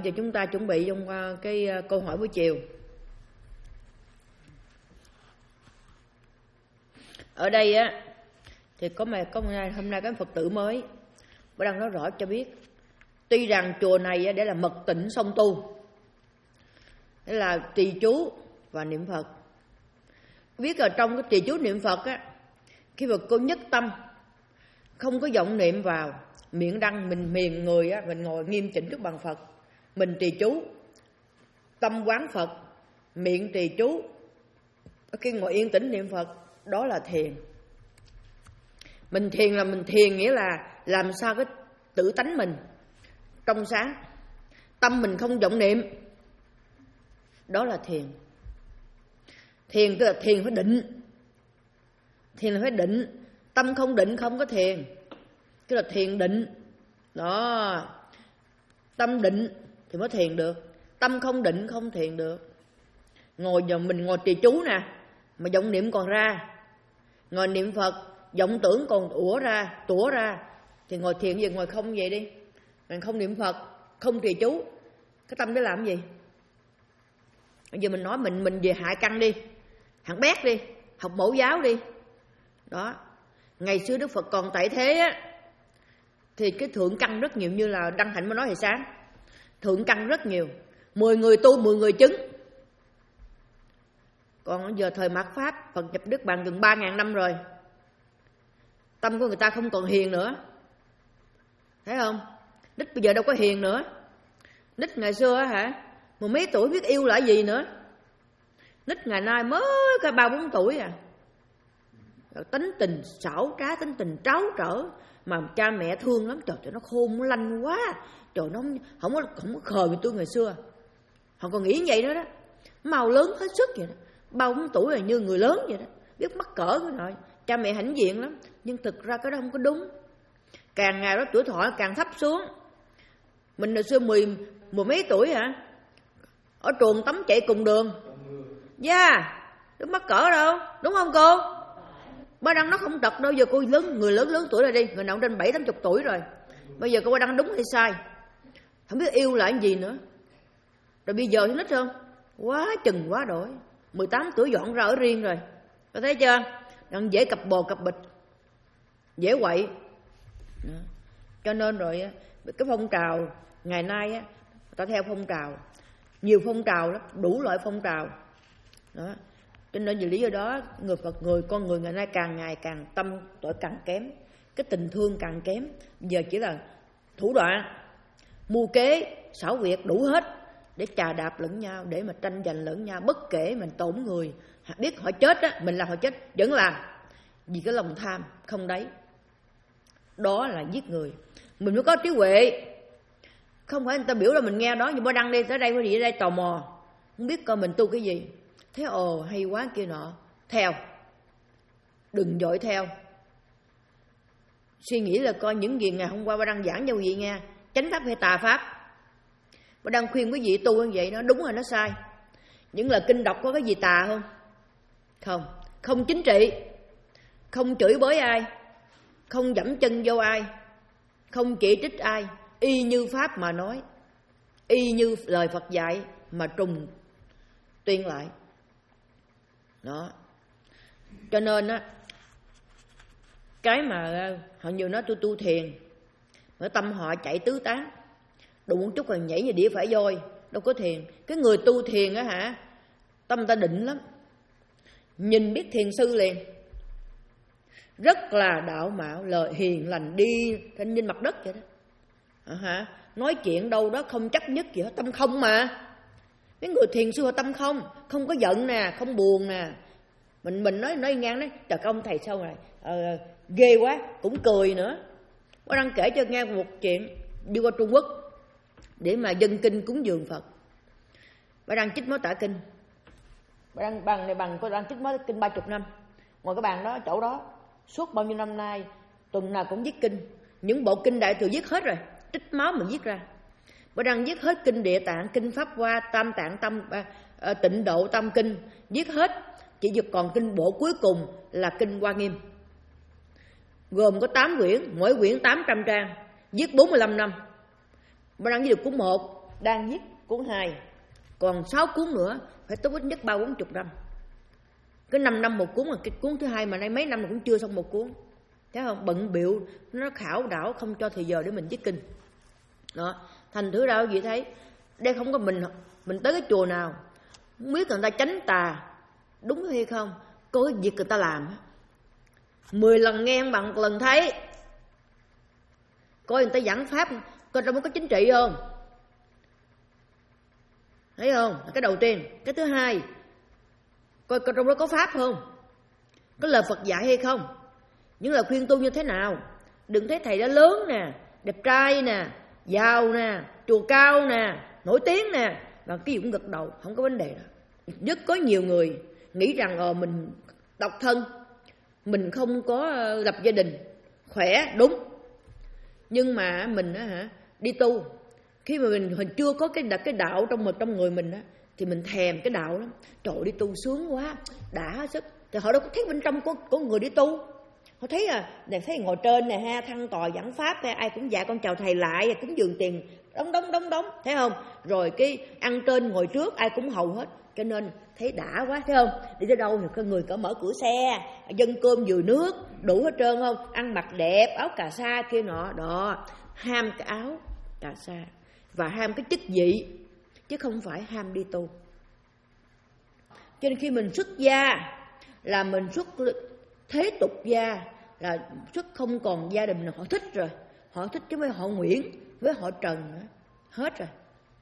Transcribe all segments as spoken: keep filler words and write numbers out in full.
giờ chúng ta chuẩn bị trong cái câu hỏi buổi chiều. Ở đây á thì có mà có hôm nay cái Phật tử mới Bác đang nói rõ cho biết, tuy rằng chùa này để là mật tịnh song tu, để là trì chú và niệm Phật. Biết ở trong cái trì chú niệm Phật á, khi mà cô nhất tâm, không có vọng niệm vào, miệng đăng mình miền người á, mình ngồi nghiêm chỉnh trước bàn Phật, mình trì chú, tâm quán Phật, miệng trì chú, khi ngồi yên tĩnh niệm Phật, đó là thiền. Mình thiền là mình thiền nghĩa là làm sao cái tự tánh mình trong sáng, tâm mình không vọng niệm, đó là thiền. Thiền tức là thiền phải định, thiền là phải định, tâm không định không có thiền, tức là thiền định. Đó, tâm định thì mới thiền được, tâm không định không thiền được. Ngồi giờ mình ngồi trì chú nè, mà vọng niệm còn ra, ngồi niệm Phật vọng tưởng còn ủa ra, tủa ra, thì ngồi thiền gì, ngồi không vậy đi. Mình không niệm Phật, không trì chú, cái tâm để làm gì? Bây giờ mình nói mình mình về hại căn đi, hạng bét đi, học mẫu giáo đi. Đó, ngày xưa Đức Phật còn tại thế á, thì cái thượng căn rất nhiều, như là Đăng Hạnh mới nói hồi sáng, thượng căn rất nhiều, mười người tu mười người chứng. Còn giờ thời mạt Pháp, Phật nhập Đức Bàn gần ba ngàn năm rồi, tâm của người ta không còn hiền nữa, thấy không? Đích bây giờ đâu có hiền nữa. Đích ngày xưa hả, mười mấy tuổi biết yêu là gì nữa. Đích ngày nay mới có ba bốn tuổi à, tính tình xảo trá, tính tình tráo trở, mà cha mẹ thương lắm. Trời, trời nó khôn, nó lanh quá, trời nó không có, không có khờ như tôi ngày xưa. Họ còn nghĩ vậy đó đó, màu lớn hết sức vậy đó, ba bốn tuổi là như người lớn vậy đó, biết mắc cỡ cái nội. Cha mẹ hãnh diện lắm, nhưng thực ra cái đó không có đúng. Càng ngày đó tuổi thọ càng thấp xuống. Mình hồi xưa mười, mười mấy tuổi hả, ở truồng tắm chạy cùng đường. Dạ, yeah, đúng mắc cỡ đâu, đúng không cô? Ba Đăng nó không trật đâu. Giờ cô lớn, người lớn lớn tuổi rồi đi, người nào trên bảy tám chục tuổi rồi. Bây giờ cô Ba Đăng đúng hay sai, không biết yêu là cái gì nữa. Rồi bây giờ thì nít không, quá chừng quá đổi. Mười tám tuổi dọn ra ở riêng rồi, có thấy chưa? Đang dễ cặp bồ cặp bịch, dễ quậy. Cho nên rồi cái phong trào ngày nay á, người ta theo phong trào, nhiều phong trào lắm, đủ loại phong trào đó. Cho nên vì lý do đó, người Phật, người con người ngày nay càng ngày càng tâm tội càng kém, cái tình thương càng kém. Giờ chỉ là thủ đoạn, mưu kế, xảo quyệt đủ hết để chà đạp lẫn nhau, để mà tranh giành lẫn nhau. Bất kể mình tổn người, biết họ chết á, mình làm họ chết vẫn làm, vì cái lòng tham không đấy, đó là giết người. Mình mới có trí huệ, không phải người ta biểu là mình nghe đó. Nhưng mà Đăng đi tới đây có gì ở đây tò mò, không biết coi mình tu cái gì, thế ồ hay quá kia nọ, theo, đừng dội theo. Suy nghĩ là coi những gì ngày hôm qua Ba Đăng giảng cho quý vị nghe, chánh pháp hay tà pháp. Ba Đăng khuyên quý vị tu như vậy, nó đúng hay nó sai. Những lời kinh đọc có cái gì tà không? Không. Không chính trị, không chửi bới ai, không dẫm chân vô ai, không chỉ trích ai, y như pháp mà nói, y như lời Phật dạy mà trùng tuyên lại. Đó. Cho nên á, cái mà họ nhiều nói tôi tu thiền, ở tâm họ chạy tứ tán, đụng một chút rồi nhảy như đĩa phải voi, đâu có thiền. Cái người tu thiền á hả, tâm ta định lắm, nhìn biết thiền sư liền, rất là đạo mạo, lời hiền lành, đi thanh trên mặt đất vậy đó. À, hả? Nói chuyện đâu đó không chấp nhất gì hết, tâm không mà. Cái người thiền sư họ tâm không, không có giận nè, không buồn nè. Mình mình nói nói ngang đấy, trời ông thầy sao rồi, ờ, ghê quá, cũng cười nữa. Có đang kể cho nghe một chuyện, đi qua Trung Quốc để mà dân kinh cúng dường Phật. Bà đang chích mối tả kinh, bà đang bằng này bằng có đang chích mối kinh ba chục năm, ngồi cái bàn đó chỗ đó suốt bao nhiêu năm nay, tuần nào cũng viết kinh, những bộ kinh đại thừa viết hết rồi, trích máu mình viết ra. Bà đang viết hết kinh Địa Tạng, kinh Pháp Hoa, Tam Tạng Tâm, à, Tịnh Độ Tâm Kinh, viết hết, chỉ việc còn kinh bộ cuối cùng là kinh Hoa Nghiêm, gồm có tám quyển, mỗi quyển tám trăm trang, viết bốn mươi lăm năm. Bà đang viết được cuốn một, đang viết cuốn hai, còn sáu cuốn nữa phải tốn ít nhất ba bốn chục năm. Cái năm năm một cuốn, mà cái cuốn thứ hai mà nay mấy năm mà cũng chưa xong một cuốn. Thấy không? Bận bịu, nó khảo đảo không cho thời giờ để mình viết kinh. Đó, thành thử ra gì thấy, đây không có mình mình tới cái chùa nào không biết người ta tránh tà đúng hay không, có cái việc người ta làm mười lần nghe bằng lần thấy, coi người ta giảng pháp coi trong có chính trị không, thấy không? Cái đầu tiên. Cái thứ hai, coi, coi trong đó có pháp không, có lời Phật dạy hay không, những lời khuyên tu như thế nào. Đừng thấy thầy đó lớn nè, đẹp trai nè, giàu nè, chùa cao nè, nổi tiếng nè, và cái gì cũng gật đầu, không có vấn đề đó. Rất có nhiều người nghĩ rằng ờ mình độc thân, mình không có lập gia đình, khỏe, đúng. Nhưng mà mình á hả, đi tu, khi mà mình, mình chưa có cái cái đạo trong một trong người mình á, thì mình thèm cái đạo lắm. Trời ơi, đi tu sướng quá, đã sức. Thì họ đâu có thấy bên trong có, có người đi tu. Họ thấy à, này thấy ngồi trên này ha, thăng tòa giảng pháp, ai cũng dạ con chào thầy lại, cũng dường tiền, đóng đóng đóng đóng, thấy không? Rồi cái ăn trên ngồi trước, ai cũng hầu hết, cho nên thấy đã quá, thấy không? Đi tới đâu thì có người cỡ mở cửa xe, dân cơm vừa nước, đủ hết trơn không? Ăn mặc đẹp, áo cà sa kia nọ, đó, ham cái áo cà sa và ham cái chức vị, chứ không phải ham đi tu. Cho nên khi mình xuất gia là mình xuất thế tục gia, là xuất không còn gia đình nào họ thích rồi, họ thích chứ với họ Nguyễn, với họ Trần nữa, hết rồi.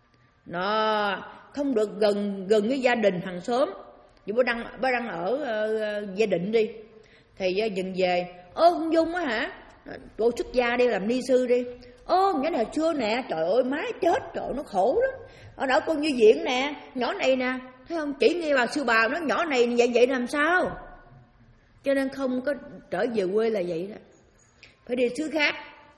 Nó không được gần gần với gia đình hàng xóm. Vì bố đang bố đang ở uh, gia định đi, thì uh, dừng về, ơ con Dung á hả, cô xuất gia đi làm ni sư đi. Ô nhớ này xưa nè, trời ơi má chết, trời ơi, nó khổ lắm. Ở đó cô Như Diện nè, nhỏ này nè, thấy không? Chỉ nghe bà sư bà nó nhỏ này vậy vậy làm sao? Cho nên không có trở về quê là vậy đó. Phải đi xứ khác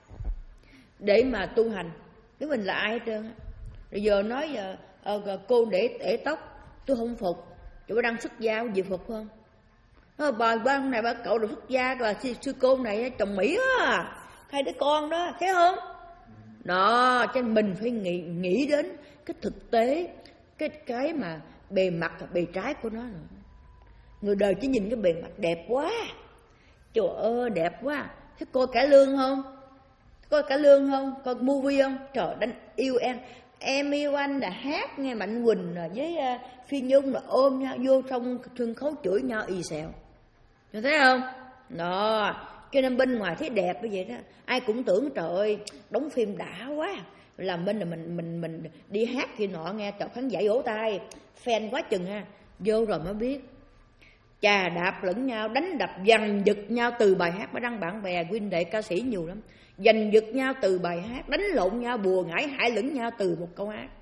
để mà tu hành. Nếu mình là ai hết trơn á. Rồi giờ nói giờ uh, cô để để tóc, tôi không phục. Chị đang xuất gia có gì phục không? Nó bà ba này bà cậu được xuất gia, và sư, sư cô này chồng Mỹ á, hai đứa con đó, thấy không? Đó, cho nên mình phải nghĩ, nghĩ đến cái thực tế, cái cái mà bề mặt và bề trái của nó nữa. Người đời chỉ nhìn cái bề mặt đẹp quá, trời ơi đẹp quá. Thế coi cải lương không? Coi cải lương không? Coi movie không? Trời, đánh yêu em, em yêu anh là hát nghe Mạnh Quỳnh rồi với uh, Phi Nhung là ôm nhau vô trong sân khấu chửi nhau y xèo, thấy không? Đó, cho nên bên ngoài thấy đẹp như vậy đó, ai cũng tưởng trời ơi đóng phim đã quá, làm bên là mình mình mình đi hát kia nọ nghe chọc khán giả vỗ tay, fan quá chừng ha. Vô rồi mới biết chà đạp lẫn nhau, đánh đập giành giật nhau từ bài hát. Mà đăng bạn bè huynh đệ ca sĩ nhiều lắm, giành giật nhau từ bài hát, đánh lộn nhau, bùa ngải hại lẫn nhau từ một câu hát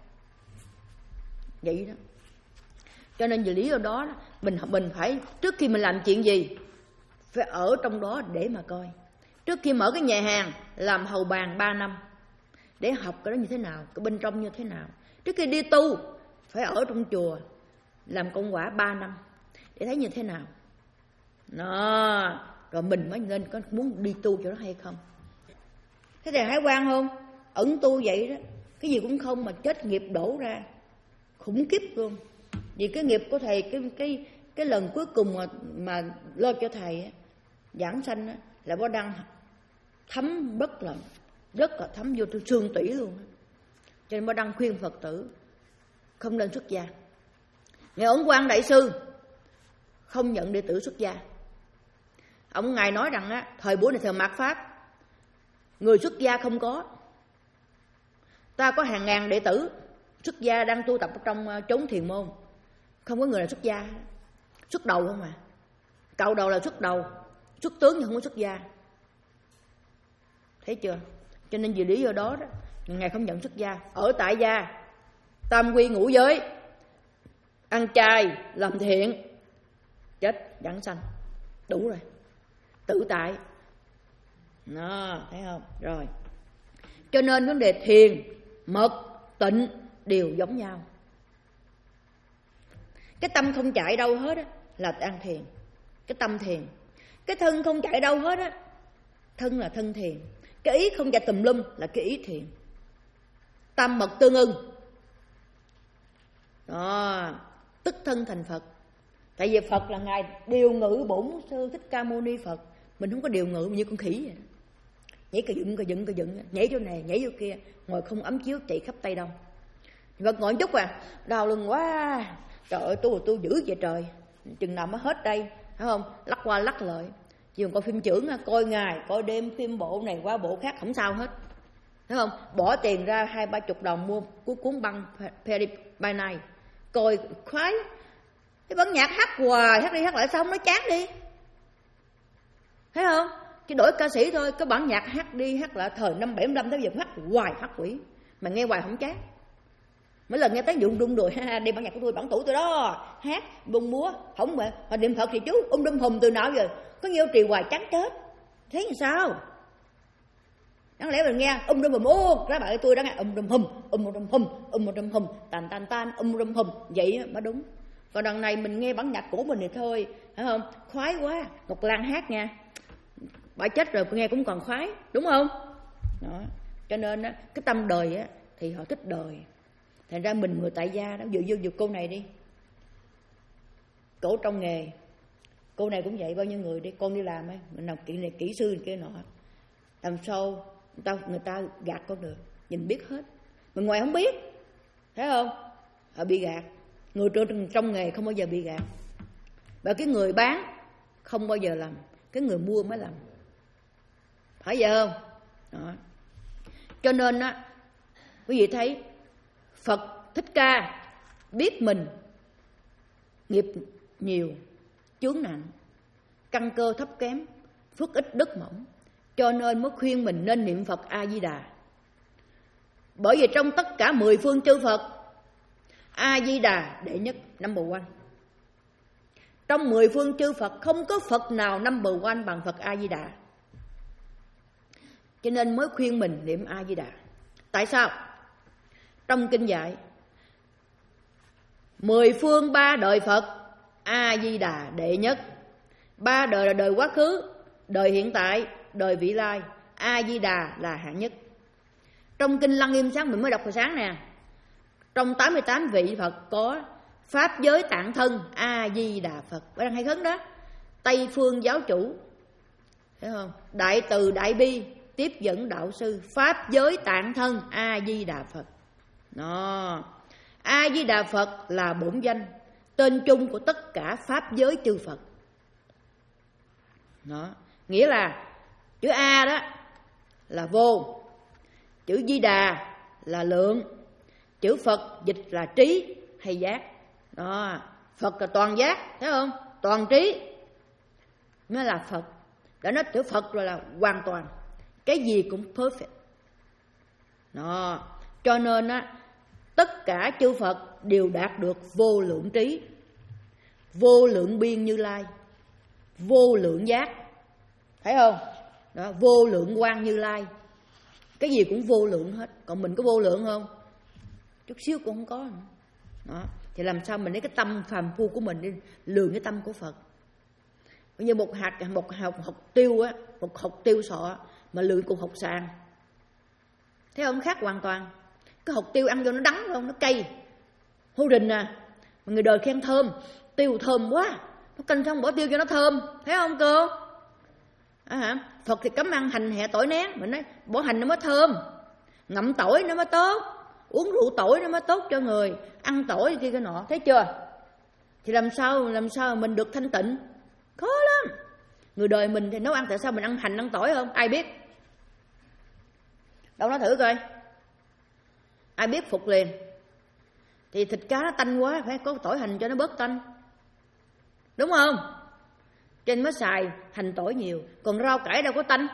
vậy đó. Cho nên vì lý do đó mình mình phải trước khi mình làm chuyện gì phải ở trong đó để mà coi. Trước khi mở cái nhà hàng làm hầu bàn ba năm để học cái đó như thế nào, cái bên trong như thế nào. Trước khi đi tu phải ở trong chùa làm công quả ba năm để thấy như thế nào. Nó rồi mình mới nên có muốn đi tu cho nó hay không. Thế thì Hải Quang không ẩn tu vậy đó, cái gì cũng không mà chết nghiệp đổ ra khủng khiếp luôn. Vì cái nghiệp của thầy, cái cái cái lần cuối cùng mà mà lo cho thầy á, giảng sanh á, là bó đăng thấm rất là rất là thấm vô xương tủy luôn á. Cho nên bó đăng khuyên Phật tử không nên xuất gia. Ngài Ấn Quang đại sư không nhận đệ tử xuất gia. Ông ngài nói rằng á, thời buổi này thời mạt pháp, người xuất gia không có. Ta có hàng ngàn đệ tử xuất gia đang tu tập trong chốn thiền môn, không có người nào xuất gia. Xuất đầu không à, cạo đầu là xuất đầu, xuất tướng nhưng không có xuất gia. Thấy chưa? Cho nên vì lý do đó đó ngài không nhận xuất gia, ở tại gia, tam quy ngũ giới, ăn chay làm thiện, chết giảng sanh, đủ rồi, tự tại. Đó, thấy không? Rồi, cho nên vấn đề thiền, mật, tịnh đều giống nhau. Cái tâm không chạy đâu hết á là an thiền, cái tâm thiền. Cái thân không chạy đâu hết á, thân là thân thiền. Cái ý không chạy tùm lum là cái ý thiền. Tâm mật tương ưng Đó, tức thân thành Phật. Tại vì Phật là Ngài điều ngự Bổn Sư Thích Ca Mâu Ni Phật. Mình không có điều ngự như con khỉ vậy đó. Nhảy cà dựng cà dựng cà dựng, nhảy chỗ này nhảy chỗ kia, ngồi không ấm chiếu chạy khắp Tây Đông. Phật ngồi chút à, đau lưng quá, trời ơi tôi tôi dữ vậy trời, chừng nào mới hết đây, phải không? Lắc qua lắc lại, chỉ coi phim chưởng, coi ngày coi đêm, phim bộ này qua bộ khác không sao hết, thấy không? Bỏ tiền ra hai ba chục đồng mua cuốn cuốn băng Perry by Night, coi khoái. Cái bản nhạc hát hoài, hát đi hát lại xong nó chán đi, thấy không? Chỉ đổi ca sĩ thôi, cái bản nhạc hát đi hát lại thời năm bảy mươi lăm tới giờ hát hoài hát quỷ, mà nghe hoài không chán. Mỗi lần nghe tới dụng đung đùi, đi bản nhạc của tôi, bản tủ tôi đó, hát bung múa, không mà mà niệm Phật thì chú um đum hùm từ nào giờ, có nhiêu trì hoài chán chết, thế làm sao? Đáng lẽ mình nghe um đum hùm, ô các bạn tôi đã nghe um đum hùm, um đum hùm, um đum hùm, tàn tàn tan, um đum hùm, vậy mới đúng. Còn đằng này mình nghe bản nhạc của mình thì thôi, phải không? Khoái quá, Ngọc Lan hát nha, bà chết rồi nghe cũng còn khoái, đúng không? Đó. Cho nên á, cái tâm đời á thì họ thích đời. Thành ra mình người tại gia đó, dụ vô dụ cô này đi, cổ trong nghề, cô này cũng vậy, bao nhiêu người đi, con đi làm ấy, mình nào kỹ này kỹ sư kia nọ, làm sao người ta người ta gạt con được, nhìn biết hết, mình ngoài không biết, thấy không? Họ bị gạt, người trong trong nghề không bao giờ bị gạt, và cái người bán không bao giờ làm, cái người mua mới làm, phải vậy không? Đó. Cho nên á, quý vị thấy Phật Thích Ca biết mình nghiệp nhiều, chướng nặng, căn cơ thấp kém, phước ít đức mỏng, cho nên mới khuyên mình nên niệm Phật A Di Đà. Bởi vì trong tất cả mười phương chư Phật, A Di Đà đệ nhất, number one. Trong mười phương chư Phật không có Phật nào number one bằng Phật A Di Đà. Cho nên mới khuyên mình niệm A Di Đà. Tại sao? Trong kinh dạy, mười phương ba đời Phật, A Di Đà đệ nhất. Ba đời là đời quá khứ, đời hiện tại, đời vị lai, A Di Đà là hạng nhất. Trong kinh Lăng Nghiêm sáng mình mới đọc hồi sáng nè, trong tám mươi tám vị Phật có Pháp giới tạng thân A Di Đà Phật, phải đang hay khấn đó. Tây phương giáo chủ, thấy không? Đại từ đại bi tiếp dẫn đạo sư, Pháp giới tạng thân A Di Đà Phật. Đó. A Di Đà Phật là bổn danh, tên chung của tất cả pháp giới chư Phật. Đó. Nghĩa là chữ A đó là vô, chữ Di Đà là lượng, chữ Phật dịch là trí hay giác. Đó. Phật là toàn giác, thấy không? Toàn trí mới là Phật. Đã nói chữ Phật rồi là hoàn toàn, cái gì cũng perfect. Đó. Cho nên á, tất cả chư Phật đều đạt được vô lượng trí, vô lượng biên Như Lai, vô lượng giác, thấy không? Đó, vô lượng quang Như Lai, cái gì cũng vô lượng hết. Còn mình có vô lượng không? Chút xíu cũng không có nữa. Đó. Thì làm sao mình lấy cái tâm phàm phu của mình đi lường cái tâm của Phật? Bây giờ một hạt một hạt hột tiêu á, một hột tiêu sọ mà lường cùng hột sàn, thấy không? Khác hoàn toàn. Cái hột tiêu ăn vô nó đắng không? Nó cay. Hô đình à, mà người đời khen thơm, tiêu thơm quá, nó canh xong bỏ tiêu cho nó thơm, thấy không cô? À, hả? Phật thì cấm ăn hành hẹ tỏi nén, mình nói bỏ hành nó mới thơm, ngậm tỏi nó mới tốt, uống rượu tỏi nó mới tốt cho người, ăn tỏi kia cái nọ, thấy chưa? Thì làm sao làm sao mình được thanh tịnh? Khó lắm. Người đời mình thì nấu ăn, tại sao mình ăn hành ăn tỏi không? Ai biết? Đâu nói thử coi. Ai biết phục liền. Thì thịt cá nó tanh quá, phải có tỏi hành cho nó bớt tanh, đúng không? Trên mới xài hành tỏi nhiều. Còn rau cải đâu có tanh,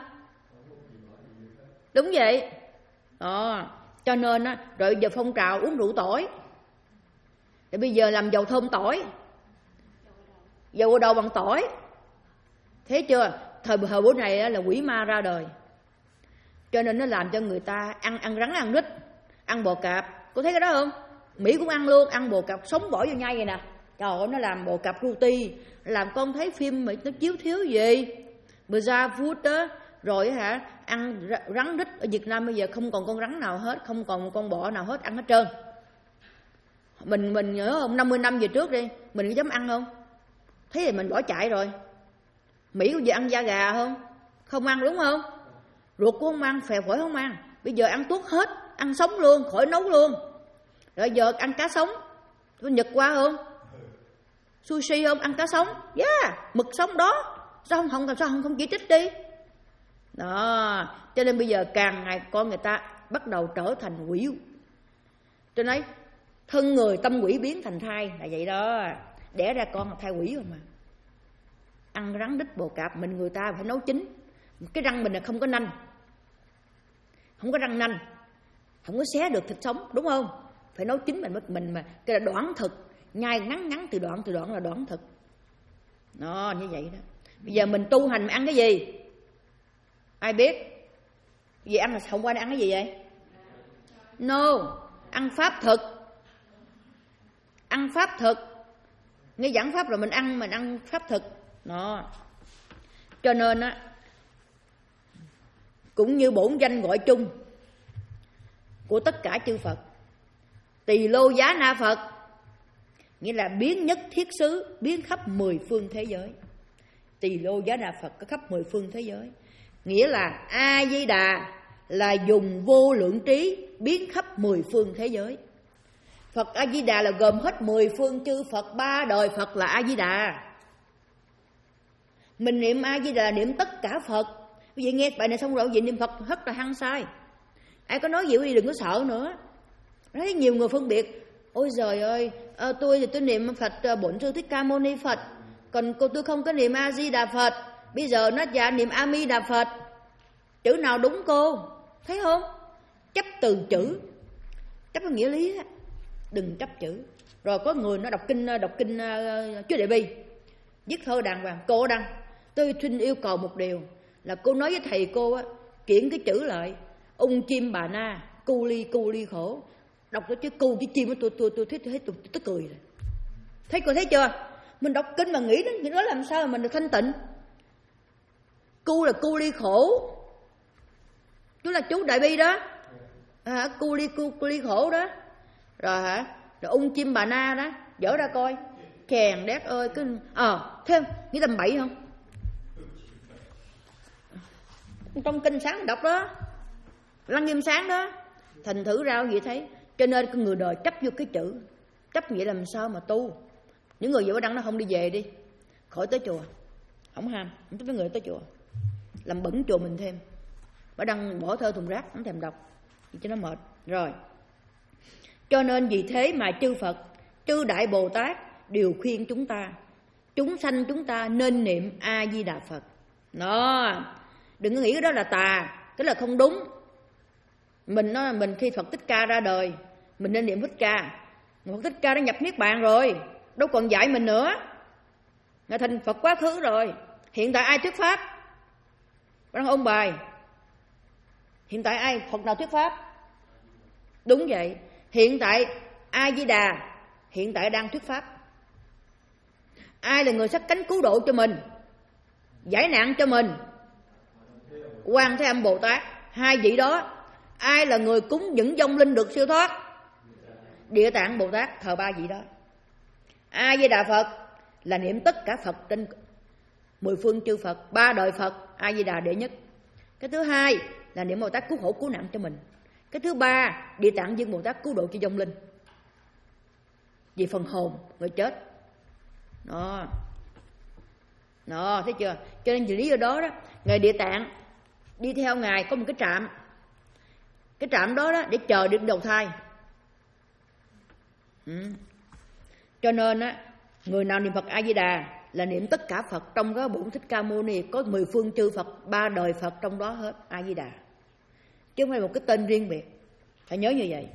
đúng vậy. Đó. Cho nên á, rồi giờ phong trào uống rượu tỏi, thì bây giờ làm dầu thơm tỏi, dầu gội đầu bằng tỏi, thấy chưa? Thời thời buổi này là quỷ ma ra đời, cho nên nó làm cho người ta ăn ăn rắn ăn rít, ăn bò cạp. Cô thấy cái đó không? Mỹ cũng ăn luôn, ăn bò cạp sống bỏ vô nhai vậy nè. Trời ơi, nó làm bò cạp ruti, làm con thấy phim mà nó chiếu thiếu gì Brazil food đó. Rồi hả, ăn rắn rít. Ở Việt Nam bây giờ không còn con rắn nào hết, không còn con bọ nào hết, ăn hết trơn. Mình mình nhớ không, năm mươi năm về trước đi, mình có dám ăn không? Thế thì mình bỏ chạy rồi. Mỹ có giờ ăn da gà không? Không ăn, đúng không? Ruột cũng không ăn, phèo phổi không ăn. Bây giờ ăn tuốt hết, ăn sống luôn, khỏi nấu luôn. Rồi giờ ăn cá sống. Có Nhật qua không? Sushi không? Ăn cá sống. Yeah, mực sống đó. Sao không, không, sao không, không chỉ trích đi? Đó, cho nên bây giờ càng ngày con người ta bắt đầu trở thành quỷ. Cho nên thân người tâm quỷ biến thành thai là vậy đó. Đẻ ra con là thai quỷ rồi mà. Ăn rắn đít bồ cạp, mình người ta phải nấu chín. Cái răng mình là không có nanh, không có răng nanh, không có xé được thịt sống, đúng không? Phải nấu chín mình mình mà cái là đoạn thực, nhai ngắn ngắn từ đoạn từ đoạn là đoạn thực. Đó, như vậy đó. Bây giờ mình tu hành mà ăn cái gì? Ai biết? Vì ăn là hôm qua ăn cái gì vậy? No, ăn pháp thực. Ăn pháp thực. Nghe giảng pháp rồi mình ăn, mình ăn pháp thực. Đó. Cho nên á, cũng như bổn danh gọi chung của tất cả chư Phật, Tỳ Lô Giá Na Phật, nghĩa là biến nhất thiết xứ, biến khắp mười phương thế giới. Tỳ Lô Giá Na Phật có khắp mười phương thế giới. Nghĩa là A Di Đà là dùng vô lượng trí biến khắp mười phương thế giới. Phật A Di Đà là gồm hết mười phương chư Phật, ba đời Phật là A Di Đà. Mình niệm A Di Đà niệm tất cả Phật. Bây giờ nghe bài này xong rồi, vậy niệm Phật rất là hăng sai. Ai có nói gì đi đừng có sợ nữa. Thấy nhiều người phân biệt. Ôi giời ơi, à, tôi thì tôi niệm Phật Bổn Sư Thích Ca Mâu Ni Phật, còn cô tôi không có niệm A Di Đà Phật. Bây giờ nó dạ niệm A Mi Đà Phật. Chữ nào đúng cô? Thấy không? Chấp từ chữ, chấp cái nghĩa lý á, đừng chấp chữ. Rồi có người nó đọc kinh đọc kinh uh, Chúa Đại Bi, viết thơ đàng hoàng. Cô đăng, tôi xin yêu cầu một điều là cô nói với thầy cô á, chuyển cái chữ lại ung chim bà na, cu ly cu ly khổ. Đọc cái chữ cu chữ chim, tôi tôi tôi thấy tôi, tôi, tôi, tôi cười rồi. Thấy cô thấy chưa? Mình đọc kinh mà nghĩ đến nó làm sao mà mình được thanh tịnh. Cu là cu ly khổ, chú là chú Đại Bi đó, à, cu ly cu, cu ly khổ đó. Rồi hả? Rồi ung chim bà na đó, dở ra coi. Chèn đét ơi, cứ ờ à, thêm nghĩ tầm bậy không? Trong kinh sáng đọc đó, Lăng Nghiêm sáng đó, thành thử ra vậy thấy. Cho nên cái người đời chấp vô cái chữ, chấp vậy làm sao mà tu. Những người vậy đăng nó không đi về đi, khỏi tới chùa, không ham, không tới người tới chùa, làm bẩn chùa mình thêm. Bà đăng bỏ thơ thùng rác, không thèm đọc, cho nó mệt. Rồi, cho nên vì thế mà chư Phật, chư Đại Bồ Tát đều khuyên chúng ta, chúng sanh chúng ta nên niệm A Di Đà Phật. Đó, đừng có nghĩ cái đó là tà, cái là không đúng. Mình nói mình khi Phật Thích Ca ra đời, mình nên niệm Thích Ca. Phật Thích Ca đã nhập niết bàn rồi, đâu còn dạy mình nữa. Ngài thành Phật quá khứ rồi. Hiện tại ai thuyết pháp? Đang ôn bài. Hiện tại ai Phật nào thuyết pháp? Đúng vậy. Hiện tại A Di Đà hiện tại đang thuyết pháp. Ai là người sát cánh cứu độ cho mình, giải nạn cho mình? Quan Thế Âm Bồ Tát. Hai vị đó. Ai là người cúng những vong linh được siêu thoát? Địa Tạng Bồ Tát, thờ ba vị đó. A Di Đà Phật là niệm tất cả Phật trên mười phương chư Phật, ba đời Phật, A Di Đà đệ nhất. Cái thứ hai là niệm Bồ Tát cứu khổ cứu nạn cho mình. Cái thứ ba, Địa Tạng Vương Bồ Tát cứu độ cho vong linh, vì phần hồn người chết. Đó, đó, thấy chưa? Cho nên vì lý do đó đó, Ngài Địa Tạng đi theo Ngài có một cái trạm. Cái trạm đó đó để chờ được đầu thai. Ừ. Cho nên á, người nào niệm Phật A Di Đà là niệm tất cả Phật. Trong đó Bổn Thích Ca Mâu Ni có mười phương chư Phật, ba đời Phật trong đó hết A Di Đà, chứ không phải một cái tên riêng biệt. Phải nhớ như vậy.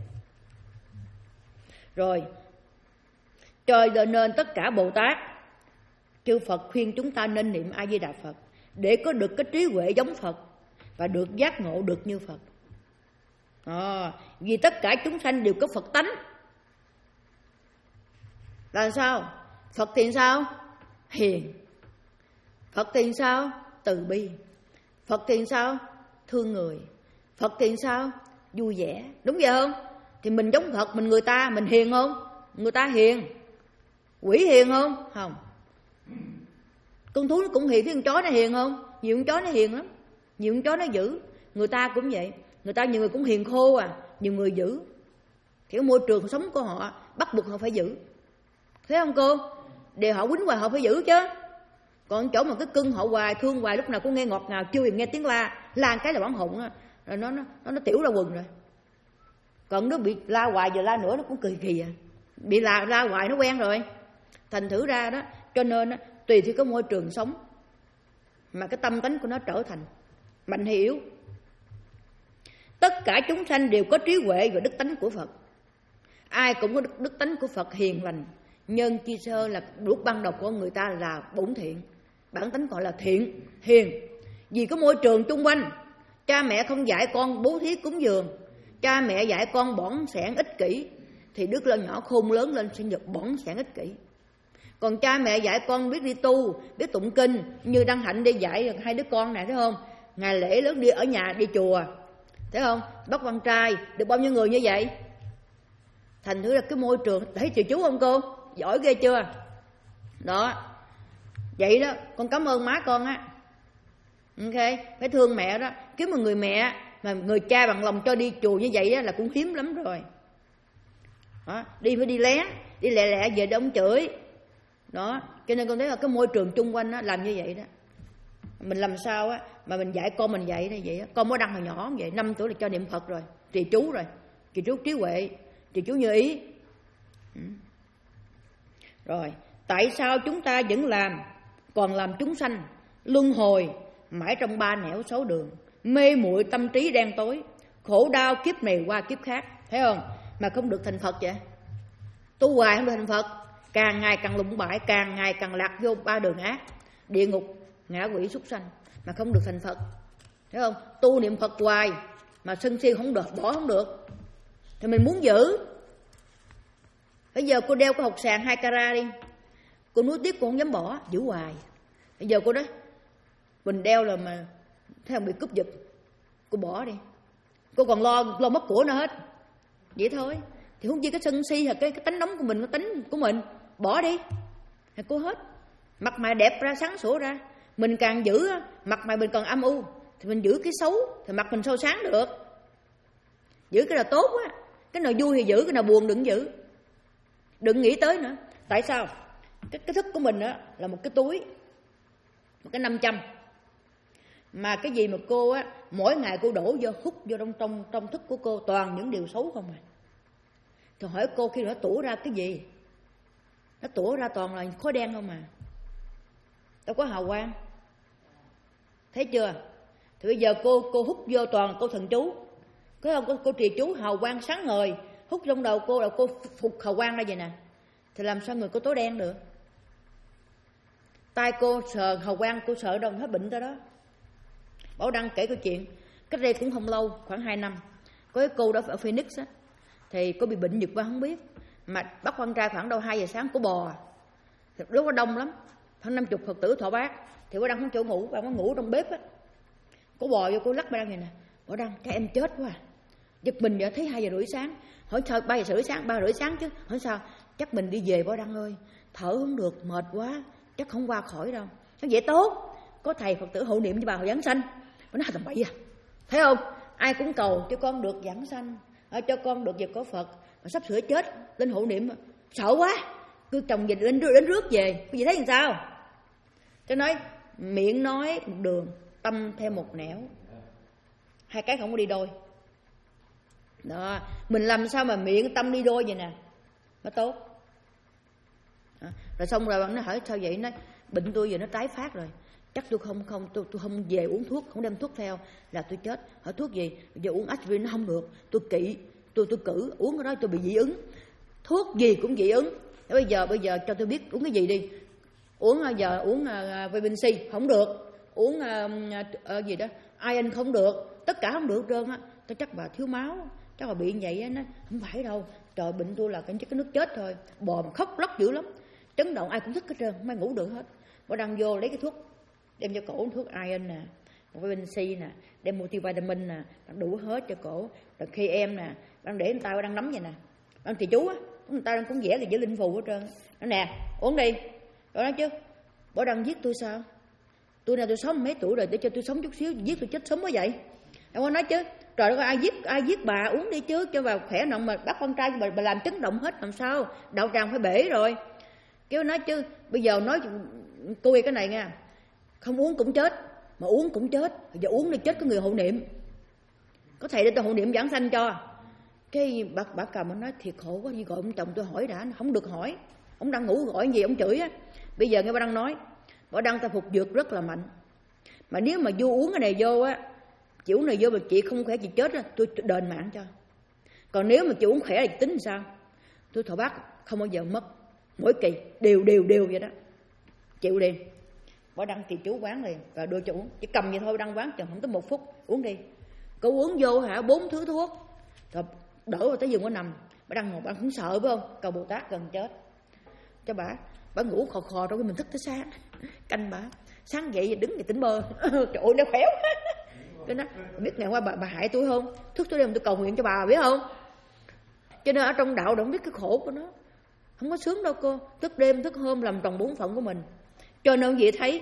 Rồi, cho nên tất cả Bồ Tát chư Phật khuyên chúng ta nên niệm A Di Đà Phật để có được cái trí huệ giống Phật và được giác ngộ được như Phật. À, vì tất cả chúng sanh đều có Phật tánh. Là sao? Phật thì sao? Hiền. Phật thì sao? Từ bi. Phật thì sao? Thương người. Phật thì sao? Vui vẻ. Đúng vậy không? Thì mình giống Phật, mình người ta, mình hiền không? Người ta hiền. Quỷ hiền không? Không. Con thú nó cũng hiền, cái con chó nó hiền không? Nhiều con chó nó hiền lắm, nhiều con chó nó dữ. Người ta cũng vậy, người ta nhiều người cũng hiền khô à, nhiều người dữ. Thì cái môi trường sống của họ bắt buộc họ phải giữ. Thấy không cô? Để họ quýnh hoài họ phải giữ chứ. Còn chỗ mà cái cưng họ hoài, thương hoài, lúc nào cũng nghe ngọt ngào, chưa nghe tiếng la, la cái là bắn hụn á, rồi nó, nó nó nó tiểu ra quần rồi. Còn nó bị la hoài giờ la nữa nó cũng kỳ kỳ à. Bị la la hoài nó quen rồi. Thành thử ra đó, cho nên đó, tùy theo cái môi trường sống mà cái tâm tánh của nó trở thành mạnh hay yếu. Tất cả chúng sanh đều có trí huệ và đức tánh của Phật. Ai cũng có đức, đức tánh của Phật hiền lành. Nhân chi sơ là lúc ban đầu của người ta là bổn thiện, bản tính gọi là thiện, hiền. Vì có môi trường chung quanh, cha mẹ không dạy con bố thí cúng dường, cha mẹ dạy con bỏng sẻn ích kỷ, thì đứa lớn nhỏ khôn lớn lên sẽ được bỏng sẻn ích kỷ. Còn cha mẹ dạy con biết đi tu, biết tụng kinh, như Đăng Hạnh đi dạy hai đứa con này, thấy không? Ngày lễ lớn đi ở nhà đi chùa, thấy không? Bác con trai được bao nhiêu người như vậy? Thành thử là cái môi trường, thấy chị chú không cô? Giỏi ghê chưa? Đó. Vậy đó, con cảm ơn má con á. Ok, phải thương mẹ đó. Kiếm một người mẹ mà người cha bằng lòng cho đi chùa như vậy đó, là cũng hiếm lắm rồi. Đó, đi phải đi lén, đi lẹ lẹ về để ông chửi. Đó, cho nên con thấy là cái môi trường chung quanh đó, làm như vậy đó. Mình làm sao á mà mình dạy con mình dạy này vậy á. Con mới Đăng hồi nhỏ vậy, năm tuổi là cho niệm Phật rồi, trì chú rồi, trì chú trí huệ, trì chú như ý. Ừ. Rồi, tại sao chúng ta vẫn làm, còn làm chúng sanh luân hồi mãi trong ba nẻo sáu đường, mê muội tâm trí đen tối, khổ đau kiếp này qua kiếp khác, thấy không? Mà không được thành Phật vậy. Tu hoài không được thành Phật, càng ngày càng lụng bại, càng ngày càng lạc vô ba đường ác, địa ngục, ngạ quỷ, súc sanh, mà không được thành Phật, thấy không? Tu niệm Phật hoài mà sân si không được, bỏ không được, thì mình muốn giữ. Bây giờ cô đeo cái hột sàn hai carat đi, cô nuối tiếc cô không dám bỏ, giữ hoài. Bây giờ cô nói mình đeo là mà thấy không bị cướp giật, cô bỏ đi, cô còn lo lo mất của nữa hết, vậy thôi. Thì không chi cái sân si là cái, cái tánh nóng của mình, cái tính của mình, bỏ đi thì cô hết. Mặt mày đẹp ra, sáng sủa ra, mình càng giữ mặt mày mình còn âm u, thì mình giữ cái xấu thì mặt mình sâu sáng được. Giữ cái nào tốt á, cái nào vui thì giữ, cái nào buồn đừng giữ, đừng nghĩ tới nữa. Tại sao? Cái, cái thức của mình á là một cái túi, một cái năm trăm, mà cái gì mà cô á mỗi ngày cô đổ vô, hút vô trong trong trong thức của cô toàn những điều xấu không à. Thì hỏi cô khi nó tủa ra cái gì? Nó tủa ra toàn là khói đen không à, đâu có hào quang, thấy chưa? Thì bây giờ cô cô hút vô toàn cô thần chú, thấy không? Cô, cô trì chú hào quang sáng ngời, hút trong đầu cô là cô phục hào quang ra vậy nè, thì làm sao người cô tối đen được? Tai cô sờ hào quang, cô sợ đâu hết bệnh tới đó. Bảo Đăng kể câu chuyện cách đây cũng không lâu, khoảng hai năm, có cái cô đó ở Phoenix á, thì cô bị bệnh giật qua không biết, mà bắt con trai khoảng đâu hai giờ sáng cô bò, thì lúc đó đông lắm, khoảng năm chục Phật tử thọ bát, thì Bảo Đăng không chỗ ngủ, bà có ngủ trong bếp á, cô bò vô cô lắc Bảo Đăng vậy nè, Bảo Đăng các em chết quá, giật mình vậy, thấy hai giờ rưỡi sáng, hỏi sao ba giờ rưỡi sáng, ba rưỡi sáng chứ, hỏi sao, chắc mình đi về Bảo Đăng ơi, thở không được, mệt quá, chắc không qua khỏi đâu. Nó vậy tốt, có thầy Phật tử hộ niệm cho bà hồi giảng sanh. Nó nói tầm bậy à, thấy không? Ai cũng cầu cho con được giảng sanh, cho con được về có Phật, mà sắp sửa chết lên hộ niệm, sợ quá, cứ chồng về đến đến rước về, cái gì thấy làm sao? Cho nói miệng nói một đường, tâm theo một nẻo, hai cái không có đi đôi. Đó, mình làm sao mà miệng tâm đi đôi vậy nè, nó tốt. Đó. Rồi xong rồi bạn nó hỏi sao vậy, nó bệnh tôi giờ nó tái phát rồi, chắc tôi không không tôi tôi không về uống thuốc, không đem thuốc theo là tôi chết. Hỏi thuốc gì? Giờ uống aspirin nó không được, tôi kỵ, tôi tôi cử uống cái đó tôi bị dị ứng, thuốc gì cũng dị ứng. Thế bây giờ bây giờ cho tôi biết uống cái gì đi. Uống giờ uống uh, vitamin C không được, uống uh, uh, gì đó iron không được, tất cả không được trơn á. Tôi chắc bà thiếu máu, chắc bà bị vậy á. Nó không phải đâu, trời bệnh tôi là cái cái nước chết thôi. Bò mà khóc lóc dữ lắm, chấn động ai cũng thức hết trơn, không ai ngủ được hết. Bà Đăng vô lấy cái thuốc đem cho cổ, thuốc iron nè, vitamin C nè, đem multivitamin nè, đủ hết cho cổ. Rồi khi em nè, đang để tay đang nắm vậy nè, đang trì chú á, người ta đang cũng vẽ thì giữ linh phù hết trơn. Nó nè, uống đi. Rồi nói chứ, bỏ đăng giết tôi sao? Tôi nào tôi sống mấy tuổi rồi, để cho tôi sống chút xíu, giết tôi chết sớm quá vậy. Em có nói chứ, trời ơi, ai giết ai giết bà, uống đi chứ cho bà khỏe nọng, mà bắt con trai bà, bà làm chấn động hết làm sao? Đạo tràng phải bể rồi. Kêu nói chứ, bây giờ nói tôi cái này nha, không uống cũng chết, mà uống cũng chết. Giờ uống đi chết có người hộ niệm, có thầy để tôi hộ niệm giảng sanh cho. Cái bà, bà cầm nó nói thiệt khổ quá, như gọi ông chồng tôi hỏi đã, không được hỏi. Ông đang ngủ gọi gì ông chửi á. Bây giờ nghe bà đang nói, bà đang ta phục dược rất là mạnh, mà nếu mà vô uống cái này vô á, chị uống này vô mà chị không khỏe chị chết á, tôi đền mạng cho. Còn nếu mà chị uống khỏe thì tính sao? Tôi thọ bác không bao giờ mất, mỗi kỳ đều đều đều vậy đó, chịu liền. Bà đăng thì chú quán liền và đưa cho uống, chỉ cầm vậy thôi. Đăng quán chừng không tới một phút uống đi. Cô uống vô hả bốn thứ thuốc rồi đỡ rồi tới giường có nằm. Bà Đăng ngồi bà cũng sợ phải không? Cầu Bồ Tát gần chết cho bà. Bà ngủ khò khò rồi mình thức tới sáng canh bà. Sáng dậy đứng thì tỉnh bơ. Trời ơi nó khéo. Cái đó biết ngày qua bà, bà hại tôi không? Thức tôi đêm tôi cầu nguyện cho bà biết không? Cho nên ở trong đạo don't biết cái khổ của nó, không có sướng đâu cô. Thức đêm thức hôm làm tròn bốn phận của mình. Cho nên vậy thấy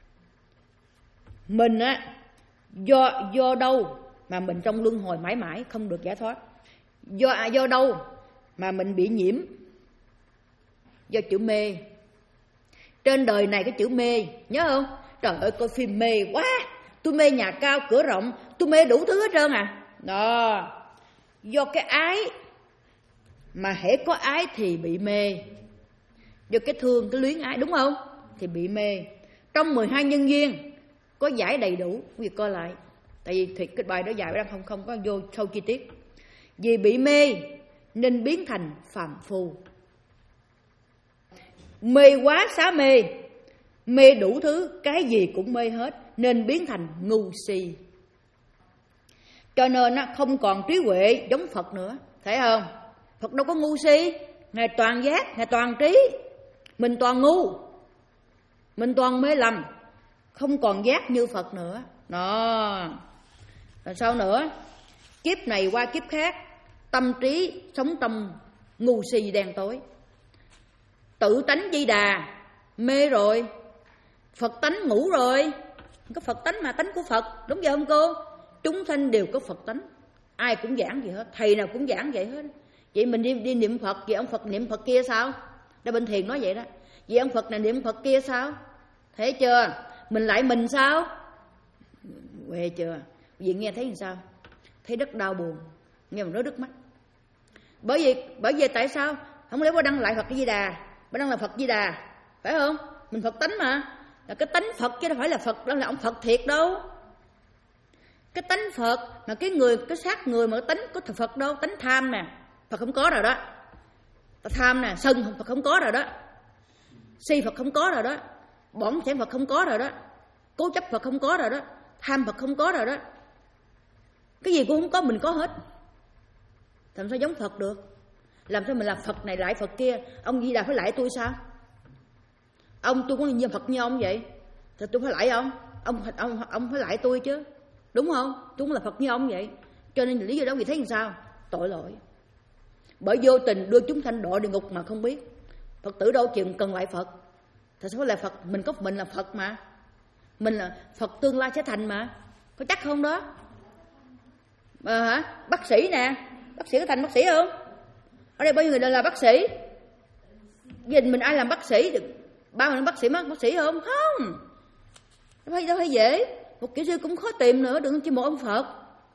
mình á, do do đâu mà mình trong luân hồi mãi mãi không được giải thoát? Do do đâu mà mình bị nhiễm? Do chữ mê. Trên đời này cái chữ mê, nhớ không? Trời ơi coi phim mê quá, tôi mê nhà cao cửa rộng, tôi mê đủ thứ hết trơn à. Đó, do cái ái, mà hễ có ái thì bị mê. Do cái thương, cái luyến ái, đúng không? Thì bị mê. Trong mười hai nhân duyên có giải đầy đủ, quý vị coi lại. Tại vì thì cái bài đó dài đang không không có vô sâu chi tiết. Vì bị mê nên biến thành phàm phu. Mê quá xá mê, mê đủ thứ, cái gì cũng mê hết, nên biến thành ngu si. Cho nên nó không còn trí huệ giống Phật nữa, thấy không? Phật đâu có ngu si, Ngài toàn giác, Ngài toàn trí. Mình toàn ngu, mình toàn mê lầm, không còn giác như Phật nữa. Đó. Rồi sao nữa? Kiếp này qua kiếp khác, tâm trí sống trong ngu si đen tối. Tự tánh Di Đà mê rồi, Phật tánh ngủ rồi. Có Phật tánh mà tánh của Phật, đúng vậy không cô? Chúng sanh đều có Phật tánh, ai cũng giảng vậy hết, thầy nào cũng giảng vậy hết. Vậy mình đi, đi niệm Phật, vậy ông Phật niệm Phật kia sao? Đã bên thiền nói vậy đó. Vậy ông Phật này niệm Phật kia sao? Thấy chưa? Mình lại mình sao? Quê chưa? Vậy nghe thấy làm sao? Thấy rất đau buồn, nghe mà nói nước mắt. Bởi vì bởi vì tại sao? Không lẽ bà Đăng lại Phật Di Đà, bà Đăng là Phật Di Đà, phải không? Mình Phật tánh mà, là cái tánh Phật chứ đâu phải là Phật, đâu là ông Phật thiệt đâu. Cái tánh Phật mà cái người, cái xác người mà cái tánh có Phật đâu, tánh tham nè, Phật không có rồi đó. Tham nè, sân Phật không có rồi đó. Si Phật không có rồi đó. Bỏng sẻn Phật không có rồi đó. Cố chấp Phật không có rồi đó. Tham Phật không có rồi đó. Cái gì cũng không có, mình có hết. Làm sao giống Phật được? Làm sao mình làm Phật này lại Phật kia? Ông Di Đà phải lại tôi sao? Ông tôi có như Phật như ông vậy, thì tôi phải lại ông. Ông ông ông phải lại tôi chứ, đúng không? Tôi cũng là Phật như ông vậy. Cho nên lý do đó vì thấy làm sao? Tội lỗi. Bởi vô tình đưa chúng sanh đọa địa ngục mà không biết. Phật tử đâu chừng cần lại Phật. Thật sao là Phật? Mình có mình là Phật mà. Mình là Phật tương lai sẽ thành mà. Có chắc không đó? À, hả? Bác sĩ nè, bác sĩ có thành bác sĩ không? Ở đây bao nhiêu người là bác sĩ? Gia đình mình ai làm bác sĩ? Bao nhiêu bác sĩ mắc bác sĩ không? Không. Đâu phải, đâu phải dễ. Một kỹ sư cũng khó tìm nữa, đừng chỉ một ông Phật.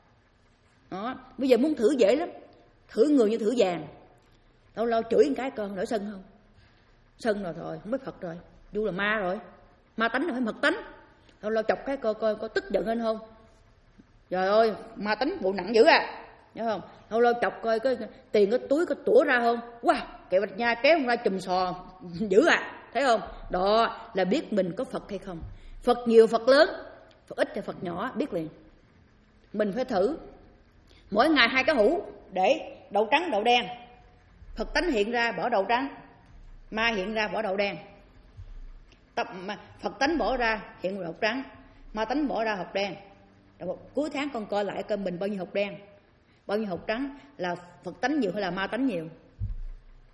Đó. Bây giờ muốn thử dễ lắm. Thử người như thử vàng. Lâu lâu chửi một cái con nổi sân không? Sân rồi thôi, không biết Phật rồi. Du là ma rồi. Ma tánh là phải Phật tánh. Lâu lâu chọc cái coi coi có tức giận lên không? Trời ơi, ma tánh bộ nặng dữ à. Nhớ không? Lâu lâu chọc coi cái tiền cái túi có tủa ra không? Wow, kẹo Bạch Nha kéo ra chùm sò dữ à. Thấy không? Đó là biết mình có Phật hay không. Phật nhiều Phật lớn, Phật ít thì Phật nhỏ, biết liền. Mình phải thử. Mỗi ngày hai cái hũ để đậu trắng đậu đen. Phật tánh hiện ra bỏ đậu trắng, ma hiện ra bỏ đậu đen. Tập mà Phật tánh bỏ ra hiện đậu trắng, ma tánh bỏ ra hột đen. Rồi cuối tháng con coi lại coi mình bao nhiêu hột đen, bao nhiêu hột trắng, là Phật tánh nhiều hay là ma tánh nhiều.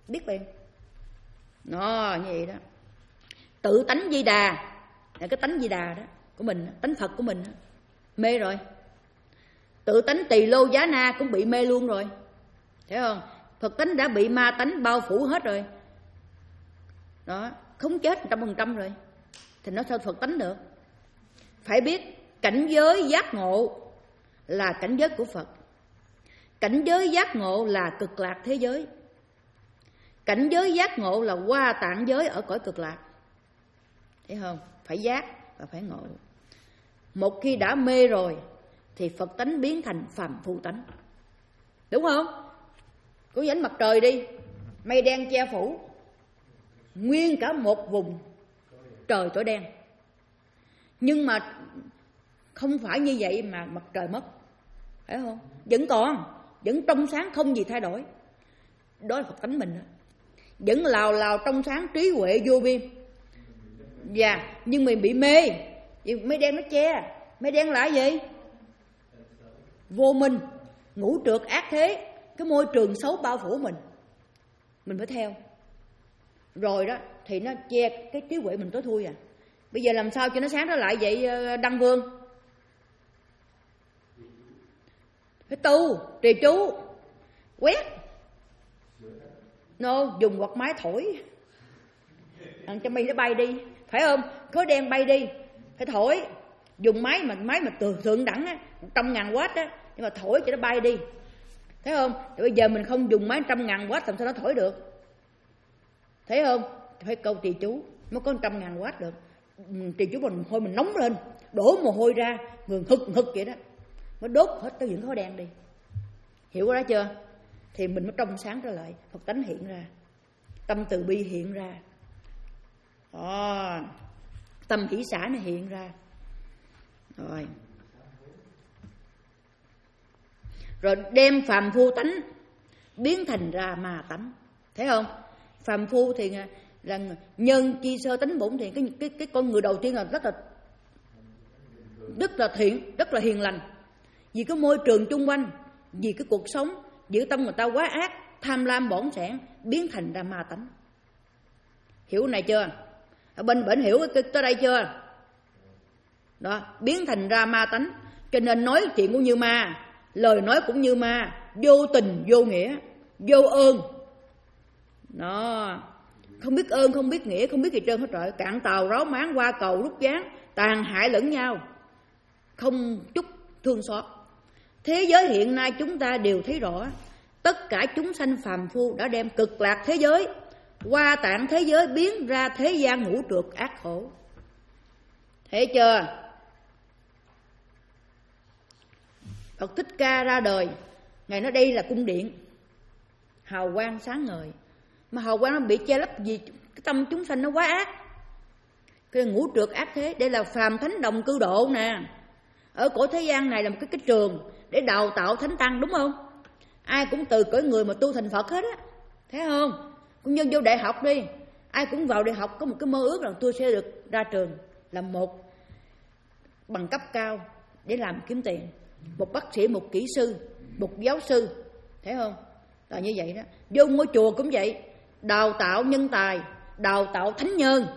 biết liền. Nó như vậy đó. Tự tánh Di Đà là cái tánh Di Đà đó của mình, tánh Phật của mình đó. Mê rồi. Tự tánh Tỳ Lô Giá Na cũng bị mê luôn rồi, thấy không? Phật tánh đã bị ma tánh bao phủ hết rồi đó, không chết trăm phần trăm rồi thì nó sao Phật tánh được? Phải biết cảnh giới giác ngộ là cảnh giới của Phật, cảnh giới giác ngộ là cực lạc thế giới, cảnh giới giác ngộ là Hoa Tạng giới ở cõi cực lạc, thấy không? Phải giác và phải ngộ. Một khi đã mê rồi thì Phật tánh biến thành phàm phu tánh, đúng không? Cứ nhìn ánh mặt trời đi, mây đen che phủ, nguyên cả một vùng trời tối đen. Nhưng mà không phải như vậy mà mặt trời mất, phải không? Vẫn còn, vẫn trong sáng không gì thay đổi. Đó là Phật tánh mình đó. Vẫn lào lào trong sáng trí huệ vô biên. Dạ, nhưng mình bị mê, vì mây đen nó che. Mây đen là gì? Vô minh, ngũ trược ác thế, cái môi trường xấu bao phủ mình, mình phải theo. Rồi đó thì nó che cái trí huệ mình tối thui à. Bây giờ làm sao cho nó sáng trở lại vậy Đăng Vương? Phải tu, trì chú, quét. Nó no, dùng quạt máy thổi làm cho mây nó bay đi, phải không? Khối đen bay đi, phải thổi. Dùng máy mà máy mà từ thượng đẳng á, một trăm ngàn watt á, nhưng mà thổi cho nó bay đi, thấy không? Thì bây giờ mình không dùng máy trăm ngàn watt làm sao nó thổi được, thấy không? Phải câu trì chú mới có trăm ngàn watt được. Trì chú mình hôi mình nóng lên, đổ mồ hôi ra, người hực hực vậy đó, mới đốt hết cái những khối đen đi. Hiểu đó chưa? Thì mình mới trong sáng trở lại, Phật tánh hiện ra, tâm từ bi hiện ra, à, tâm hỷ xả này hiện ra. Rồi rồi đem phàm phu tánh biến thành ra ma tánh, thấy không? Phàm phu thì là nhân chi sơ tánh bổn thiện, cái cái cái con người đầu tiên là rất là rất là thiện, rất là hiền lành. Vì cái môi trường chung quanh, vì cái cuộc sống, giữ tâm người ta quá ác, tham lam bỏng sẻn, biến thành ra ma tánh. Hiểu này chưa? Ở bên bển hiểu tới đây chưa? Đó, biến thành ra ma tánh. Cho nên nói chuyện cũng như ma, lời nói cũng như ma, vô tình vô nghĩa, vô ơn. Đó, không biết ơn, không biết nghĩa, không biết gì trơn hết rồi. Cạn tàu ráo máng qua cầu rút gián, tàn hại lẫn nhau, không chút thương xót. Thế giới hiện nay chúng ta đều thấy rõ, tất cả chúng sanh phàm phu đã đem cực lạc thế giới, Hoa Tạng thế giới biến ra thế gian ngũ trược ác khổ. Thấy chưa? Phật Thích Ca ra đời, Ngài nói đây là cung điện, hào quang sáng ngời. Mà hào quang nó bị che lấp vì cái tâm chúng sanh nó quá ác. Cái ngũ trược ác thế, đây là phàm thánh đồng cư độ nè. Ở cõi thế gian này là một cái, cái trường để đào tạo thánh tăng, đúng không? Ai cũng từ cõi người mà tu thành Phật hết á, thấy không? Cũng như vô đại học đi, ai cũng vào đại học có một cái mơ ước là tôi sẽ được ra trường làm một bằng cấp cao để làm kiếm tiền, một bác sĩ, một kỹ sư, một giáo sư, thấy không? Là như vậy đó. Vô ngôi chùa cũng vậy, đào tạo nhân tài, đào tạo thánh nhân.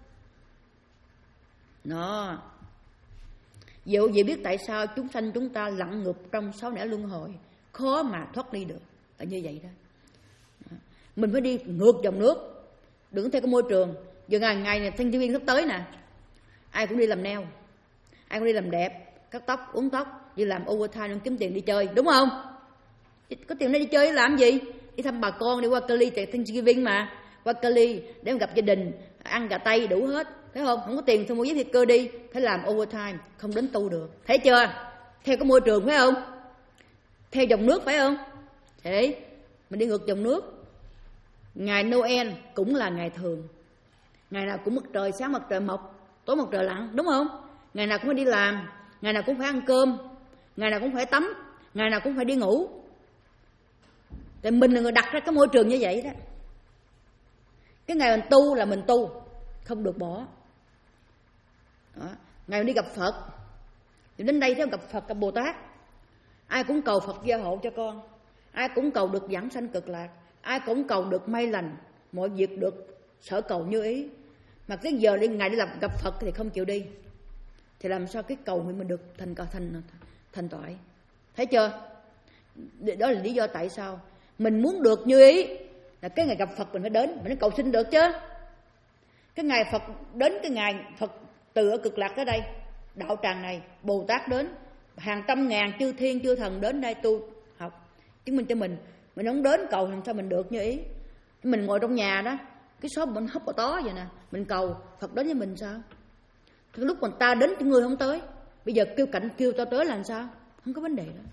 Đó. Dẫu vậy biết tại sao chúng sanh chúng ta lặn ngược trong sáu nẻo luân hồi, khó mà thoát đi được, là như vậy đó. Mình phải đi ngược dòng nước, đừng theo cái môi trường. Giờ ngày ngày này thanh thiếu niên sắp tới nè, ai cũng đi làm nail, ai cũng đi làm đẹp, cắt tóc, uống tóc, đi làm overtime để kiếm tiền đi chơi, đúng không? Có tiền để đi chơi làm gì? Đi thăm bà con, đi qua Cali tại Thanksgiving mà, qua Cali để mà gặp gia đình, ăn gà tây đủ hết, thấy không? Không có tiền thôi mua giấy thịt cơ đi, phải làm overtime, không đến tu được, thấy chưa? Theo cái môi trường phải không? Theo dòng nước phải không? Thế mình đi ngược dòng nước. Ngày Noel cũng là ngày thường, ngày nào cũng mặt trời sáng mặt trời mọc, tối mặt trời lặn, đúng không? Ngày nào cũng phải đi làm, ngày nào cũng phải ăn cơm, ngày nào cũng phải tắm, ngày nào cũng phải đi ngủ. Tại mình là người đặt ra cái môi trường như vậy đó. Cái ngày mình tu là mình tu, không được bỏ. Đó. Ngày mình đi gặp Phật, thì đến đây thấy gặp Phật, gặp Bồ Tát, ai cũng cầu Phật gia hộ cho con, ai cũng cầu được giảng sanh cực lạc, ai cũng cầu được may lành, mọi việc được sở cầu như ý. Mà cái giờ đi ngày đi làm gặp Phật thì không chịu đi, thì làm sao cái cầu nguyện mình được thành thành thành toại? Thấy chưa? Đó là lý do tại sao mình muốn được như ý là cái ngày gặp Phật mình phải đến, mình mới cầu xin được chứ. Cái ngày Phật đến, cái ngày Phật từ ở cực lạc tới đây, đạo tràng này, Bồ Tát đến, hàng trăm ngàn chư thiên chư thần đến đây tu học chứng minh cho mình. Mình không đến cầu làm sao mình được như ý? Mình ngồi trong nhà đó, cái xóm mình hấp bò tó vậy nè, mình cầu Phật đến với mình sao? Thì lúc mà ta đến cái người không tới, bây giờ kêu cảnh kêu ta tới làm sao? Không có vấn đề đó.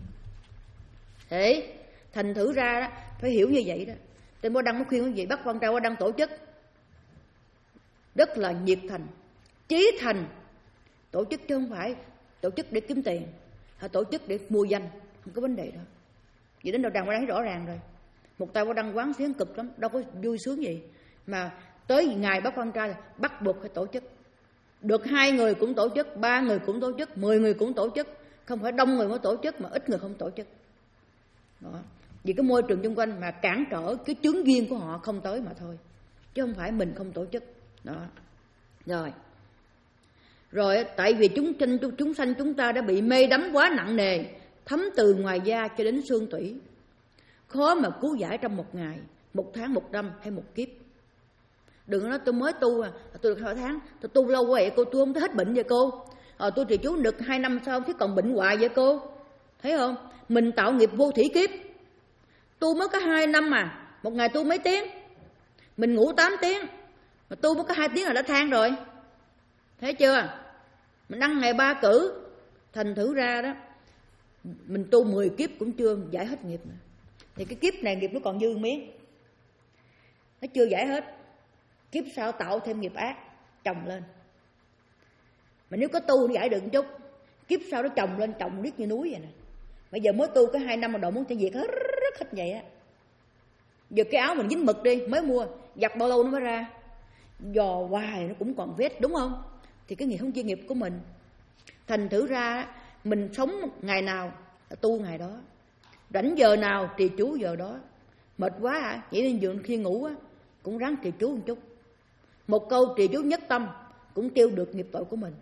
Thế thành thử ra đó phải hiểu như vậy đó. Trên Bố Đăng mới khuyên quý vị, Bắc Quan Trai Bố Đăng tổ chức rất là nhiệt thành, chí thành, tổ chức chứ không phải tổ chức để kiếm tiền, hay tổ chức để mua danh, không có vấn đề đó. Vậy đến đầu tràng Bố Đăng thấy rõ ràng rồi. Một tay Bố Đăng quán xuyến cực lắm, đâu có vui sướng gì. Mà tới ngày Bắc Quan Trai là bắt buộc phải tổ chức. Được hai người cũng tổ chức, ba người cũng tổ chức, mười người cũng tổ chức. Không phải đông người mới tổ chức mà ít người không tổ chức. Đó. Vì cái môi trường xung quanh mà cản trở cái chướng duyên của họ không tới mà thôi, chứ không phải mình không tổ chức. Đó. Rồi Rồi tại vì chúng sanh chúng sanh chúng ta đã bị mê đắm quá nặng nề, thấm từ ngoài da cho đến xương tủy, khó mà cứu giải trong một ngày, một tháng, một năm hay một kiếp. Đừng nói tôi mới tu à, tôi được hai tháng, tôi tu lâu quá vậy cô, tôi không thấy hết bệnh vậy cô. À, tôi trì chú được hai năm sau chứ còn bệnh hoài vậy cô. Thấy không? Mình tạo nghiệp vô thủy kiếp. Tu mới có hai năm mà, một ngày tu mấy tiếng? Mình ngủ tám tiếng, mà tu mới có hai tiếng là đã than rồi. Thấy chưa? Mình đăng ngày ba cử, thành thử ra đó, mình tu mười kiếp cũng chưa giải hết nghiệp nữa. Thì cái kiếp này nghiệp nó còn dư miếng, nó chưa giải hết. Kiếp sau tạo thêm nghiệp ác chồng lên. Mà nếu có tu nó giải được một chút, kiếp sau nó chồng lên, chồng riết như núi vậy nè. Bây giờ mới tu có hai năm mà độ muốn cho việc hết rất hết vậy á. Giờ cái áo mình dính mực đi, mới mua, giặt bao lâu nó mới ra, dò hoài nó cũng còn vết, đúng không? Thì cái nghiệp không chuyên nghiệp của mình. Thành thử ra mình sống ngày nào tu ngày đó, rảnh giờ nào trì chú giờ đó. Mệt quá hả? Chỉ nên dường khi ngủ á cũng ráng trì chú một chút. Một câu trì chú nhất tâm cũng tiêu được nghiệp tội của mình.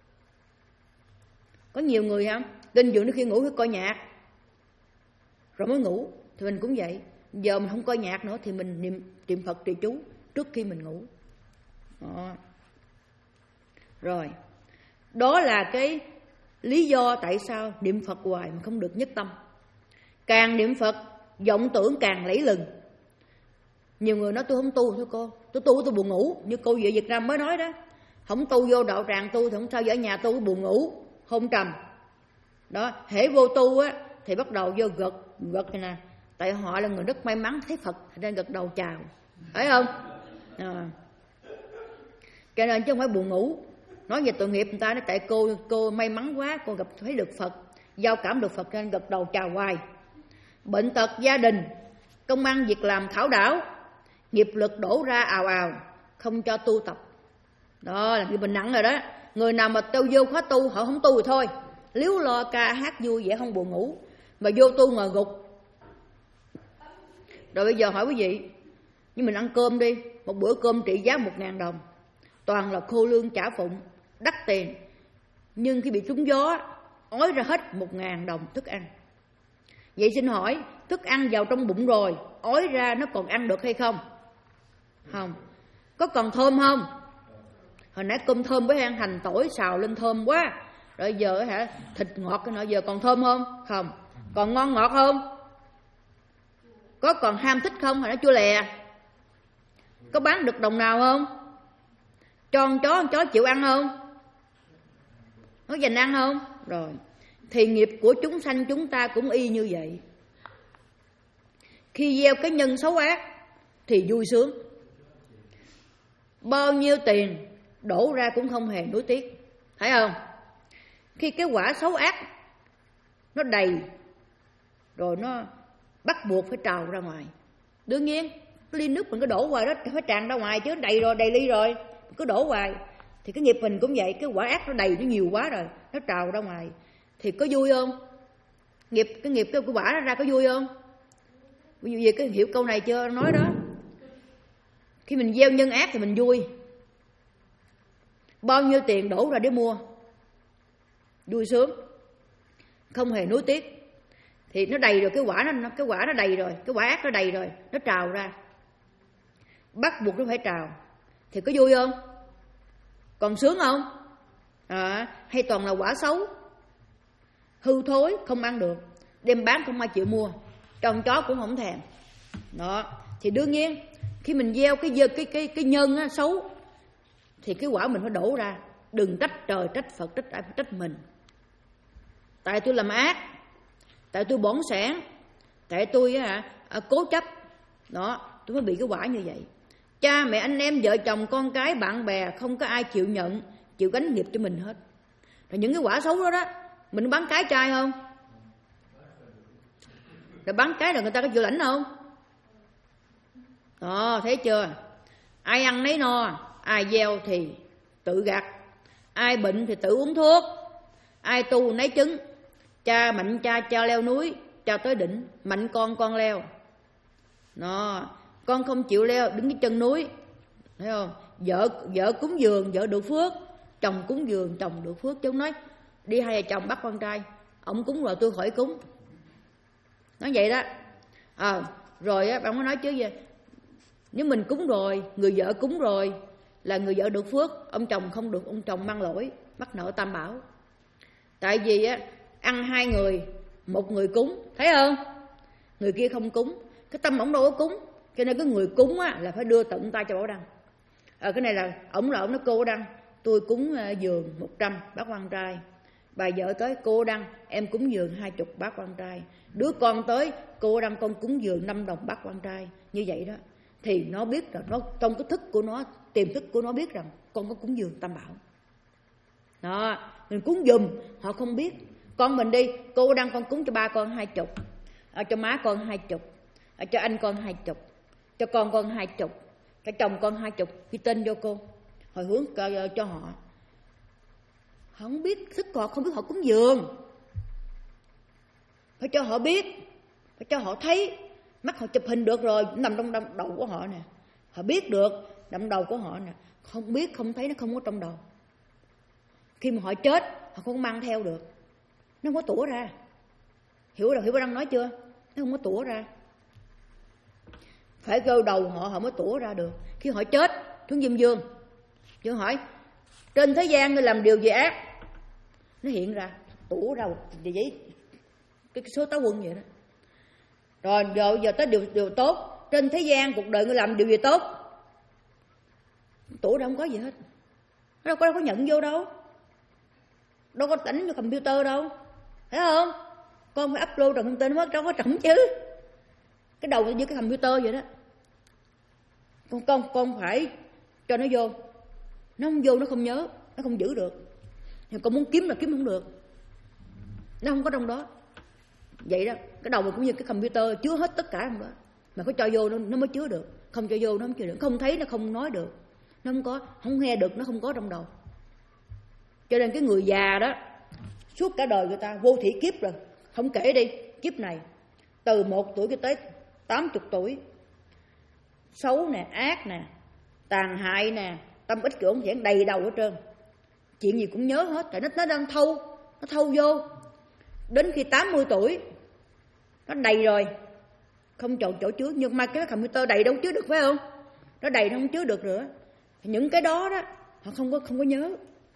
Có nhiều người hả, lên giường khi ngủ phải coi nhạc rồi mới ngủ. Thì mình cũng vậy. Giờ mình không coi nhạc nữa thì mình niệm, niệm Phật trì chú trước khi mình ngủ. Đó. Rồi đó là cái lý do tại sao niệm Phật hoài mà không được nhất tâm. Càng niệm Phật vọng tưởng càng lẫy lừng. Nhiều người nói tôi không tu thôi cô, tôi tu tôi buồn ngủ. Như cô về Việt Nam mới nói đó, không tu vô đạo tràng tu thì không sao, ở nhà tu buồn ngủ hôn trầm. Đó, hễ vô tu á thì bắt đầu vô gật gật này nè. Tại họ là người rất may mắn thấy Phật nên gật đầu chào, phải không? À. Cho nên chứ không phải buồn ngủ. Nói về tội nghiệp người ta nói tại cô cô may mắn quá, cô gặp thấy được Phật, giao cảm được Phật nên gật đầu chào hoài. Bệnh tật gia đình, công ăn việc làm thảo đảo, nghiệp lực đổ ra ào ào, không cho tu tập. Đó là nghiệp bệnh nặng rồi đó. Người nào mà tu vô khóa tu, họ không tu thì thôi, líu lo ca hát vui vẻ không buồn ngủ, mà vô tu ngồi gục. Rồi bây giờ hỏi quý vị, nhưng mình ăn cơm đi, một bữa cơm trị giá một ngàn đồng, toàn là khô lương chả phụng, đắt tiền, nhưng khi bị trúng gió ói ra hết một ngàn đồng thức ăn. Vậy xin hỏi, thức ăn vào trong bụng rồi ói ra nó còn ăn được hay không? Không. Có còn thơm không? Hồi nãy cơm thơm với ăn hành tỏi xào lên thơm quá. Rồi giờ hả, thịt ngọt cái nọ giờ còn thơm không? Không. Còn ngon ngọt không? Có còn ham thích không? Hồi nãy chua lè, có bán được đồng nào không? Cho con chó, con chó chịu ăn không? Có dành ăn không? Rồi thì nghiệp của chúng sanh chúng ta cũng y như vậy. Khi gieo cái nhân xấu ác thì vui sướng, bao nhiêu tiền đổ ra cũng không hề nuối tiếc, thấy không? Khi cái quả xấu ác nó đầy rồi, nó bắt buộc phải trào ra ngoài. Đương nhiên ly nước mình cứ đổ hoài đó phải tràn ra ngoài chứ, đầy rồi, đầy ly rồi cứ đổ hoài. Thì cái nghiệp mình cũng vậy, cái quả ác nó đầy, nó nhiều quá rồi, nó trào ra ngoài thì có vui không? Nghiệp cái nghiệp cái quả nó ra có vui không? Ví dụ như cái hiểu câu này chưa? Nói đó. Khi mình gieo nhân ác thì mình vui. Bao nhiêu tiền đổ ra để mua, vui sướng, không hề nuối tiếc. Thì nó đầy rồi, cái quả nó cái quả nó đầy rồi, cái quả ác nó đầy rồi, nó trào ra. Bắt buộc nó phải trào. Thì có vui không? Còn sướng không? À, hay toàn là quả xấu, hư thối, không ăn được, đem bán không ai chịu mua, trồng chó cũng không thèm. Đó, thì đương nhiên khi mình gieo cái cái cái cái nhân á, xấu thì cái quả mình phải đổ ra. Đừng trách trời, trách Phật, trách ai, trách mình. Tại tôi làm ác, tại tôi bỏng sẻn, tại tôi à, à, cố chấp. Đó, tôi mới bị cái quả như vậy. Cha mẹ anh em vợ chồng con cái bạn bè không có ai chịu nhận, chịu gánh nghiệp cho mình hết. Rồi những cái quả xấu đó đó, mình bán cái trai không? Rồi bán cái rồi người ta có chịu lãnh không? Đó, thấy chưa? Ai ăn nấy no, ai gieo thì tự gặt, ai bệnh thì tự uống thuốc, ai tu nấy chứng. Cha mạnh cha cha leo núi, cha tới đỉnh, mạnh con con leo. Đó, con không chịu leo đứng cái chân núi, thấy không? Vợ vợ cúng dường vợ được phước, chồng cúng dường chồng được phước. Chứ không nói đi hai vợ chồng bắt con trai, ông cúng rồi tôi khỏi cúng, nói vậy đó. À, rồi á, bạn có nói chứ gì? Nếu mình cúng rồi, người vợ cúng rồi là người vợ được phước, ông chồng không được, ông chồng mang lỗi, mắc nợ tam bảo. Tại vì á, ăn hai người, một người cúng, thấy không? Người kia không cúng, cái tâm ổng đâu có cúng, cho nên cái người cúng á là phải đưa tận tay cho Bảo Đăng. À, cái này là ổng là ổng nói cô Đăng, tôi cúng uh, dường một trăm bát quan trai. Bà vợ tới, cô Đăng em cúng dường hai chục bát quan trai. Đứa con tới, cô Đăng con cúng dường năm đồng bát quan trai. Như vậy đó thì nó biết rồi, nó trong cái thức của nó, tiềm thức của nó biết rằng con có cúng dường tam bảo. Đó, mình cúng dùm họ không biết. Con mình đi, cô Đăng con cúng cho ba con hai chục, à, cho má con hai chục, à, cho anh con hai chục, cho con con hai chục, cho chồng con hai chục, ghi tên vô cô, hồi hướng cho, cho họ. Họ không biết, thức họ không biết họ cúng dường. Phải cho họ biết, phải cho họ thấy. Mắt họ chụp hình được rồi, nằm trong đầu của họ nè. Họ biết được, nằm đầu của họ nè. Không biết, không thấy, nó không có trong đầu. Khi mà họ chết, họ không mang theo được, nó không có tủa ra. Hiểu rồi, hiểu bà đang nói chưa? Nó không có tủa ra. Phải cơ đầu họ, họ mới tủa ra được. Khi họ chết, xuống Diêm Dương, chứ hỏi, trên thế gian ngươi làm điều gì ác? Nó hiện ra, tủa ra một giấy, cái số táo quân vậy đó. Rồi giờ, giờ tới điều, điều tốt. Trên thế gian cuộc đời ngươi làm điều gì tốt? Tủa ra không có gì hết. Nó đâu có, đâu có nhận vô đâu, đâu có đánh vô computer đâu, thấy không? Con phải upload rồi thông tin mất, đâu có trọng chứ. Cái đầu như cái computer vậy đó. Con con con phải cho nó vô. Nó không vô nó không nhớ, nó không giữ được. Thì con muốn kiếm là kiếm không được, nó không có trong đó. Vậy đó, cái đầu mình cũng như cái computer chứa hết tất cả trong đó. Mà có cho vô nó, nó mới chứa được, không cho vô nó không chứa được. Không thấy nó không nói được, nó không có, không nghe được, nó không có trong đầu. Cho nên cái người già đó, suốt cả đời người ta vô thị kiếp rồi, không kể đi, kiếp này từ một tuổi cho tới tám chục tuổi, xấu nè, ác nè, tàn hại nè, tâm ích kỷ hỗn đầy đầu hết trơn. Chuyện gì cũng nhớ hết, tại nó nó đang thâu, nó thâu vô. Đến khi tám mươi tuổi nó đầy rồi, không chọn chỗ chứa. Nhưng mà cái computer đầy đâu chứa được, phải không? Nó đầy nó không chứa được nữa. Những cái đó đó họ không có không có nhớ,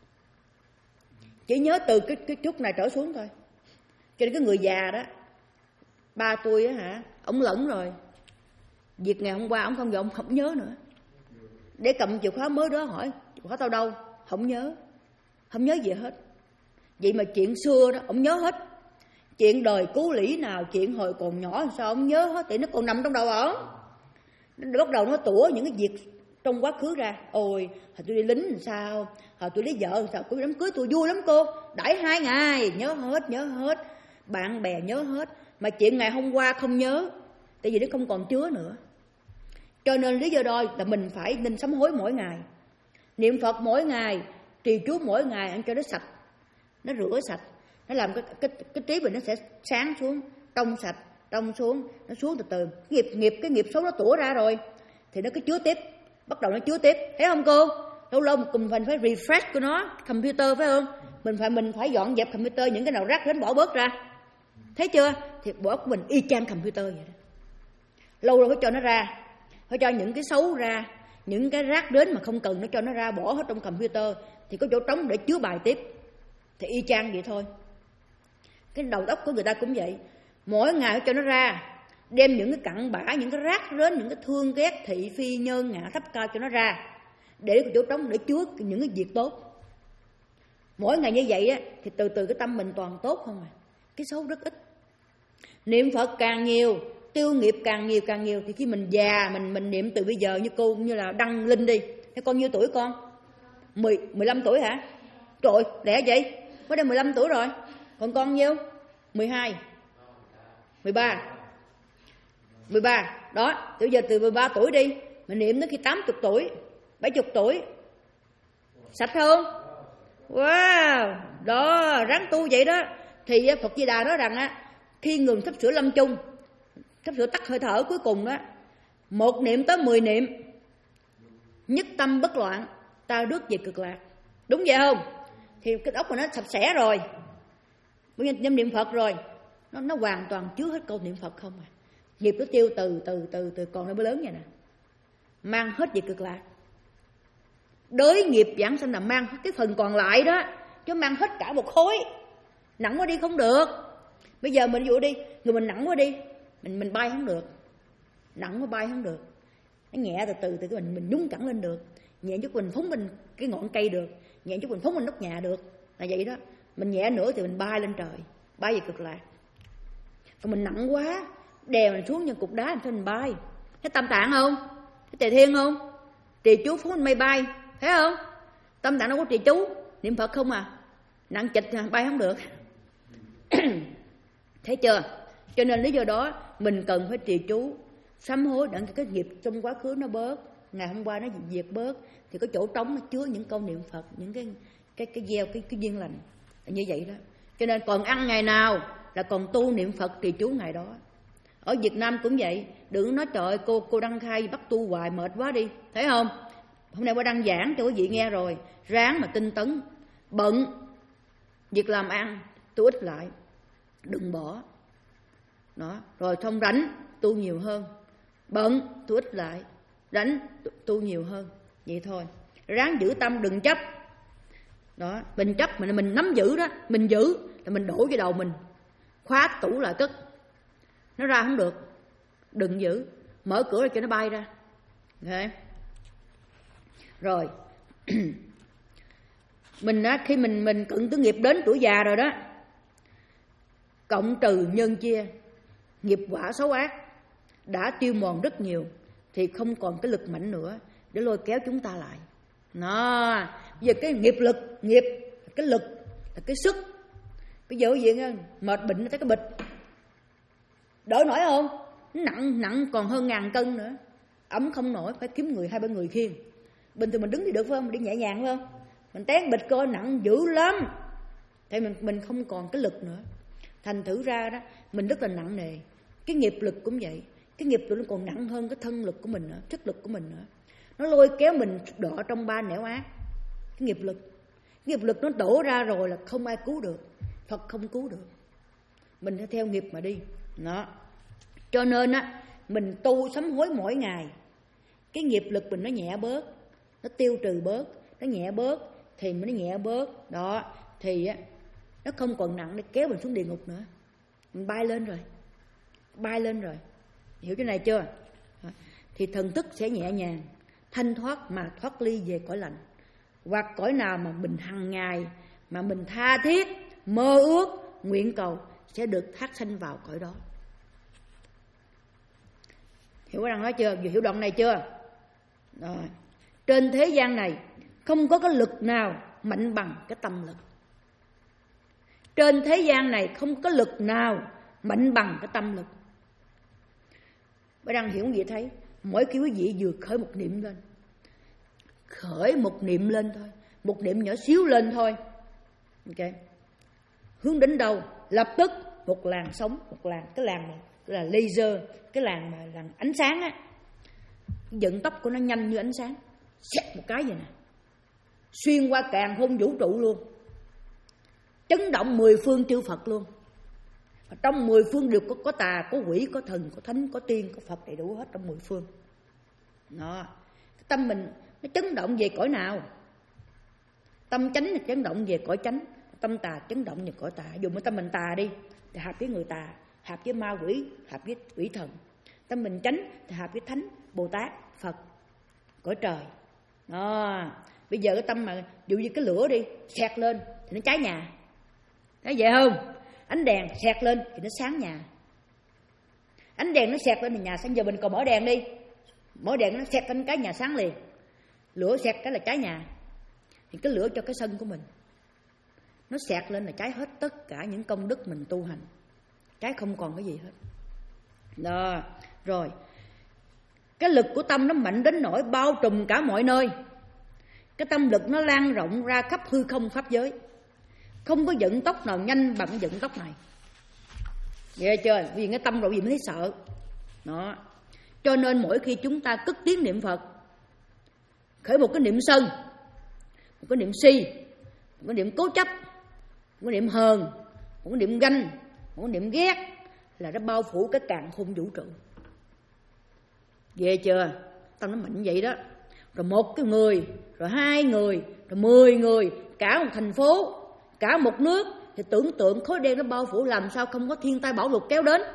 chỉ nhớ từ cái cái chút này trở xuống thôi. Cho nên cái người già đó, ba tôi á hả, ổng lẫn rồi. Việc ngày hôm qua ổng không giờ ổng không nhớ nữa. Để cầm chìa khóa mới đó hỏi chìa khóa tao đâu, không nhớ, không nhớ gì hết. Vậy mà chuyện xưa đó ổng nhớ hết. Chuyện đời cứu lĩ nào, chuyện hồi còn nhỏ sao ổng nhớ hết, tại nó còn nằm trong đầu ổng. Nó bắt đầu nó tủa những cái việc trong quá khứ ra. Ôi, hồi tôi đi lính làm sao, hồi tôi lấy vợ làm sao, cô đám cưới tôi vui lắm cô, đãi hai ngày, nhớ hết, nhớ hết. Bạn bè nhớ hết. Mà chuyện ngày hôm qua không nhớ, tại vì nó không còn chứa nữa. Cho nên lý do đó là mình phải nên sám hối mỗi ngày, niệm Phật mỗi ngày, trì chú mỗi ngày, ăn cho nó sạch, nó rửa sạch, nó làm cái cái cái trí mình nó sẽ sáng xuống, trong sạch, tông xuống, nó xuống từ từ, nghiệp nghiệp cái nghiệp xấu nó tủa ra rồi thì nó cứ chứa tiếp, bắt đầu nó chứa tiếp, thấy không cô? Lâu lâu mình phải phải refresh của nó, computer phải không? Mình phải mình phải dọn dẹp computer, những cái nào rác đến bỏ bớt ra, thấy chưa? Thì bỏ của mình y chang computer vậy đó. Lâu lâu phải cho nó ra, phải cho những cái xấu ra, những cái rác đến mà không cần nó cho nó ra, bỏ hết trong computer thì có chỗ trống để chứa bài tiếp. Thì y chang vậy thôi. Cái đầu óc của người ta cũng vậy, mỗi ngày cho nó ra, đem những cái cặn bã, những cái rác đến, những cái thương ghét, thị phi, nhơn ngã, thấp cao cho nó ra, để có chỗ trống để chứa những cái việc tốt. Mỗi ngày như vậy á, thì từ từ cái tâm mình toàn tốt không à, cái xấu rất ít. Niệm Phật càng nhiều, tiêu nghiệp càng nhiều càng nhiều, thì khi mình già, mình mình niệm từ bây giờ, như cô như là Đăng Linh đi, thế con nhiêu tuổi con? mười, mười lăm tuổi hả? Trời lẽ vậy, mới đây mười lăm tuổi rồi. Còn con nhiêu? mười hai, mười ba, mười ba. Đó, từ giờ từ mười ba tuổi đi, mình niệm đến khi tám mươi tuổi, bảy mươi tuổi. Sạch không? Wow, đó, ráng tu vậy đó. Thì Phật Di Đà nói rằng á, khi ngừng sắp sửa lâm chung, sắp sửa tắt hơi thở cuối cùng đó, một niệm tới mười niệm, nhất tâm bất loạn, ta rước về cực lạc. Đúng vậy không? Thì cái óc của nó sạch sẽ rồi, bởi vì niệm Phật rồi, nó nó hoàn toàn chứa hết câu niệm Phật không à. Nghiệp nó tiêu từ từ từ từ còn nó mới lớn vậy nè, mang hết về cực lạc. Đới nghiệp giảng sanh là mang cái phần còn lại đó, chứ mang hết cả một khối, nặng quá đi không được. Bây giờ mình ví dụ đi, người mình nặng quá đi, mình mình bay không được, nặng quá bay không được, nó nhẹ từ từ từ cái mình mình nhúng cẳng lên được, nhẹ chút mình phóng mình cái ngọn cây được, nhẹ chút mình phóng mình nóc nhà được, là vậy đó. Mình nhẹ nữa thì mình bay lên trời, bay về cực lạc. Còn mình nặng quá, đè mình xuống như cục đá làm sao mình bay? Thấy Tam Tạng không? Thấy Tề Thiên không? Trì chú phóng mây bay, thấy không? Tam Tạng đâu có trì chú, niệm Phật không à, nặng chịch bay không được. Thấy chưa? Cho nên lý do đó mình cần phải trì chú, sám hối để cái nghiệp trong quá khứ nó bớt, ngày hôm qua nó diệt bớt, thì có chỗ trống nó chứa những câu niệm Phật, những cái cái cái gieo cái cái duyên lành như vậy đó. Cho nên còn ăn ngày nào là còn tu niệm Phật trì chú ngày đó. Ở Việt Nam cũng vậy, đừng nói trời ơi, cô cô Đăng Khai bắt tu hoài mệt quá đi, thấy không? Hôm nay qua đăng giảng cho quý vị nghe rồi, ráng mà tinh tấn, bận việc làm ăn tu ít lại, đừng bỏ. Đó, rồi thông rảnh tu nhiều hơn, bận tu ít lại, rảnh tu nhiều hơn, vậy thôi. Ráng giữ tâm đừng chấp. Đó, mình chấp mình mình nắm giữ đó, mình giữ là mình đổ vô đầu mình, khóa tủ lại cất, nó ra không được, đừng giữ, mở cửa ra cho nó bay ra. Okay. Rồi mình á, khi mình mình cận tới nghiệp đến tuổi già rồi đó, cộng trừ nhân chia, nghiệp quả xấu ác đã tiêu mòn rất nhiều, thì không còn cái lực mạnh nữa để lôi kéo chúng ta lại. Nó bây giờ cái nghiệp lực, nghiệp cái lực là cái sức. Bây giờ gì nghe mệt bệnh nó thấy cái bịch, đỡ nổi không? Nặng nặng còn hơn ngàn cân nữa, ấm không nổi, phải kiếm người hai ba người khiêng. Bình thường mình đứng thì được phải không? Mình đi nhẹ nhàng phải không? Mình té bịch coi nặng dữ lắm, thì mình mình không còn cái lực nữa. Thành thử ra đó mình rất là nặng nề. Cái nghiệp lực cũng vậy, cái nghiệp lực nó còn nặng hơn cái thân lực của mình nữa, sức lực của mình nữa. Nó lôi kéo mình đọa trong ba nẻo ác. Cái nghiệp lực, cái nghiệp lực nó đổ ra rồi là không ai cứu được, Phật không cứu được, mình phải theo nghiệp mà đi. Đó. Cho nên á, mình tu sám hối mỗi ngày, cái nghiệp lực mình nó nhẹ bớt, nó tiêu trừ bớt, nó nhẹ bớt thì nó nhẹ bớt. Đó, thì á, nó không còn nặng để kéo mình xuống địa ngục nữa, mình bay lên rồi, bay lên rồi, hiểu cái này chưa? Thì thần thức sẽ nhẹ nhàng, thanh thoát mà thoát ly về cõi lành. Hoặc cõi nào mà mình hằng ngày mà mình tha thiết mơ ước nguyện cầu sẽ được thác sanh vào cõi đó. Hiểu cái đoạn nói chưa? Hiểu đoạn này chưa? Rồi. Trên thế gian này không có cái lực nào mạnh bằng cái tâm lực. Trên thế gian này không có lực nào mạnh bằng cái tâm lực. Bạn đang hiểu gì thấy? Mỗi khi quý vị vừa khởi một niệm lên, khởi một niệm lên thôi, một niệm nhỏ xíu lên thôi, ok, hướng đến đâu lập tức một làn sóng, một làn, cái làn này là laser, cái làn mà làn ánh sáng á, vận tốc của nó nhanh như ánh sáng, xẹt một cái vậy nè, xuyên qua càn khôn vũ trụ luôn, chấn động mười phương chư Phật luôn. Và trong mười phương đều có, có tà, có quỷ, có thần, có thánh, có tiên, có Phật, đầy đủ hết trong mười phương. Đó. Cái tâm mình nó chấn động về cõi nào? Tâm chánh là chấn động về cõi chánh, tâm tà chấn động về cõi tà. Dùng cái tâm mình tà đi thì hợp với người tà, hợp với ma quỷ, hợp với quỷ thần. Tâm mình chánh thì hợp với thánh, Bồ Tát, Phật, cõi trời. Đó. Bây giờ cái tâm mà dụ như cái lửa đi xẹt lên thì nó cháy nhà, thấy vậy không? Ánh đèn xẹt lên thì nó sáng nhà. Ánh đèn nó xẹt lên thì nhà sáng. Giờ mình còn mở đèn đi, mở đèn nó xẹt lên cái nhà sáng liền. Lửa xẹt cái là cháy nhà. Thì cái lửa cho cái sân của mình, nó xẹt lên là cháy hết tất cả những công đức mình tu hành, cháy không còn cái gì hết. Đó. Rồi cái lực của tâm nó mạnh đến nỗi bao trùm cả mọi nơi. Cái tâm lực nó lan rộng ra khắp hư không pháp giới, không có vận tốc nào nhanh bằng vận tốc này. Nghe chưa? Vì cái tâm rồi gì mới thấy sợ. Đó. Cho nên mỗi khi chúng ta cất tiếng niệm Phật, khởi một cái niệm sân, một cái niệm si, một cái niệm cố chấp, một cái niệm hờn, một cái niệm ganh, một cái niệm ghét, là nó bao phủ cái càn khôn vũ trụ. Ghê chưa? Tâm nó mạnh vậy đó. Rồi một cái người, rồi hai người, rồi mười người, cả một thành phố, cả một nước, thì tưởng tượng khối đen nó bao phủ, làm sao không có thiên tai bão lụt kéo đến.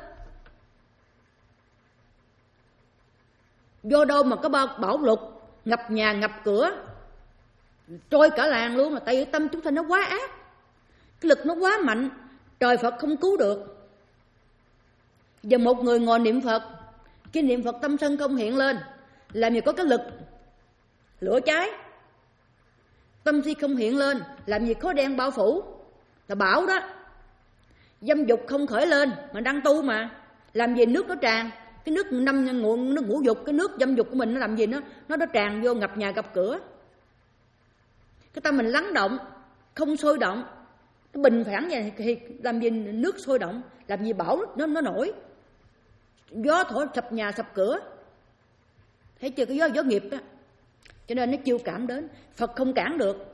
Do đâu mà có bão lụt, ngập nhà ngập cửa, trôi cả làng luôn. Là tại vì tâm chúng ta nó quá ác, cái lực nó quá mạnh, trời Phật không cứu được. Giờ một người ngồi niệm Phật, cái niệm Phật tâm sân không hiện lên, làm gì có cái lực lửa cháy. Tâm si không hiện lên, làm gì khối đen bao phủ, là bão đó. Dâm dục không khởi lên, mà đang tu mà, làm gì nước nó tràn. Cái nước năm nguồn nước ngũ dục, cái nước dâm dục của mình nó làm gì nó nó nó tràn vô, ngập nhà ngập cửa. Cái tâm mình lắng động, không sôi động, nó bình phẳng vậy thì làm gì nước sôi động, làm gì bão nó nó nổi, gió thổi sập nhà sập cửa. Thấy chưa? Cái gió gió nghiệp đó. Cho nên nó chiêu cảm đến. Phật không cản được,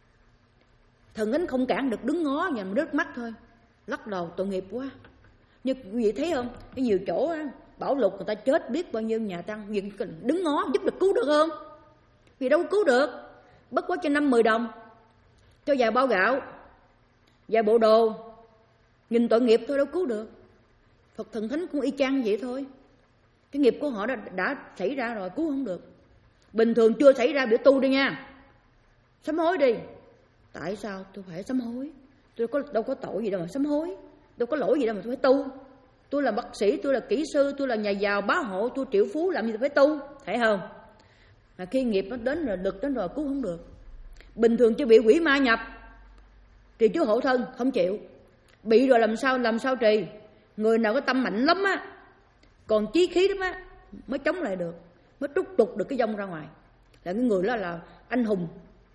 thần thánh không cản được, đứng ngó nhằm rớt mắt thôi, lắc đầu tội nghiệp quá. Như quý vị thấy không, cái nhiều chỗ á, bão lụt người ta chết biết bao nhiêu nhà tăng, đứng ngó giúp được cứu được không? Vì đâu cứu được, bất quá cho năm mười đồng, cho vài bao gạo, vài bộ đồ, nhìn tội nghiệp thôi, đâu cứu được. Phật thần thánh cũng y chang vậy thôi. Cái nghiệp của họ đã, đã xảy ra rồi, cứu không được. Bình thường chưa xảy ra biểu tu đi nha, sám hối đi. Tại sao tôi phải sám hối? Tôi có, đâu có tội gì đâu mà sám hối, đâu có lỗi gì đâu mà tôi phải tu. Tôi là bác sĩ, tôi là kỹ sư, tôi là nhà giàu bá hộ, tôi triệu phú, làm gì tôi phải tu, thấy không? Mà khi nghiệp nó đến rồi, lực đến rồi, cứu không được. Bình thường chưa bị quỷ ma nhập, trì chú hộ thân không chịu. Bị rồi làm sao làm sao trì? Người nào có tâm mạnh lắm á, còn chí khí lắm á, mới chống lại được, mới trút trục được cái vong ra ngoài. Là cái người đó là anh hùng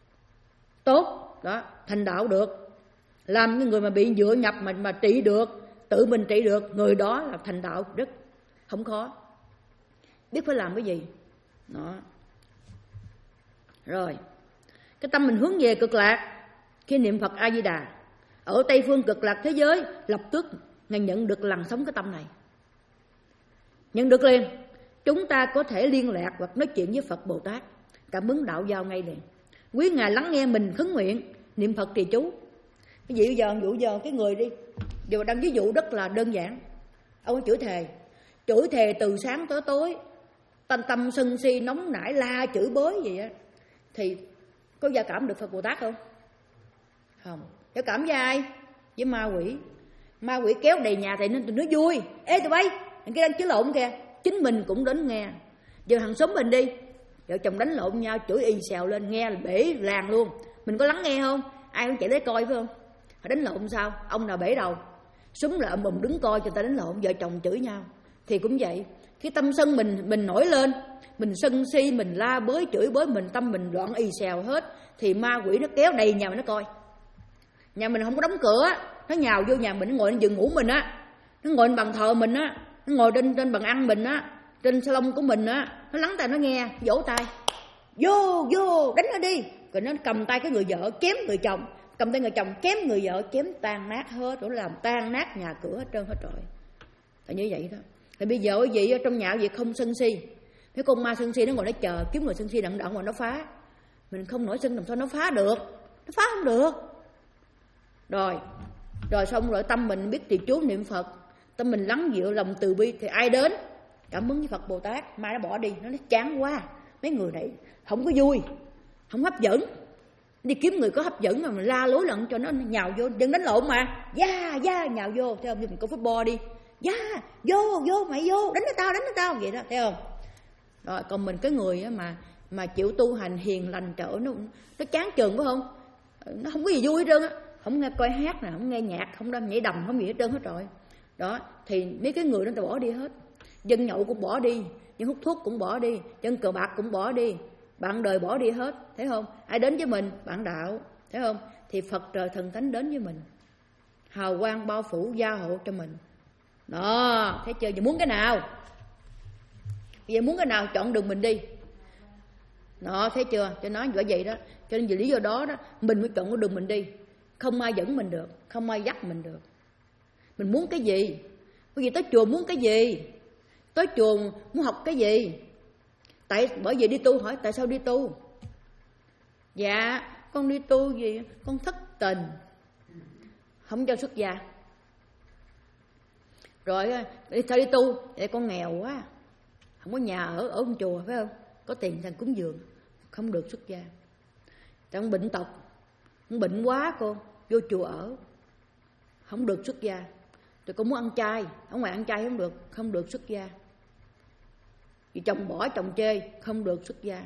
tốt đó, thành đạo được. Làm cái người mà bị dựa nhập mà mà trị được, tự mình trị được, người đó là thành đạo rất không khó. Biết phải làm cái gì đó. Rồi cái tâm mình hướng về cực lạc, khi niệm Phật A Di Đà ở Tây phương cực lạc thế giới, lập tức Ngài nhận được làn sóng cái tâm này, nhận được liền. Chúng ta có thể liên lạc hoặc nói chuyện với Phật Bồ Tát, cảm ứng đạo giao ngay liền. Quý Ngài lắng nghe mình khấn nguyện, niệm Phật trì chú. Cái gì giờ dụ giờ cái người đi, giờ đang ví dụ rất là đơn giản. Ông chửi thề, chửi thề từ sáng tới tối, tâm tâm sân si nóng nảy la chửi bới gì á, thì có gia cảm được Phật Bồ Tát không? Không. Gia cảm với ai? Với ma quỷ. Ma quỷ kéo đầy nhà thì nên tụi nó vui. Ê tụi bay, thằng kia đang chửi lộn kìa. Chính mình cũng đến nghe. Giờ thằng xóm mình đi, vợ chồng đánh lộn nhau, chửi y xèo lên, nghe là bể làng luôn. Mình có lắng nghe không? Ai cũng chạy tới coi phải không? Họ đánh lộn sao? Ông nào bể đầu, súng là ầm đứng coi cho người ta đánh lộn, vợ chồng chửi nhau. Thì cũng vậy, khi tâm sân mình mình nổi lên, mình sân si, mình la bới chửi bới, mình tâm mình loạn y xèo hết, thì ma quỷ nó kéo đầy nhà mình nó coi. Nhà mình không có đóng cửa, nó nhào vô nhà mình, nó ngồi trên giường ngủ mình á, nó ngồi trên bàn thờ mình á, nó ngồi trên trên bàn ăn mình á, trên salon của mình á, nó lắng tai nó nghe, vỗ tay, vô vô đánh nó đi, rồi nó cầm tay cái người vợ chém người chồng, cầm tay người chồng chém người vợ, chém tan nát hết, rồi làm tan nát nhà cửa hết trơn hết trọi. Là như vậy đó. Thì bây giờ quý vị ở trong nhà quý vị không sân si, cái con ma sân si nó ngồi nó chờ kiếm người sân si đặng động mà nó phá. Mình không nổi sân làm sao nó phá được, nó phá không được. Rồi, rồi xong rồi tâm mình biết trì chú niệm Phật, tâm mình lắng dịu lòng từ bi, thì ai đến cảm ứng với Phật Bồ Tát, mai nó bỏ đi, nó nói chán quá, mấy người này không có vui, không hấp dẫn, đi kiếm người có hấp dẫn mà mình la lối lận cho nó nhào vô, đừng đánh lộn mà, da da nhào vô, thấy không? Như mình có football đi, da vô vô mày vô, đánh nó tao đánh nó tao vậy đó, thấy không? Rồi còn mình cái người mà mà chịu tu hành hiền lành trở nó nó chán chường phải không? Nó không có gì vui hết trơn á, không nghe coi hát nè, không nghe nhạc, không đam nhảy đầm, không gì hết trơn hết rồi. Đó thì mấy cái người đó ta bỏ đi hết, dân nhậu cũng bỏ đi, dân hút thuốc cũng bỏ đi, dân cờ bạc cũng bỏ đi, bạn đời bỏ đi hết, thấy không? Ai đến với mình? Bạn đạo, thấy không? Thì Phật trời thần thánh đến với mình, hào quang bao phủ gia hộ cho mình. Đó, thấy chưa? Giờ muốn cái nào? Giờ muốn cái nào chọn đường mình đi. Đó, thấy chưa? Cho nói bởi vậy đó. Cho nên vì lý do đó đó, mình mới chọn cái đường mình đi. Không ai dẫn mình được, không ai dắt mình được. Mình muốn cái gì? Bởi vì tới chùa muốn cái gì? Tới chùa muốn học cái gì? Tại bởi vì đi tu, hỏi tại sao đi tu? Dạ con đi tu gì? Con thất tình, không cho xuất gia. Rồi sao đi tu? Để con nghèo quá, không có nhà ở, ở trong chùa phải không? Có tiền thành cúng dường, không được xuất gia. Tại con bệnh tật, con bệnh quá cô, vô chùa ở, không được xuất gia. Rồi con muốn ăn chay, ở ngoài ăn chay không được, không được xuất gia. Vì chồng bỏ chồng chê, không được xuất gia.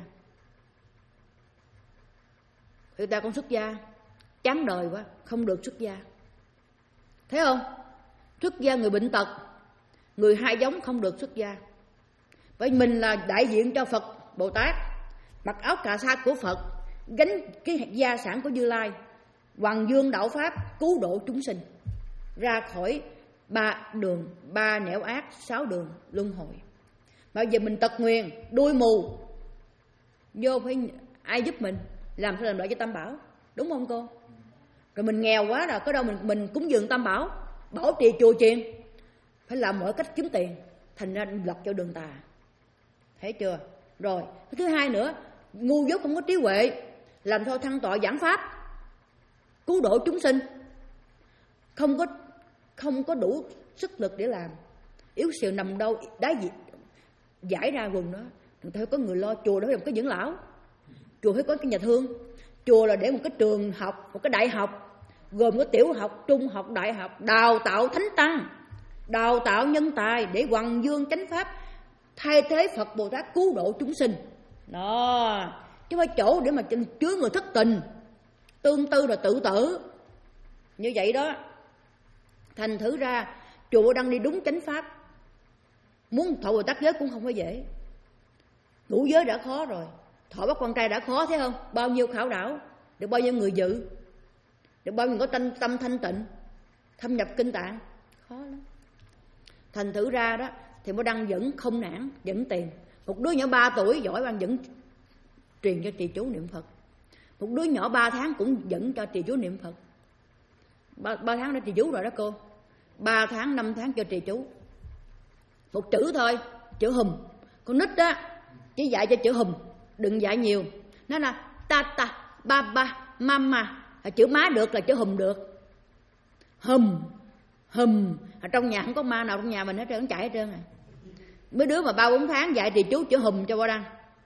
Người ta con xuất gia, chán đời quá, không được xuất gia. Thấy không? Xuất gia người bệnh tật, người hai giống không được xuất gia. Bởi mình là đại diện cho Phật Bồ Tát, mặc áo cà sa của Phật, gánh cái gia sản của Như Lai, hoàng dương đạo pháp, cứu độ chúng sinh ra khỏi ba đường, ba nẻo ác, sáu đường luân hồi. Bây giờ mình tật nguyền, đuôi mù, vô phải ai giúp mình, làm sao làm lợi cho Tam Bảo, đúng không cô? Rồi mình nghèo quá rồi, có đâu mình mình cúng dường Tam Bảo, bảo trì chùa chiền, phải làm mọi cách kiếm tiền, thành ra lật cho đường tà. Thấy chưa? Rồi cái thứ hai nữa, ngu dốt không có trí huệ, làm sao thăng tọa giảng pháp, cứu độ chúng sinh, không có không có đủ sức lực để làm, yếu xìu nằm đâu đá gì giải ra quần đó. Người ta phải có người lo, chùa đó phải có dưỡng lão, chùa phải có cái nhà thương, chùa là để một cái trường học, một cái đại học gồm có tiểu học, trung học, đại học, đào tạo thánh tăng, đào tạo nhân tài để hoàng dương chánh pháp, thay thế Phật Bồ Tát cứu độ chúng sinh. Đó, chứ không phải chỗ để mà chứa người thất tình, tương tư rồi tự tử như vậy đó. Thành thử ra chùa đang đi đúng chánh pháp, muốn thọ Bồ Tát giới cũng không phải dễ. Ngũ giới đã khó rồi, thọ bắt quan trai đã khó, thấy không? Bao nhiêu khảo đảo, được bao nhiêu người dự, được bao nhiêu có tâm, tâm thanh tịnh, thâm nhập kinh tạng, khó lắm. Thành thử ra đó thì mới đăng vẫn không nản, vẫn tiền. Một đứa nhỏ ba tuổi giỏi ban vẫn truyền cho trì chú niệm Phật. Một đứa nhỏ ba tháng cũng dẫn cho trì chú niệm Phật. Ba, ba tháng đã trì chú rồi đó cô. Ba tháng, năm tháng cho trì chú. Một chữ thôi, chữ hùm. Con nít đó chỉ dạy cho chữ hùm, đừng dạy nhiều. Nó là ta ta, ba ba, mama. Chữ má được là chữ hùm được. Hùm, hùm. Ở trong nhà không có ma nào trong nhà mình hết trơn, chạy hết trơn à. Mấy đứa mà ba bốn tháng dạy trì chú chữ hùm cho Bo Đăng.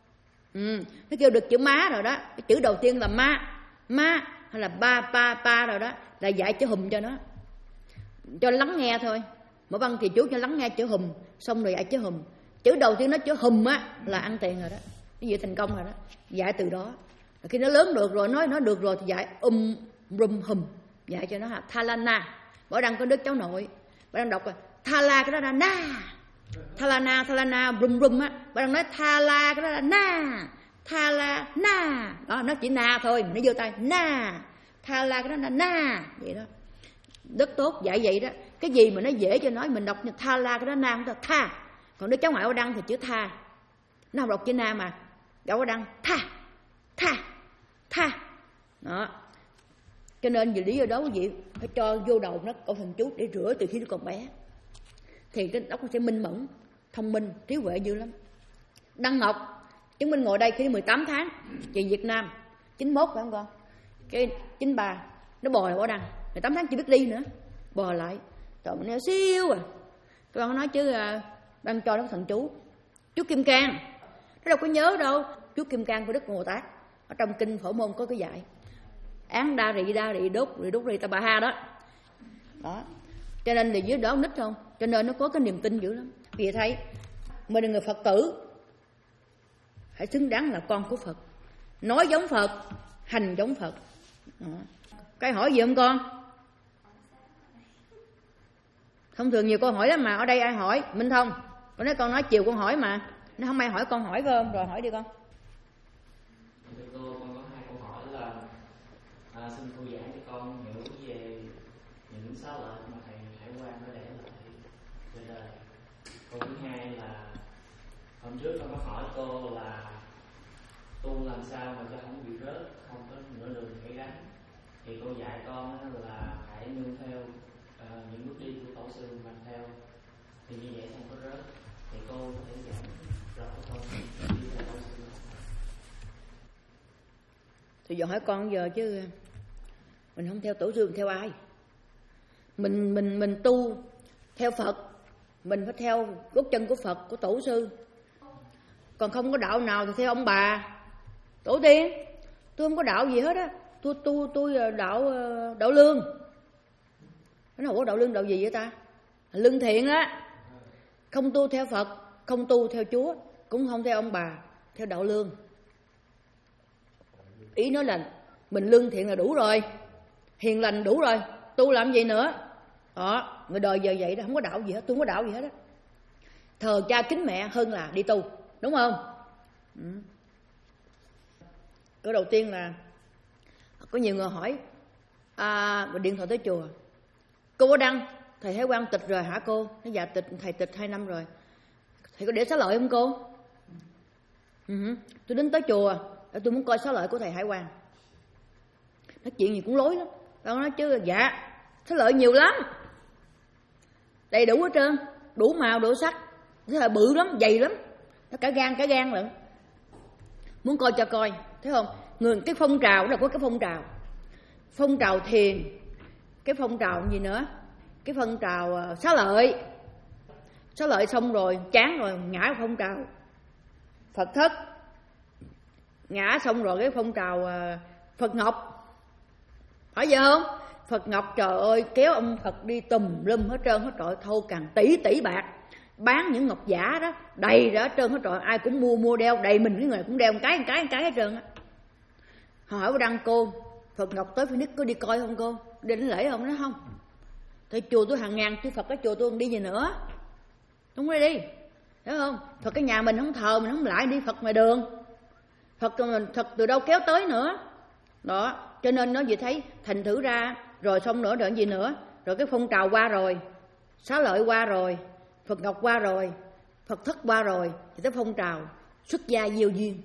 Ừ, nó kêu được chữ má rồi đó. Cái chữ đầu tiên là ma, ma hay là ba pa pa rồi đó, là dạy chữ hùm cho nó, cho lắng nghe thôi. Mỗi băng thì chú cho lắng nghe chữ hùm, xong rồi dạy chữ hùm. Chữ đầu tiên nó chữ hùm á là ăn tiền rồi đó, cái gì thành công rồi đó. Dạy từ đó, rồi khi nó lớn được rồi, nói nó được rồi thì dạy um rum hùm, dạy cho nó ha. Thalana, Bảo Đăng có đứa cháu nội, Bảo Đăng đọc là Thala, cái đó là na, Thalana, Thalana, rum rum á. Bảo Đăng nói Thala, cái đó là na, Thala, na. Đó, nó chỉ na thôi, nó giơ tay na, Thala, cái đó là na, vậy đó. Rất tốt, dạy vậy đó. Cái gì mà nó dễ cho nói, mình đọc như tha la cái đó nam ta tha. Còn đứa cháu ngoại Âu Đăng thì chữ tha. Nó không đọc chữ nam mà. Âu Đăng tha, tha, tha. Đó. Cho nên vì lý do đó quý vị phải cho vô đầu nó câu thần chú để rửa từ khi nó còn bé. Thì cái óc nó sẽ minh mẫn, thông minh, trí huệ dữ lắm. Đăng Ngọc, chứng minh ngồi đây khi mười tám tháng, chị Việt Nam, chín mốt phải không con? Cái chín ba nó bò lại bỏ đăng, mười tám tháng chưa biết đi nữa, bò lại, trời mình neo xíu à. Các con nói chứ ban cho nó thần chú, chú Kim Cang, nó đâu có nhớ đâu, chú Kim Cang của Đức Bồ Tát, ở trong kinh Phổ Môn có cái dạy, án đa rị đa rị đốt rị đốt rị ta bà ha đó, đó. Cho nên là dưới đó nít không, cho nên nó có cái niềm tin dữ lắm. Vì thấy mình là người Phật tử, hãy xứng đáng là con của Phật, nói giống Phật, hành giống Phật. Đó. Cái hỏi gì không con? Thông thường nhiều câu hỏi lắm mà ở đây ai hỏi? Minh Thông. Con nói con nói chiều con hỏi mà, nó không ai hỏi con hỏi phải không? Rồi hỏi đi con. Thưa cô, con có hai câu hỏi là à, xin cô giảng cho con hiểu về những xá lợi mà thầy Hải Quang đã để lại trên đời. Câu thứ hai là hôm trước con có hỏi cô là tu làm sao mà cho không bị rớt, không có nửa đường phải gánh. Thì cô dạy con là hãy nương theo uh, những bước đi của tổ sư mình theo, thì như vậy không có rớt. Thì cô có thể giảng rõ con đi theo tổ sư. Thì giờ hỏi con giờ chứ mình không theo tổ sư, mình theo ai? Mình mình mình tu theo Phật, mình phải theo gót chân của Phật, của tổ sư. Còn không có đạo nào thì theo ông bà, tổ tiên. Tôi không có đạo gì hết á. Tôi tu tôi đạo đạo lương. Nó nào có đạo lương đạo gì vậy ta? Lương thiện á. Không tu theo Phật, không tu theo Chúa, cũng không theo ông bà, theo đạo lương. Ý nói là mình lương thiện là đủ rồi, hiền lành đủ rồi, tu làm gì nữa? Đó, người đời giờ vậy đó, không có đạo gì hết, tôi không có đạo gì hết á. Thờ cha kính mẹ hơn là đi tu, đúng không? Ừ. Cái đầu tiên là có nhiều người hỏi à, điện thoại tới chùa, cô có đăng thầy Hải Quang tịch rồi hả cô? Nó dạ tịch, thầy tịch hai năm rồi. Thầy có để xá lợi không cô? Ừ. Tôi đến tới chùa, tôi muốn coi xá lợi của thầy Hải Quang. Nói chuyện gì cũng lối lắm. Tao nói chứ dạ xá lợi nhiều lắm, đầy đủ hết trơn, đủ màu đủ sắc, thế là bự lắm, dày lắm, nó cả gan cả gan lận. Muốn coi cho coi, thấy không? Người cái phong trào là có cái phong trào, phong trào thiền, cái phong trào gì nữa, cái phong trào uh, xá lợi, xá lợi xong rồi chán rồi ngã vào phong trào Phật thất, ngã xong rồi cái phong trào uh, Phật Ngọc, phải vậy không? Phật Ngọc trời ơi kéo ông Phật đi tùm lum hết trơn hết trọi, thâu càng tỷ tỷ bạc, bán những ngọc giả đó đầy ra hết trơn hết trọi, ai cũng mua mua đeo, đầy mình cái người cũng đeo một cái một cái một cái hết trơn á. Họ hỏi đăng cô Phật Ngọc tới Phoenix có đi coi không cô, đi đến lễ không? Nó không, tại chùa tôi hàng ngàn chư Phật, cái chùa tôi không đi gì nữa, đúng rồi đi, hiểu không? Phật cái nhà mình không thờ, mình không lại đi Phật ngoài đường, Phật mình Phật từ đâu kéo tới nữa đó. Cho nên nó gì thấy thành thử ra rồi xong nữa rồi gì nữa, rồi cái phong trào qua rồi, xá lợi qua rồi, Phật Ngọc qua rồi, Phật thất qua rồi, thì tới phong trào xuất gia diêu duyên.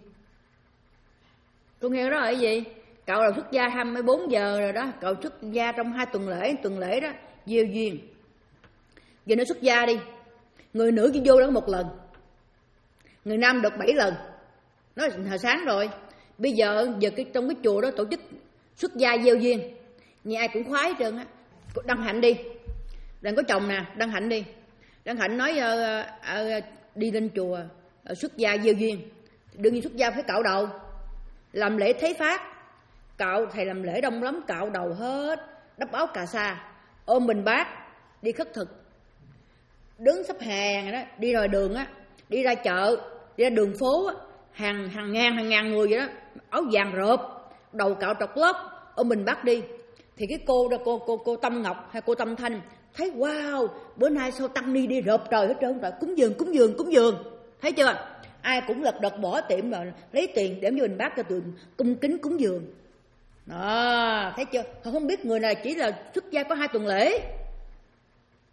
Tôi nghe đó là cái gì? Cậu là xuất gia hai mươi bốn giờ rồi đó, cậu xuất gia trong hai tuần lễ, tuần lễ đó diêu duyên. Giờ nó xuất gia đi, người nữ chỉ vô đó một lần, người nam được bảy lần. Nó hồi sáng rồi, bây giờ giờ cái trong cái chùa đó tổ chức xuất gia diêu duyên, như ai cũng khoái hết trơn á. Đăng Hạnh đi, đang có chồng nè, Đăng Hạnh đi, Đăng Hạnh nói uh, uh, đi lên chùa uh, xuất gia diêu duyên, đương nhiên xuất gia phải cạo đầu, làm lễ thế pháp, cạo thầy làm lễ đông lắm, cạo đầu hết, đắp áo cà sa, ôm bình bát đi khất thực, đứng sắp hàng đó, đi ngoài đường á, đi ra chợ, đi ra đường phố á, hàng hàng ngàn hàng ngàn người vậy đó, áo vàng rộp, đầu cạo trọc lóc, ôm bình bát đi. Thì cái cô đó, cô cô cô Tâm Ngọc hay cô Tâm Thanh thấy wow, bữa nay sao tăng ni đi rộp trời hết trơn rồi, cúng dường cúng dường cúng dường, thấy chưa? Ai cũng lật đật bỏ tiệm rồi lấy tiền để vô bình bát cho tụi cung kính cúng dường đó, thấy chưa? Họ không biết người này chỉ là xuất gia có hai tuần lễ,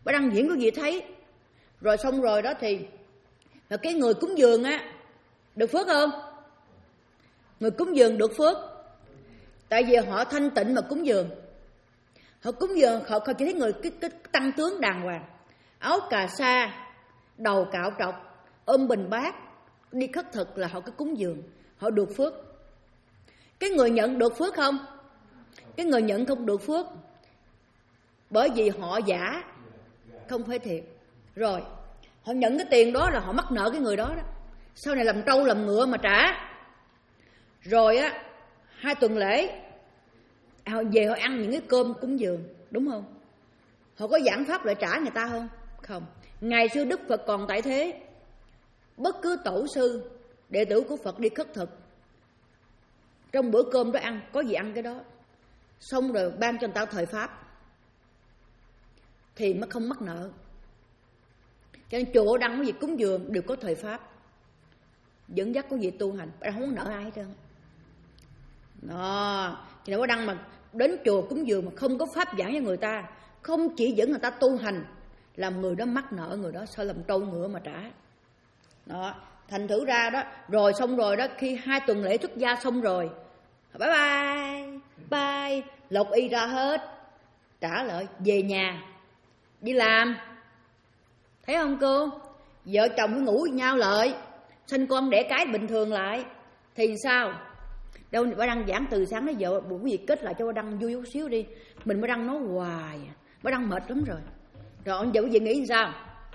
bà Đăng diễn có gì thấy. Rồi xong rồi đó thì là cái người cúng dường á được phước không? Người cúng dường được phước, tại vì họ thanh tịnh mà cúng dường. Họ cúng dường, họ chỉ thấy người cái, cái tăng tướng đàng hoàng, áo cà sa, đầu cạo trọc, ôm bình bát, đi khất thực là họ cứ cúng dường, họ được phước. Cái người nhận được phước không? Cái người nhận không được phước, bởi vì họ giả, không phải thiệt. Rồi họ nhận cái tiền đó là họ mắc nợ cái người đó đó, sau này làm trâu làm ngựa mà trả. Rồi á, hai tuần lễ họ về họ ăn những cái cơm cúng dường, đúng không? Họ có giảng pháp lại trả người ta không? Không. Ngày xưa Đức Phật còn tại thế, bất cứ tổ sư đệ tử của Phật đi khất thực, trong bữa cơm đó ăn, có gì ăn cái đó, xong rồi ban cho người ta thời pháp thì mới không mắc nợ. Cho nên chùa Đăng có việc cúng dường đều có thời pháp, dẫn dắt có việc tu hành, không có nợ ai hết trơn. Đó, cho nên có Đăng mà đến chùa cúng dường mà không có pháp giảng cho người ta, không chỉ dẫn người ta tu hành, làm người đó mắc nợ, người đó sao làm trâu ngựa mà trả. Đó, thành thử ra đó, rồi xong rồi đó, khi hai tuần lễ xuất gia xong rồi, bye bye, bye, lột y ra hết, trả lại, về nhà, đi làm. Thấy không cô? Vợ chồng mới ngủ với nhau lại, sinh con đẻ cái bình thường lại, thì sao? Đâu bà Đăng giảng từ sáng đến giờ, buổi gì kết lại cho bà Đăng vui chút xíu đi. Mình bà Đăng nói hoài, bà Đăng mệt lắm rồi. Rồi ông giờ quý vị nghĩ sao?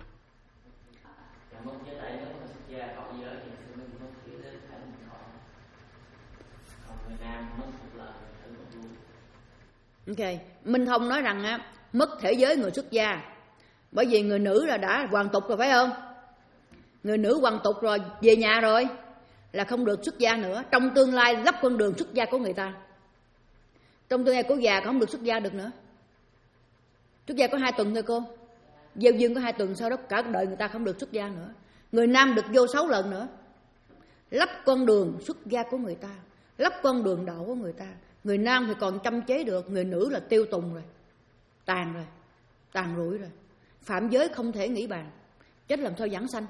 Ok, Minh Thông nói rằng á, mất thể giới người xuất gia, bởi vì người nữ là đã hoàn tục rồi phải không? Người nữ hoàn tục rồi, về nhà rồi là không được xuất gia nữa. Trong tương lai lấp con đường xuất gia của người ta. Trong tương lai của già không được xuất gia được nữa. Xuất gia có hai tuần thôi cô, gieo dương có hai tuần, sau đó cả đời người ta không được xuất gia nữa. Người nam được vô sáu lần nữa. Lấp con đường xuất gia của người ta, lấp con đường đạo của người ta. Người nam thì còn chăm chế được, người nữ là tiêu tùng rồi, tàn rồi, tàn rủi rồi, phạm giới không thể nghĩ bàn, chết làm sao giảng sanh.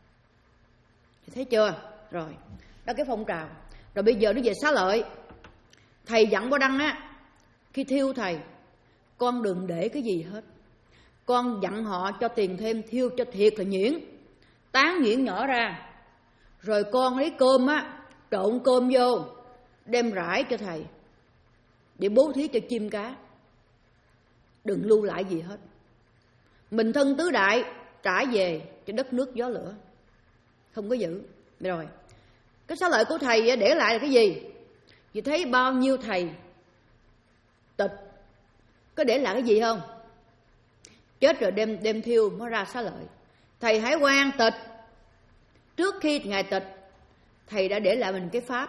Thấy chưa? Rồi, đó cái phong trào. Rồi bây giờ nó về xá lợi. Thầy dặn Bảo Đăng á, khi thiêu thầy, con đừng để cái gì hết. Con dặn họ cho tiền thêm, thiêu cho thiệt là nhuyễn, tán nhuyễn nhỏ ra. Rồi con lấy cơm á, trộn cơm vô, đem rải cho thầy, để bố thí cho chim cá. Đừng lưu lại gì hết. Mình thân tứ đại trả về cho đất nước gió lửa, không có giữ. Rồi cái xá lợi của thầy để lại là cái gì? Chị thấy bao nhiêu thầy tịch có để lại cái gì không? Chết rồi đem đem thiêu mới ra xá lợi. Thầy Hải Quang tịch, trước khi ngài tịch, thầy đã để lại mình cái pháp.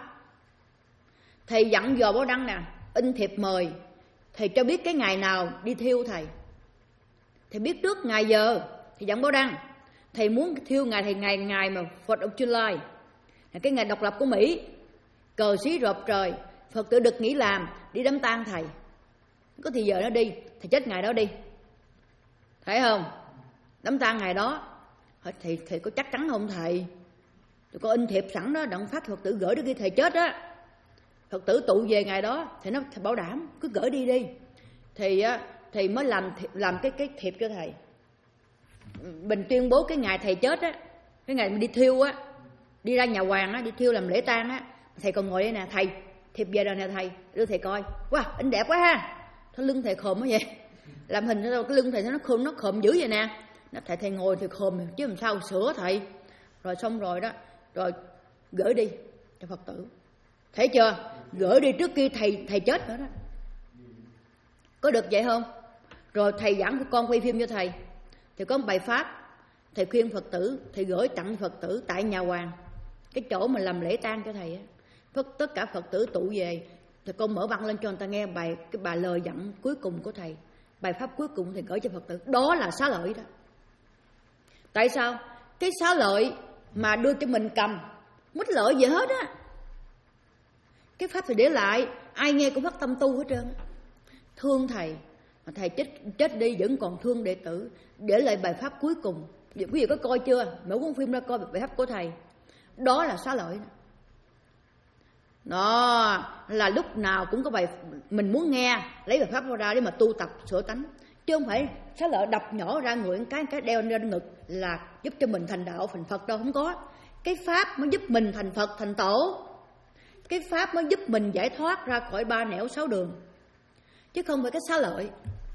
Thầy dặn dò Bảo Đăng nè, in thiệp mời, thầy cho biết cái ngày nào đi thiêu thầy. Thầy biết trước ngày giờ, thầy dặn Bảo Đăng, thầy muốn thiêu ngày thầy ngày ngày mà Fourth of July, cái ngày độc lập của Mỹ, cờ xí rộp trời, Phật tử được nghỉ làm, đi đám tang thầy. Có thì giờ nó đi, thầy chết ngày đó đi. Thấy không? Đám tang ngày đó, thầy, thầy có chắc chắn không thầy? Tôi có in thiệp sẵn đó, đặng phát Phật tử gửi đến khi thầy chết á. Phật tử tụ về ngày đó, thầy nói thầy bảo đảm, cứ gửi đi đi. Thì thầy mới làm làm cái cái thiệp cho thầy. Mình tuyên bố cái ngày thầy chết á, cái ngày mình đi thiêu á, đi ra nhà hoàng á, đi thiêu làm lễ tang á. Thầy còn ngồi đây nè, thầy, thiệp về rồi nè thầy, đưa thầy coi. Wow, ảnh đẹp quá ha. Thôi lưng thầy khòm quá vậy. Làm hình cái lưng thầy nó khòm, nó khòm dữ vậy nè. Nó thầy thầy ngồi thì khòm chứ làm sao sửa thầy. Rồi xong rồi đó, rồi gửi đi cho Phật tử. Thấy chưa? Gửi đi trước khi thầy thầy chết nữa đó. Có được vậy không? Rồi thầy giảng của con quay phim cho thầy, thì có một bài pháp, thầy khuyên Phật tử, thầy gửi tặng Phật tử tại nhà hoàng, cái chỗ mà làm lễ tang cho thầy á. Tất cả Phật tử tụ về, thì con mở băng lên cho người ta nghe bài cái bài lời dặn cuối cùng của thầy, bài pháp cuối cùng thầy gửi cho Phật tử. Đó là xá lợi đó. Tại sao? Cái xá lợi mà đưa cho mình cầm, mất lợi gì hết á. Cái pháp thầy để lại, ai nghe cũng phát tâm tu hết trơn. Thương thầy, mà thầy chết chết đi vẫn còn thương đệ tử, để lại bài pháp cuối cùng. Quý vị có coi chưa? Mỗi cuốn phim ra coi bài pháp của thầy. Đó là xá lợi. Đó là lúc nào cũng có bài, mình muốn nghe lấy bài pháp ra để mà tu tập sửa tánh, chứ không phải xá lợi đập nhỏ ra người cái cái đeo lên ngực là giúp cho mình thành đạo thành Phật đâu. Không có. Cái pháp mới giúp mình thành Phật thành tổ, cái pháp mới giúp mình giải thoát ra khỏi ba nẻo sáu đường, chứ không phải cái xá lợi.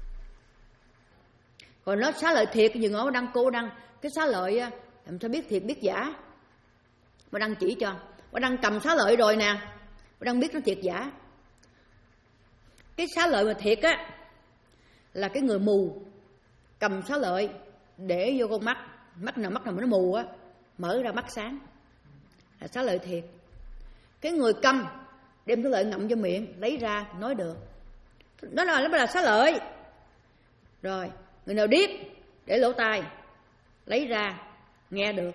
Còn nó xá lợi thiệt gì ngó đăng cô đăng cái xá lợi làm sao biết thiệt biết giả. Mà đăng chỉ cho, mà đăng cầm xá lợi rồi nè, mà đăng biết nó thiệt giả. Cái xá lợi mà thiệt á là cái người mù cầm xá lợi để vô con mắt, mắt nào mắt nào mà nó mù á mở ra mắt sáng là xá lợi thiệt. Cái người câm đem xá lợi ngậm vô miệng lấy ra nói được, đó là nó là xá lợi. Rồi người nào điếc để lỗ tai lấy ra nghe được.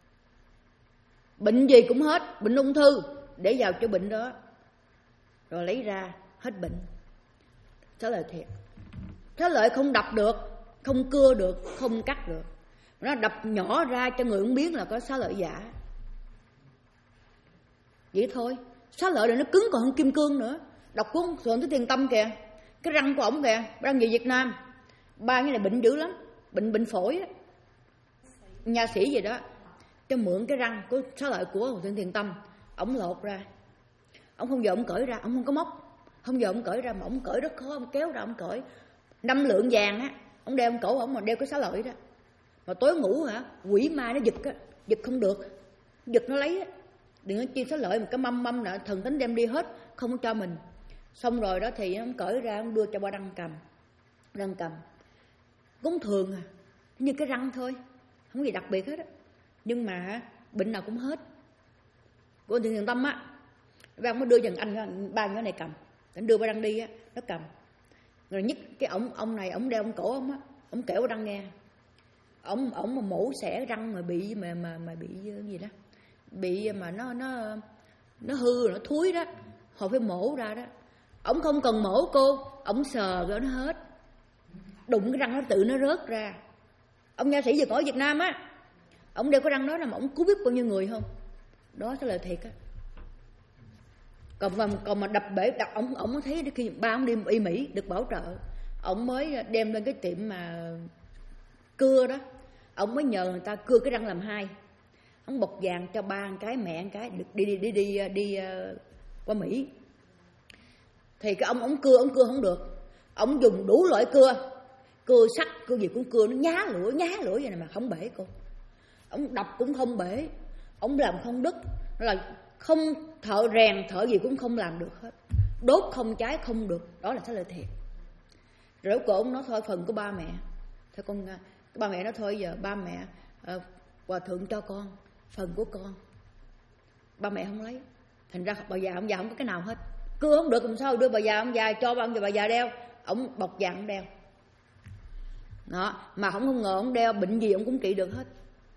Bệnh gì cũng hết, bệnh ung thư để vào cho bệnh đó rồi lấy ra hết bệnh. Xá lợi thiệt. Xá lợi không đập được, không cưa được, không cắt được, nó đập nhỏ ra cho người không biết là có xá lợi giả. Vậy thôi. Xá lợi này nó cứng còn hơn kim cương nữa. Đọc cuốn Xuân Thứ Tiền Tâm kìa, cái răng của ổng kìa, răng về Việt Nam ba cái này bệnh dữ lắm, bệnh bệnh phổi á. Nha sĩ gì đó cho mượn cái răng của xá lợi của Thượng Thiền Tâm, ổng lột ra, ổng không giờ ổng cởi ra, ổng không có móc, không giờ ổng cởi ra mà ổng cởi rất khó, ổng kéo ra ổng cởi năm lượng vàng á, ổng đeo ổng cổ ổng mà đeo cái xá lợi đó, mà tối ngủ hả quỷ ma nó giật á, giật không được, giật nó lấy á, đừng có chi xá lợi mà cái mâm mâm là thần tính đem đi hết, không có cho mình. Xong rồi đó thì ổng cởi ra ổng đưa cho ba đăng cầm, đăng cầm cũng thường à, như cái răng thôi, không có gì đặc biệt hết á. Nhưng mà bệnh nào cũng hết. Của Thượng Thiền Tâm á, ba mới đưa dần anh ba cái này cầm, anh đưa ba đăng đi á, nó cầm. Rồi nhất cái ông ông này ông đeo ông cổ ông á, ông kể ba đăng nghe, ông ông mà mổ xẻ răng mà bị mà mà mà bị gì đó, bị mà nó nó nó hư nó thúi đó, hồi phải mổ ra đó. Ông không cần mổ cô, ông sờ rồi nó hết, đụng cái răng nó tự nó rớt ra. Ông nha sĩ giờ ở Việt Nam á, ông đeo cái răng đó là mà ông cứu biết bao nhiêu người không? Đó sẽ là thiệt á. Còn mà còn mà đập bể đập ông ông thấy khi ba ông đi y Mỹ được bảo trợ, ông mới đem lên cái tiệm mà cưa đó, ông mới nhờ người ta cưa cái răng làm hai, ông bọc vàng cho ba cái mẹ cái được đi đi đi đi đi, đi uh, qua Mỹ. Thì cái ông ông cưa ông cưa không được, ông dùng đủ loại cưa, cưa sắt cưa gì cũng cưa, nó nhá lửa nhá lửa vậy này mà không bể cô. Ông đập cũng không bể, ông làm không đứt, là không thợ rèn thợ gì cũng không làm được hết, đốt không cháy không được. Đó là xá lợi thiệt. Rồi cổ ông nói thôi phần của ba mẹ, thôi con ba mẹ nói thôi giờ ba mẹ uh, hòa thượng cho con phần của con, ba mẹ không lấy, thành ra bà già ông già không có cái nào hết, cưa không được làm sao đưa bà già ông già cho bà, bà già đeo, ông bọc vàng ông đeo đó, mà không không ngờ ông đeo bệnh gì ông cũng trị được hết.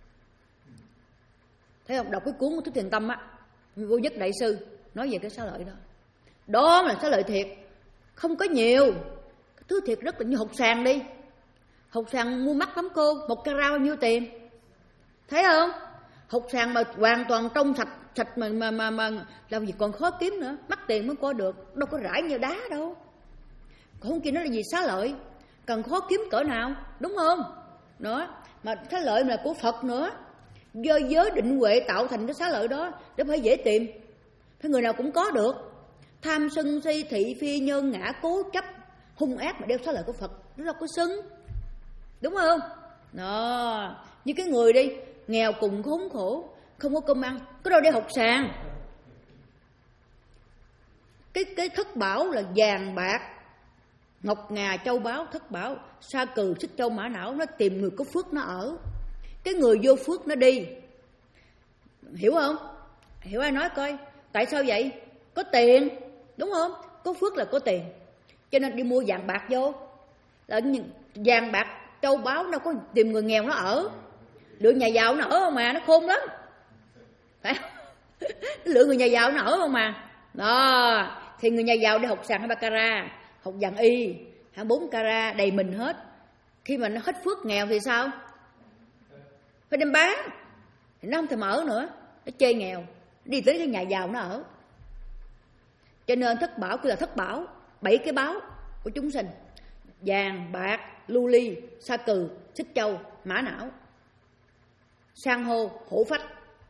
Thấy không? Đọc cái cuốn của Thích Thiền Tâm á, Vô Nhất Đại Sư nói về cái xá lợi đó. Đó là xá lợi thiệt, không có nhiều. Cái thứ thiệt rất là như hột sàn đi, hột sàn mua mắc lắm cô, một carat bao nhiêu tiền, thấy không? Hột sàn mà hoàn toàn trong sạch sạch mà mà mà, mà làm gì còn khó kiếm nữa, mắc tiền mới có được, đâu có rải như đá đâu. Còn không kia nó là gì xá lợi, cần khó kiếm cỡ nào, đúng không? Đó, mà xá lợi là của Phật nữa, do giới định huệ tạo thành cái xá lợi đó để phải dễ tìm, phải người nào cũng có được. Tham sân si thị phi nhân ngã cố chấp hung ác mà đeo xá lợi của Phật nó đâu có xứng, đúng không? Đó, như cái người đi nghèo cùng khốn khổ không có cơm ăn, có đâu để hột sàn. Cái cái thất bảo là vàng bạc ngọc ngà châu báu, thất bảo sa cừ xích châu mã não, nó tìm người có phước nó ở, cái người vô phước nó đi, hiểu không? Hiểu ai nói coi, tại sao vậy? Có tiền, đúng không? Có phước là có tiền, cho nên đi mua vàng bạc vô, là vàng bạc châu báu nó có tìm người nghèo nó ở, lượng nhà giàu nó ở không mà, nó khôn lắm, phải không? Lượng người nhà giàu nó ở không mà. Đó, thì người nhà giàu đi học sàn hay baccarat, học vàng y, hai mươi bốn carat đầy mình hết. Khi mà nó hết phước nghèo thì sao? Phải đem bán. Thì nó không thèm ở nữa, nó chê nghèo, đi tới cái nhà giàu nó ở. Cho nên thất bảo cứ là thất bảo, bảy cái báo của chúng sinh: vàng, bạc, lưu ly, sa cừ, xích châu, mã não, san hô, hổ phách,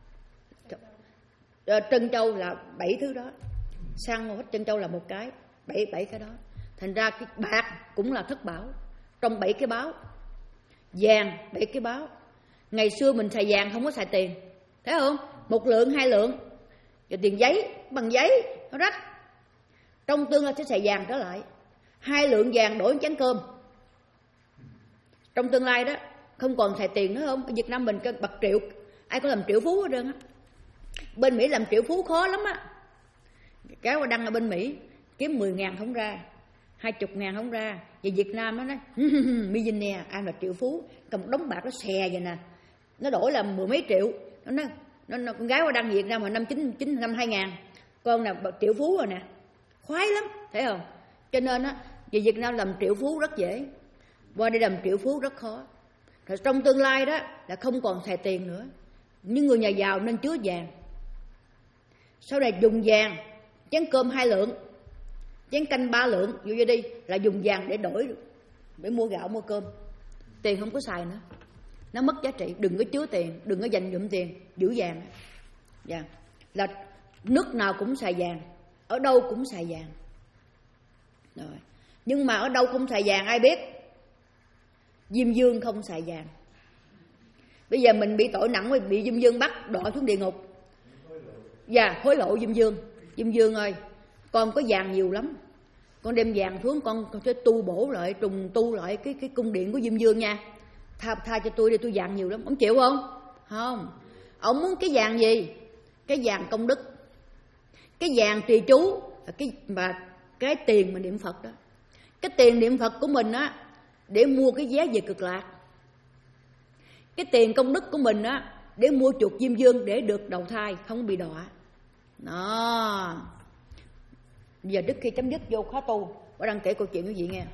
trân châu, là bảy thứ đó. San hô, trân châu là một cái, bảy bảy cái đó. Thành ra cái bạc cũng là thất bảo trong bảy cái báo, vàng bảy cái báo. Ngày xưa mình xài vàng không có xài tiền, thấy không? Một lượng, hai lượng, rồi tiền giấy, bằng giấy nó rách. Trong tương lai sẽ xài vàng trở lại, hai lượng vàng đổi chén cơm. Trong tương lai đó không còn xài tiền nữa, không? Ở Việt Nam mình cái bậc triệu, ai có làm triệu phú hết trơn á. Bên Mỹ làm triệu phú khó lắm á. Cái qua đăng ở bên Mỹ kiếm mười ngàn không ra, hai chục ngàn không ra. Về Việt Nam nó nói millionaire, ai là triệu phú, cầm một đống bạc nó xè vậy nè, nó đổi là mười mấy triệu. Nó nói nó, nó, con gái qua đăng Việt Nam mà năm chín chín năm hai ngàn, con là triệu phú rồi nè, khoái lắm, thấy không? Cho nên á, về Việt Nam làm triệu phú rất dễ, qua đây làm triệu phú rất khó. Rồi trong tương lai đó là không còn xài tiền nữa. Những người nhà giàu nên chứa vàng. Sau này dùng vàng, chén cơm hai lượng, chén canh ba lượng, vô vô đi là dùng vàng để đổi, để mua gạo mua cơm. Tiền không có xài nữa, nó mất giá trị. Đừng có chứa tiền, đừng có dành dụm tiền, giữ vàng. Vàng là nước nào cũng xài vàng, ở đâu cũng xài vàng. Rồi. Nhưng mà ở đâu không xài vàng ai biết? Diêm Dương không xài vàng. Bây giờ mình bị tội nặng, bị Diêm Dương bắt đọa xuống địa ngục. Dạ, hối lộ Diêm Dương. Diêm Dương ơi, con có vàng nhiều lắm, con đem vàng xuống, con, con sẽ tu bổ lại, trùng tu lại cái cái cung điện của Diêm Dương nha. Tha, tha cho tôi đi, tôi vàng nhiều lắm. Ông chịu không? Không. Ông muốn cái vàng gì? Cái vàng công đức, cái vàng trì chú, cái mà cái tiền mà niệm Phật đó. Cái tiền niệm Phật của mình á, để mua cái vé về Cực Lạc. Cái tiền công đức của mình á, để mua chuộc Diêm Dương, để được đầu thai, không bị đọa. Đó. Giờ trước khi chấm dứt vô khóa tu, bà đang kể câu chuyện quý vị nghe.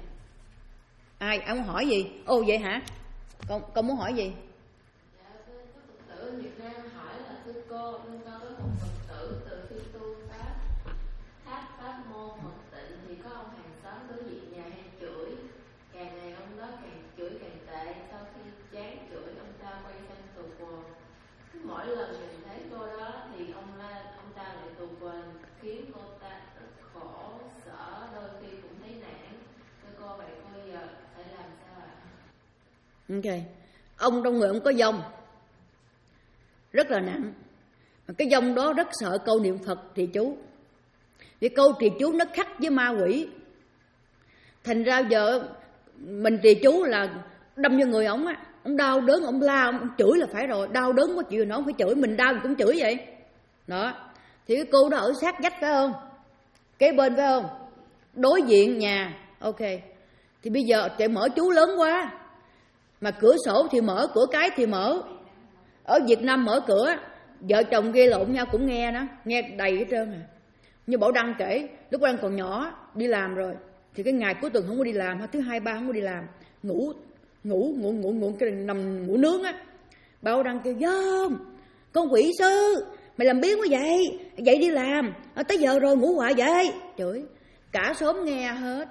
Ai, ai muốn hỏi gì? Ồ vậy hả? Con, con muốn hỏi gì? Dạ, thưa Phật tử Việt Nam hỏi là thưa cô, con có một Phật tử từ khi tu pháp tháp pháp môn Phật tịnh thì có ông hàng xóm đối diện nhà hay chửi, càng ngày ông đó càng chửi càng tệ. Sau khi chán chửi, ông ta quay sang tù quần. Cứ mỗi lần nhìn thấy cô đó thì ông la, ông ta lại tù quần, khiến cô ta rất khổ sở, đôi khi cũng thấy nản. Thưa cô, vậy cô giờ phải làm sao ạ? Ok, ông trong người ông có dông rất là nặng. Cái dông đó rất sợ câu niệm Phật trì chú, vì câu trì chú nó khắc với ma quỷ. Thành ra giờ mình trì chú là đâm vô người ổng á, ông đau đớn, ông la, ông chửi là phải rồi. Đau đớn có chịu nó không phải chửi, mình đau mình cũng chửi vậy đó. Thì cái cô đó ở sát vách phải không, kế bên phải không, đối diện nhà. Ok, thì bây giờ chạy mở chú lớn quá, mà cửa sổ thì mở, cửa cái thì mở. Ở Việt Nam mở cửa, vợ chồng gây lộn nhau cũng nghe đó, nghe đầy hết trơn à. Như Bảo Đăng kể, lúc Bảo Đăng còn nhỏ đi làm rồi, thì cái ngày cuối tuần không có đi làm, thứ hai ba không có đi làm, ngủ ngủ ngủ ngủ ngủ cái nằm ngủ nướng á. Bảo Đăng kêu dông, con quỷ sư mày làm biến quá vậy, dậy đi làm, à, tới giờ rồi ngủ hoài vậy, chửi cả xóm nghe hết.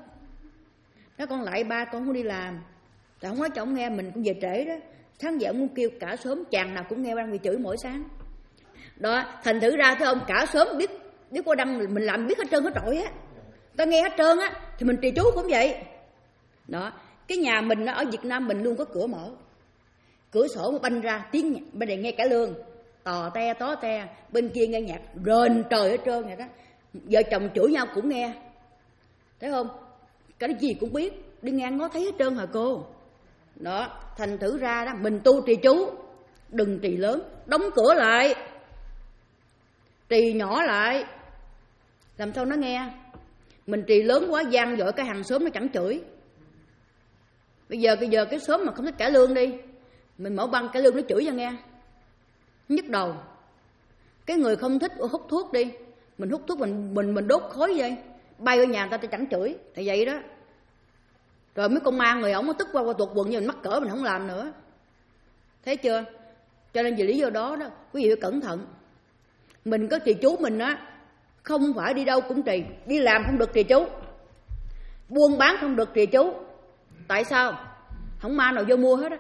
Nó con lại ba con không đi làm, tại không nói cho ông nghe, mình cũng về trễ đó. Sáng giờ ông kêu cả xóm, chàng nào cũng nghe Đăng bị chửi mỗi sáng đó. Thành thử ra thấy ông, cả xóm biết biết cô Đăng mình làm biết hết trơn hết trọi á, ta nghe hết trơn á, thì mình trì chú cũng vậy đó. Cái nhà mình ở Việt Nam mình luôn có cửa mở, cửa sổ banh ra tiếng nhạc, bên này nghe cải lương tò te tó te, bên kia nghe nhạc rền trời hết trơn vậy đó. Vợ chồng chửi nhau cũng nghe, thấy không, cái gì cũng biết, đi ngang ngó thấy hết trơn hả cô đó. Thành thử ra đó, mình tu trì chú đừng trì lớn, đóng cửa lại, trì nhỏ lại, làm sao nó nghe. Mình trì lớn quá gian dội cái hàng xóm nó chẳng chửi. Bây giờ bây giờ cái xóm mà không thích cải lương đi, mình mở băng cải lương nó chửi cho nghe, nhức đầu. Cái người không thích hút thuốc đi, mình hút thuốc mình mình mình đốt khói vậy, bay ở nhà người ta ta chẳng chửi, tại vậy đó. Rồi mấy con ma người ổng nó tức qua qua tuột quần như mình mắc cỡ mình không làm nữa. Thấy chưa? Cho nên vì lý do đó đó, quý vị phải cẩn thận. Mình có trì chú mình á, không phải đi đâu cũng trì, đi làm không được trì chú, buôn bán không được trì chú. Tại sao? Không ma nào vô mua hết á.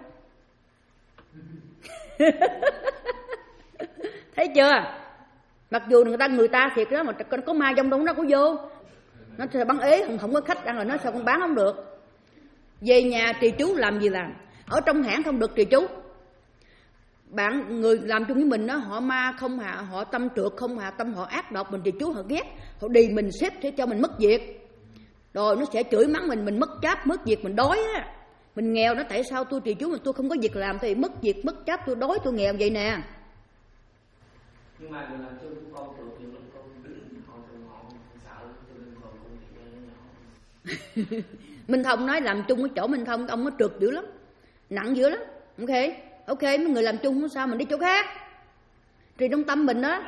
Thấy chưa? Mặc dù người ta người ta thiệt đó mà có ma trong đó nó có vô, nó sẽ bán ế, không, không có khách ăn rồi nó sao con bán không được. Về nhà trì chú làm gì làm, ở trong hãng không được trì chú. Bạn người làm chung với mình đó, họ ma không hạ, họ tâm trượt không hạ, tâm họ ác độc, mình trì chú họ ghét, họ đì mình xếp để cho mình mất việc. Rồi nó sẽ chửi mắng mình, mình mất cháp, mất việc, mình đói á. Mình nghèo nó tại sao tôi trì chú mà tôi không có việc làm thì mất việc, mất cháp, tôi đói, tôi nghèo vậy nè. Nhưng mà người làm chung con trượt thì mình con đứng họ thường họ sợ cho nên còn con thì nhỏ. Minh Thông nói làm chung cái chỗ Minh Thông ông nó trượt dữ lắm, nặng dữ lắm. Ok, ok, mấy người làm chung không sao, mình đi chỗ khác. Trì trong tâm mình đó.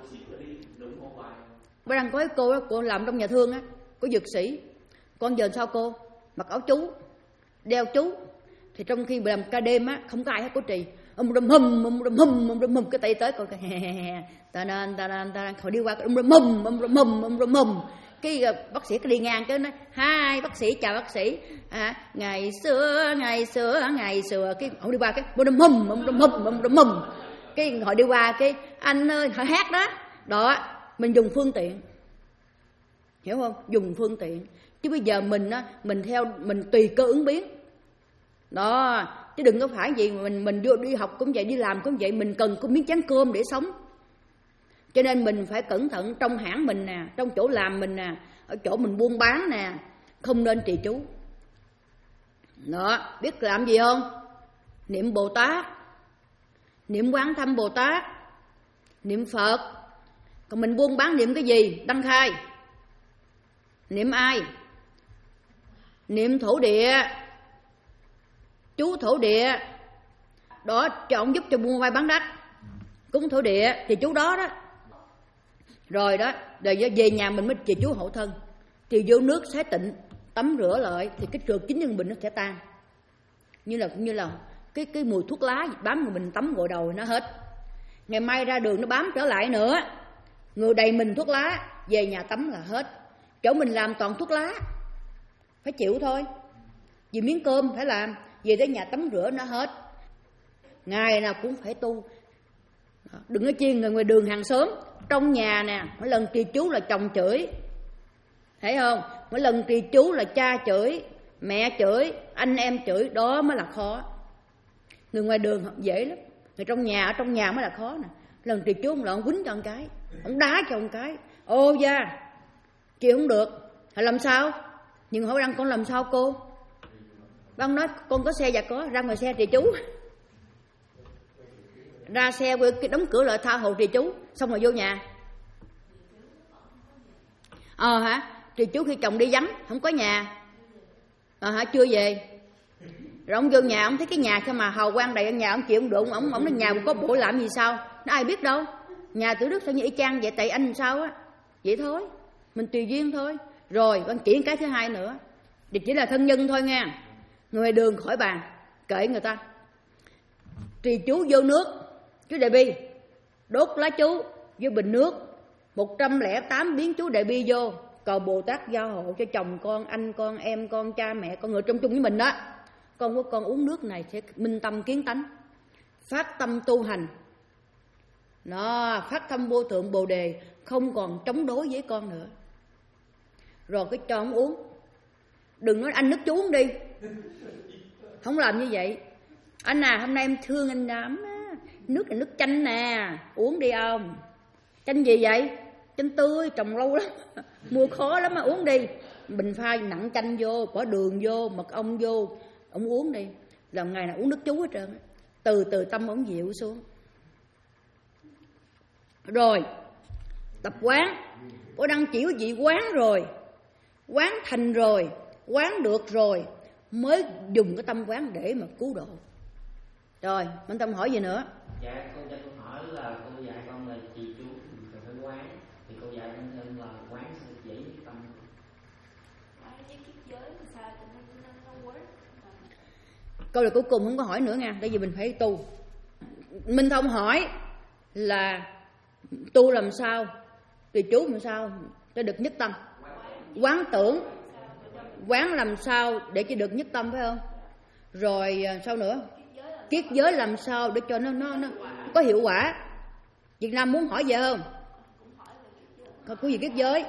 Bữa đang có cái cô đó, cô làm trong nhà thương á, có dược sĩ. Con giờ sao cô? Mặc áo chú, đeo chú. Thì trong khi làm ca đêm á, không có ai hết có trì. Ông râm hum, ông râm hum, ông râm hum, cái tay tới coi he he he. Ta đan ta đan ta đan, khỏi đi qua ông râm hum, ông râm hum, ông râm hum. Cái uh, bác sĩ cái đi ngang cái nói hai bác sĩ chào bác sĩ à, ngày xưa ngày xưa ngày xưa cái họ đi qua cái bông đâm hum bông đâm hum bông đâm hum cái họ đi qua cái anh ơi họ hát đó đó. Mình dùng phương tiện, hiểu không? Dùng phương tiện chứ bây giờ mình á, mình theo mình tùy cơ ứng biến đó, chứ đừng có phải gì mình mình vô đi học cũng vậy, đi làm cũng vậy, mình cần có miếng chén cơm để sống. Cho nên mình phải cẩn thận trong hãng mình nè, trong chỗ làm mình nè, ở chỗ mình buôn bán nè, không nên trì chú. Đó, biết làm gì không? Niệm Bồ Tát, niệm Quán Thâm Bồ Tát, niệm Phật. Còn mình buôn bán niệm cái gì? Đăng khai. Niệm ai? Niệm thổ địa, chú thổ địa. Đó, cho ông giúp cho buôn vai bán đất. Cúng thổ địa thì chú đó đó. Rồi đó, rồi về nhà mình mới trì chú hộ thân. Trì vô nước xé tịnh, tắm rửa lại thì cái trượt chính nhân bình nó sẽ tan. Như là như là cái cái mùi thuốc lá bám người mình tắm gội đầu nó hết. Ngày mai ra đường nó bám trở lại nữa. Người đầy mình thuốc lá, về nhà tắm là hết. Chỗ mình làm toàn thuốc lá, phải chịu thôi. Vì miếng cơm phải làm, về tới nhà tắm rửa nó hết. Ngày nào cũng phải tu. Đừng có chiên người ngoài đường hàng xóm. Trong nhà nè, mỗi lần trì chú là chồng chửi, thấy không? Mỗi lần trì chú là cha chửi, mẹ chửi, anh em chửi, đó mới là khó. Người ngoài đường dễ lắm, người trong nhà, ở trong nhà mới là khó nè. Lần trì chú ông lợn quýnh cho một cái, ông đá cho một cái, ô da, chị không được, hay làm sao? Nhưng hỏi Đăng con làm sao cô? Đăng nói con có xe, dạ có, ra ngoài xe trì chú. Ra xe cái đóng cửa lại tha hồ trì chú, xong rồi vô nhà. Ờ hả? Trì chú khi chồng đi vắng, không có nhà. Ờ hả? Chưa về. Rồi ông vô nhà, ông thấy cái nhà sao mà hào quang đầy ở nhà, ông chịu không được, ông ông nói nhà có buổi làm gì sao? Nó ai biết đâu. Nhà Tử Đức sao như y chang vậy, tại anh sao á? Vậy thôi, mình tùy duyên thôi. Rồi con chỉ cái thứ hai nữa, thì chỉ là thân nhân thôi nha. Người đường khỏi bàn, kệ người ta. Trì chú vô nước, chú Đại Bi đốt lá chú vô bình nước, một trăm lẻ tám biến chú Đại Bi vô, cầu Bồ Tát gia hộ cho chồng con, anh con, em con, cha mẹ con, người trong chung với mình đó. Con của con uống nước này sẽ minh tâm kiến tánh, phát tâm tu hành. Nó phát tâm vô thượng Bồ Đề, không còn chống đối với con nữa. Rồi cái cho ông uống. Đừng nói anh nước chú uống đi, không làm như vậy. Anh à, hôm nay em thương anh lắm á, nước là nước chanh nè, uống đi ông. Chanh gì vậy? Chanh tươi, trồng lâu lắm, mua khó lắm mà uống đi. Bình pha nặng chanh vô, bỏ đường vô, mật ong vô, ông uống đi. Làm ngày nào uống nước chú hết trơn. Từ từ tâm ông dịu xuống. Rồi tập quán, có đăng chỉ có vị quán rồi, quán thành rồi, quán được rồi, mới dùng cái tâm quán để mà cứu độ. Rồi, Minh Tâm hỏi gì nữa? Dạ, con cho con hỏi là cô dạy con là trì chú thì phải quán, thì cô dạy con thêm là quán sẽ dễ với tâm. Quán với kiếp giới thì sao? Thì nó, nó, nó Câu này cuối cùng không có hỏi nữa nha, tại vì mình phải tu. Minh Thông hỏi là tu làm sao, trì chú làm sao để được nhất tâm. Quán tưởng, quán làm sao để cho được nhất tâm, phải không? Rồi sao nữa? Kiết giới làm sao để cho nó nó, nó có hiệu quả. Việt Nam muốn hỏi vậy không? Có gì kiết giới?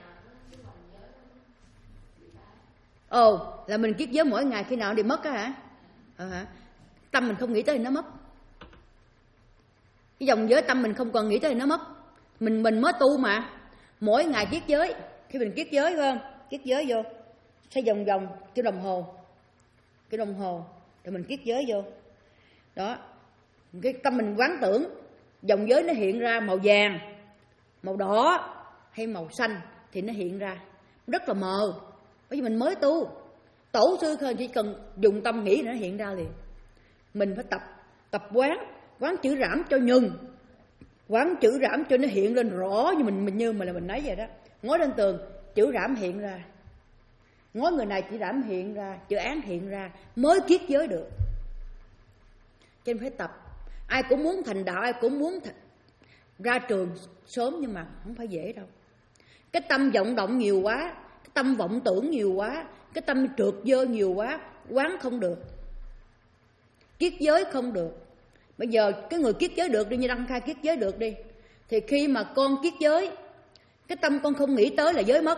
Ồ, là mình kiết giới mỗi ngày khi nào thì mất á hả? À, hả? Tâm mình không nghĩ tới thì nó mất. Cái dòng giới tâm mình không còn nghĩ tới thì nó mất. Mình mình mới tu mà. Mỗi ngày kiết giới. Khi mình kiết giới phải không? Kiết giới vô. Xoay vòng vòng cái đồng hồ. Cái đồng hồ. Rồi mình kiết giới vô. Đó. Cái tâm mình quán tưởng. Dòng giới nó hiện ra màu vàng, màu đỏ hay màu xanh thì nó hiện ra. Rất là mờ. Bởi vì mình mới tu. Tổ sư chỉ cần dùng tâm nghĩ nó hiện ra liền. Mình phải tập tập quán, quán chữ rảm cho nhừng, quán chữ rảm cho nó hiện lên rõ như mình mình như mà là mình nói vậy đó. Ngói lên tường chữ rảm hiện ra, ngói người này chữ rảm hiện ra, chữ án hiện ra mới kiết giới được. Cho nên phải tập. Ai cũng muốn thành đạo, ai cũng muốn th- ra trường sớm, nhưng mà không phải dễ đâu. Cái tâm vọng động nhiều quá, cái tâm vọng tưởng nhiều quá, cái tâm trượt dơ nhiều quá, quán không được, kiết giới không được. Bây giờ cái người kiết giới được đi, như Đăng Khai kiết giới được đi, thì khi mà con kiết giới, cái tâm con không nghĩ tới là giới mất,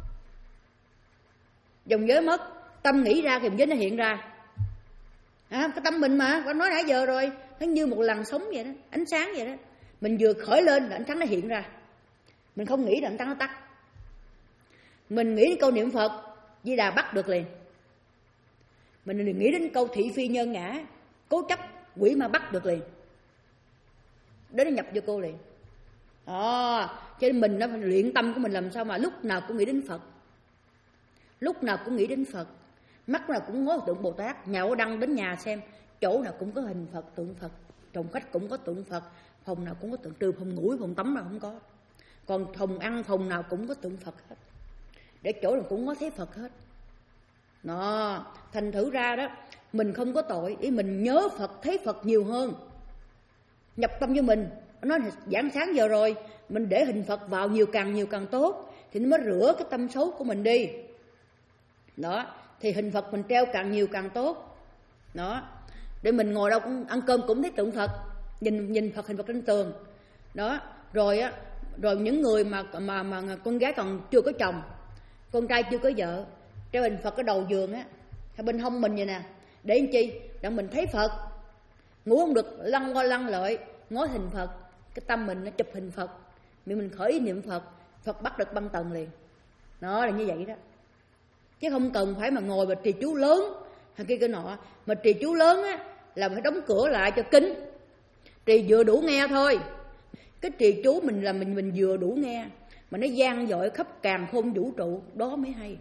dòng giới mất, tâm nghĩ ra thì giới nó hiện ra. À, cái tâm mình mà, con nói nãy giờ rồi, nó như một làn sóng vậy đó, ánh sáng vậy đó. Mình vừa khởi lên là ánh sáng nó hiện ra. Mình không nghĩ là ánh sáng nó tắt. Mình nghĩ đến câu niệm Phật Di Đà bắt được liền. Mình đừng nghĩ đến câu thị phi nhân ngã, cố chấp quỷ ma bắt được liền. Đó nó nhập vô cô liền. Đó, cho nên mình nó luyện tâm của mình làm sao mà lúc nào cũng nghĩ đến Phật. Lúc nào cũng nghĩ đến Phật. Mắt nào cũng ngó tượng Bồ Tát. Nhà có đăng đến nhà xem, chỗ nào cũng có hình Phật, tượng Phật. Phòng khách cũng có tượng Phật. Phòng nào cũng có tượng, trừ phòng ngủ, phòng tắm nào không có. Còn phòng ăn, phòng nào cũng có tượng Phật hết. Để chỗ nào cũng có thấy Phật hết. Đó, thành thử ra đó, mình không có tội, ý mình nhớ Phật, thấy Phật nhiều hơn. Nhập tâm với mình, nói giảng sáng giờ rồi, mình để hình Phật vào nhiều càng nhiều càng tốt, thì nó mới rửa cái tâm xấu của mình đi. Đó, thì hình Phật mình treo càng nhiều càng tốt. Đó, để mình ngồi đâu cũng ăn cơm cũng thấy tượng Phật, nhìn nhìn Phật, hình Phật trên tường. Đó, rồi á, rồi những người mà mà mà con gái còn chưa có chồng, con trai chưa có vợ, treo hình Phật cái đầu giường á, hay bên hông mình vậy nè, để làm chi? Để mình thấy Phật. Ngủ không được lăn qua lăn lại ngó hình Phật, cái tâm mình nó chụp hình Phật, miệng mình khởi ý niệm Phật, Phật bắt được băng tầng liền. Nó là như vậy đó. Chứ không cần phải mà ngồi mà trì chú lớn hay kia cái nọ. Mà trì chú lớn á là phải đóng cửa lại cho kín, trì vừa đủ nghe thôi. Cái trì chú mình là mình mình vừa đủ nghe, mà nó vang dội khắp càn khôn vũ trụ, đó mới hay.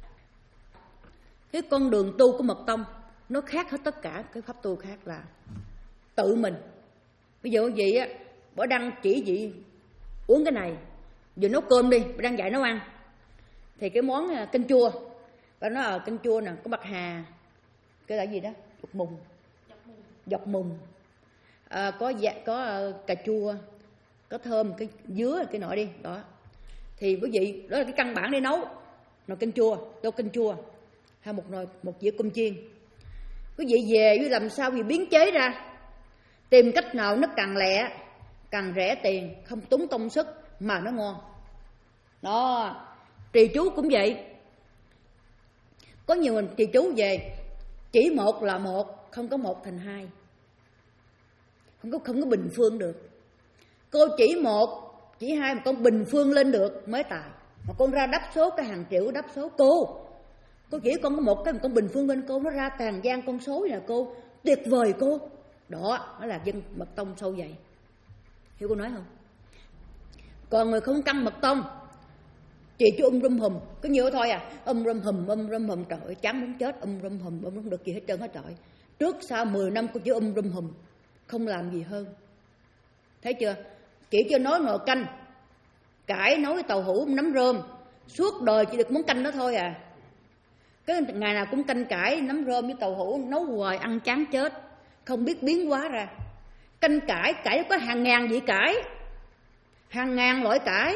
Cái con đường tu của Mật Tông nó khác hết tất cả cái pháp tu khác là tự mình. Bây giờ gì á, bỏ đăng chỉ gì uống cái này, vừa nấu cơm đi, bỏ đăng dạy nấu ăn. Thì cái món canh chua, và nó ở canh chua nè, có bạc hà, cái là gì đó, dọc mùng, dọc mùng, à, có dạ, có uh, cà chua, có thơm, cái dứa, cái nọ đi, đó. Thì quý vị, đó là cái căn bản để nấu, nồi canh chua, tô canh chua, hay một nồi, một dĩa cơm chiên. Quý vị về với làm sao vì biến chế ra, tìm cách nào nó càng lẹ, càng rẻ tiền, không tốn công sức mà nó ngon. Đó, trì chú cũng vậy. Có nhiều mình trì chú về, chỉ một là một, không có một thành hai, không có không có bình phương được. Cô chỉ một, chỉ hai mà con bình phương lên được mới tài. Mà con ra đắp số cái hàng triệu đắp số cô, cô chỉ con có một cái mà con bình phương lên cô, nó ra tàn gian con số là cô tuyệt vời cô. Đó, đó là dân Mật Tông sâu vậy. Hiểu cô nói không? Còn người không căn Mật Tông, chị chú um rum hùm, có nhiều thôi à, um rum hùm, um rum hùm, trời ơi, chán muốn chết, um rum hùm, um không được gì hết trơn hết trọi. Trước sau mười năm cô chỉ um rum hùm, không làm gì hơn. Thấy chưa? Chỉ cho nói nồi canh, cải nấu tàu hũ nấm rơm, suốt đời chỉ được món canh đó thôi à. Cái ngày nào cũng canh cải, nấm rơm với tàu hũ, nấu hoài ăn chán chết, không biết biến hóa ra. Canh cải, cải có hàng ngàn vị cải, hàng ngàn loại cải.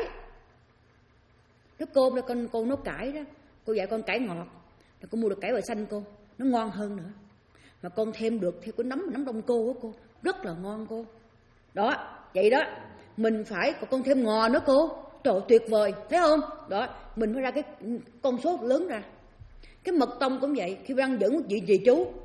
Nó cô, con cô nấu cải đó, cô dạy con cải ngọt, cô mua được cải bờ xanh cô, nó ngon hơn nữa. Mà con thêm được theo cái nấm nấm đông cô của cô, rất là ngon cô. Đó, vậy đó, mình phải còn con thêm ngò nữa cô. Trời, tuyệt vời, thấy không? Đó, mình phải ra cái con số lớn ra. Cái mật tông cũng vậy, khi đang dẫn một vị trì chú,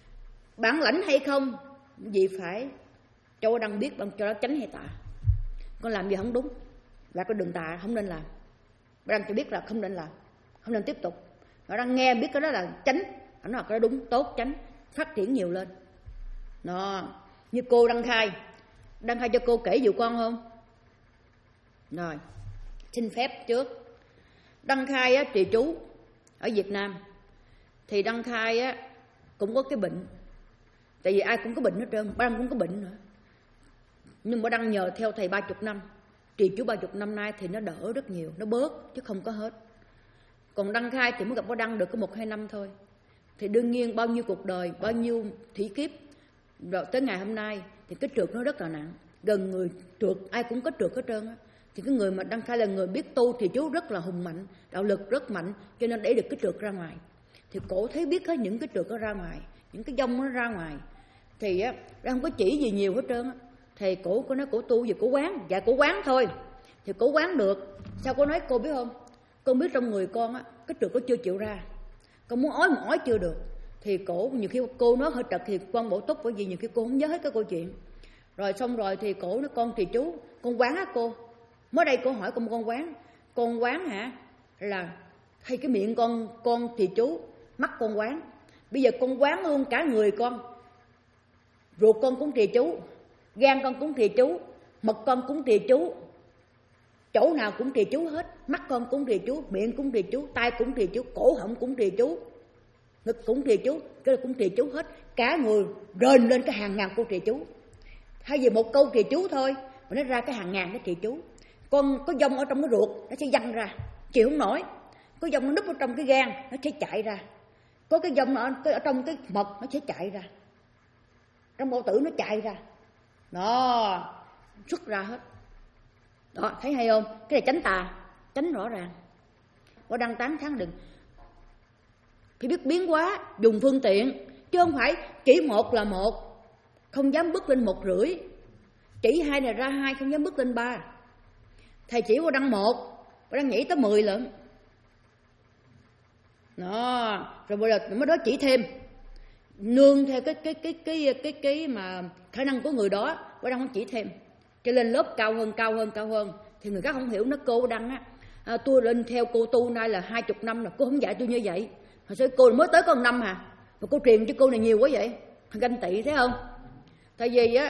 bản lãnh hay không, vì phải cho đang biết bằng cho nó tránh hay tà. Con làm gì không đúng là cái đường tà không nên làm. Đang cho biết là không nên làm, không nên tiếp tục. Nó đang nghe biết cái đó là tránh, nó là cái đó đúng, tốt, tránh, phát triển nhiều lên. Đó, như cô đăng khai, đăng khai cho cô kể vụ con không? Rồi, xin phép trước. Đăng khai á, trì chú ở Việt Nam thì đăng khai á cũng có cái bệnh, tại vì ai cũng có bệnh hết trơn, ba Đăng cũng có bệnh nữa. Nhưng mà Đăng nhờ theo thầy ba chục năm, trì chú ba chục năm nay thì nó đỡ rất nhiều, nó bớt chứ không có hết. Còn Đăng khai thì mới gặp có Đăng được có một hai năm thôi. Thì đương nhiên bao nhiêu cuộc đời, bao nhiêu thủy kiếp, rồi tới ngày hôm nay thì cái trượt nó rất là nặng. Gần người trượt, ai cũng có trượt hết trơn á. Thì cái người mà Đăng khai là người biết tu thì chú rất là hùng mạnh, đạo lực rất mạnh, cho nên để được cái trượt ra ngoài. Thì cổ thấy biết hết những cái trượt nó ra ngoài, những cái dông nó ra ngoài. Thì á, không có chỉ gì nhiều hết trơn á. Thầy cổ có nói cổ tu về cổ quán, dạ cổ quán thôi. Thì cổ quán được. Sao cô nói cô biết không? Con biết trong người con á, cái trượt nó chưa chịu ra. Con muốn ói mà ói chưa được. Thì cổ nhiều khi cô nói hơi trật thì con bổ túc, bởi vì nhiều khi cô không nhớ hết cái câu chuyện. Rồi xong rồi thì cổ nói con trì chú, con quán á cô. Mới đây cô hỏi con con quán, con quán hả? Là hay cái miệng con con trì chú, mắt con quán. Bây giờ con quán luôn cả người con. Ruột con cũng trì chú, gan con cũng trì chú, mật con cũng trì chú, chỗ nào cũng trì chú hết. Mắt con cũng trì chú, miệng cũng trì chú, tay cũng trì chú, cổ họng cũng trì chú, ngực cũng trì chú, cái là cũng trì chú hết. Cả người rền lên cái hàng ngàn cô trì chú. Hay vì một câu trì chú thôi mà nó ra cái hàng ngàn cái trì chú. Con có dông ở trong cái ruột nó sẽ văng ra, chịu không nổi. Có dông nó núp ở trong cái gan nó sẽ chạy ra. Có cái dông ở, ở trong cái mật nó sẽ chạy ra, trong bao tử nó chạy ra. Đó, xuất ra hết. Đó, thấy hay không? Cái này tránh tà, tránh rõ ràng. Có đăng tán tháng đừng phải biết biến hóa, dùng phương tiện, chứ không phải chỉ một là một, không dám bước lên một rưỡi. Chỉ hai là ra hai, không dám bước lên ba. Thầy chỉ có đăng một, có đăng nhảy tới mười lận. Đó, rồi bây giờ mới đó chỉ thêm, nương theo cái cái cái cái cái cái mà khả năng của người đó, có đăng chỉ thêm, cho lên lớp cao hơn cao hơn cao hơn. Thì người khác không hiểu, nó cô đăng á, à, tôi lên theo cô tu nay là hai chục năm là cô không dạy tôi như vậy. Hồi xưa cô mới tới có một năm à, mà cô truyền cho cô này nhiều quá vậy, ganh tị thấy không? Tại vì á,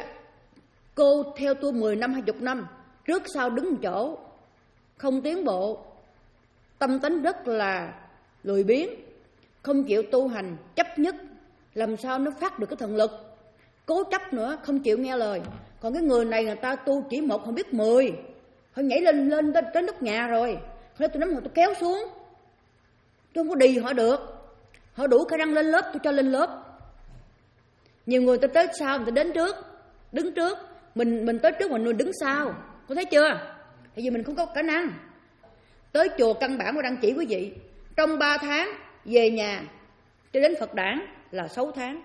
cô theo tôi mười năm hai chục năm, trước sau đứng một chỗ, không tiến bộ, tâm tính rất là lười biếng, không chịu tu hành, chấp nhất, làm sao nó phát được cái thần lực, cố chấp nữa, không chịu nghe lời. Còn cái người này người ta tu chỉ một không biết mười, họ nhảy lên lên tới, tới nóc nhà rồi, nói tôi nắm họ tôi kéo xuống, tôi không có đì họ được, họ đủ khả năng lên lớp tôi cho lên lớp. Nhiều người ta tới sau, người ta đến trước, đứng trước, mình mình tới trước, mình đứng sau, có thấy chưa? Tại vì mình không có khả năng. Tới chùa căn bản của đăng chỉ quý vị, trong ba tháng về nhà cho đến Phật đản là sáu tháng,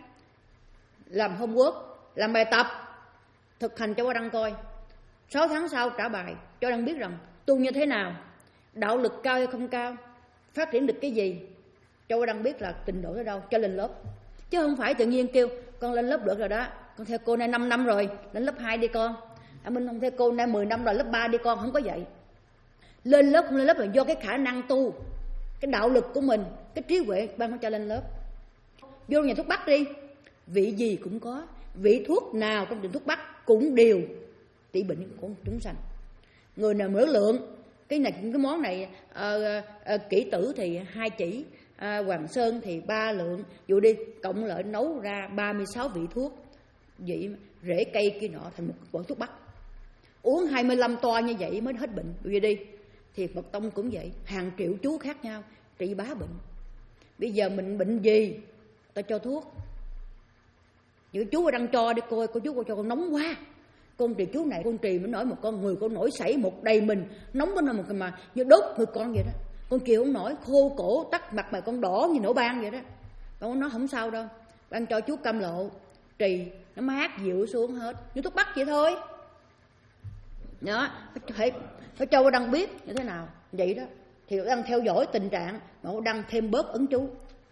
làm homework, làm bài tập, thực hành cho Đăng coi. Sáu tháng sau trả bài cho Đăng biết rằng tu như thế nào, đạo lực cao hay không cao, phát triển được cái gì, cho Đăng biết là trình độ tới đâu, cho lên lớp. Chứ không phải tự nhiên kêu con lên lớp được rồi đó, con theo cô nay năm năm rồi, lên lớp hai đi con. À, mình không theo cô nay mười năm rồi, lớp ba đi con, không có vậy. Lên lớp không lên lớp là do cái khả năng tu, cái đạo lực của mình, cái trí huệ ban nó cho lên lớp. Vô nhà thuốc bắc đi, vị gì cũng có, vị thuốc nào trong tiệm thuốc bắc cũng đều trị bệnh của chúng sanh. Người nào mỡ lượng, cái này cái món này à, à, kỹ tử thì hai chỉ, à, Hoàng Sơn thì ba lượng, dụ đi cộng lại nấu ra ba mươi sáu vị thuốc, vị rễ cây kia nọ thành một quả thuốc bắc. Uống hai mươi lăm toa như vậy mới hết bệnh. Vì đi thì Phật tông cũng vậy, hàng triệu chú khác nhau trị bá bệnh. bây giờ mình bệnh gì ta cho thuốc. Những chú đang cho đi coi, cô chú cô cho con nóng quá, con trì chú này con trì mới nổi một con người con nổi sảy một đầy mình nóng bên một mà như đốt người con vậy đó, con chịu không nổi, khô cổ tắt mặt mày con đỏ như nổ ban vậy đó. Con nói không sao đâu, ban cho chú cam lộ trì nó mát dịu xuống hết, như thuốc bắc vậy thôi. Đó, phải phải cho đăng biết như thế nào vậy đó, thì đang theo dõi tình trạng mà đăng thêm bớt ấn chú.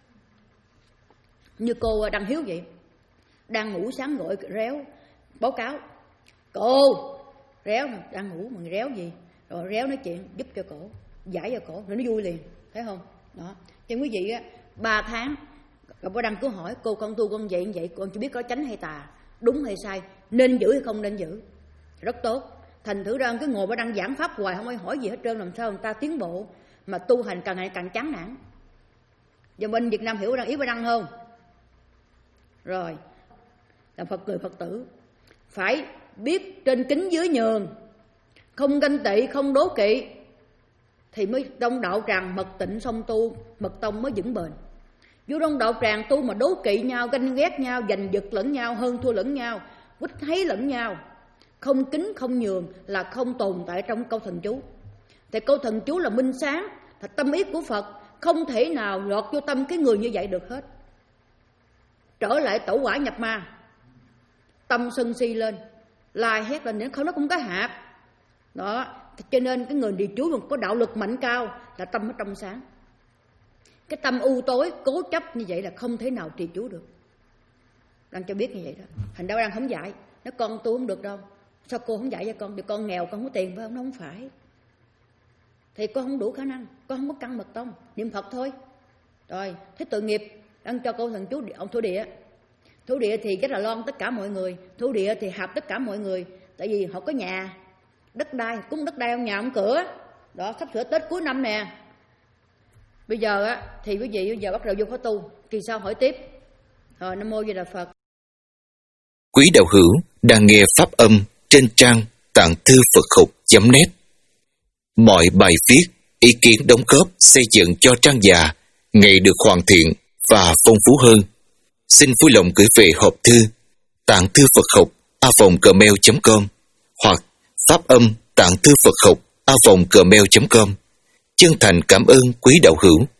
Như cô Đăng Hiếu vậy, đang ngủ sáng gọi réo báo cáo cô réo nè, đang ngủ mà réo gì, rồi réo nói chuyện giúp cho cổ giải cho cổ rồi nó vui liền, thấy không? Đó, cho quý vị á, ba tháng gặp Đăng cứ hỏi cô con tu con vậy vậy, con chỉ biết có chánh hay tà, đúng hay sai, nên giữ hay không nên giữ, rất tốt. Thành thử ra cứ ngồi bà Đăng giảng pháp hoài không ai hỏi gì hết trơn, làm sao người ta tiến bộ mà tu hành càng ngày càng chán nản. Giờ bên Việt Nam hiểu Đăng ý bà Đăng không? Rồi là Phật người Phật tử phải biết trên kính dưới nhường, không ganh tị không đố kỵ, thì mới trong đạo tràng mật tịnh song tu, mật tông mới vững bền. Vô trong đạo tràng tu mà đố kỵ nhau, ganh ghét nhau, giành giật lẫn nhau, hơn thua lẫn nhau, quýt thấy lẫn nhau, không kính không nhường là không tồn tại trong câu thần chú. Thì câu thần chú là minh sáng, là tâm ý của Phật, không thể nào lọt vô tâm cái người như vậy được hết. Trở lại tẩu hỏa nhập ma, tâm sân si lên, lai hét lên, nếu không nó cũng có hạt. Đó, cho nên cái người trì chú mà có đạo lực mạnh cao là tâm nó trong sáng. Cái tâm u tối cố chấp như vậy là không thể nào trì chú được. Đang cho biết như vậy đó. Thành ra đang không dạy, nó con tu không được đâu. Sao cô không dạy cho con? Vì con nghèo, con không có tiền phải không? Nó không phải. Thì con không đủ khả năng, con không có căn mật tông, niệm Phật thôi. Rồi, thế tội nghiệp đang cho cô thần chú ông thổ địa. Thổ địa thì rất là loan tất cả mọi người, thổ địa thì hợp tất cả mọi người, tại vì họ có nhà, đất đai, cúng đất đai ông nhà ông cửa. Đó, sắp sửa Tết cuối năm nè. Bây giờ á thì quý vị bây giờ bắt đầu vô khóa tu, kỳ sau hỏi tiếp. Rồi Nam Mô Di Đà Phật. Quý đạo hữu đang nghe pháp âm trên trang tạng thư Phật học chấm net. Mọi bài viết, ý kiến đóng góp xây dựng cho trang già ngày được hoàn thiện và phong phú hơn. Xin vui lòng gửi về hộp thư tạng thư Phật học a vòng gmail chấm com hoặc pháp âm tạng thư Phật học a vòng gmail chấm com. Chân thành cảm ơn quý đạo hữu.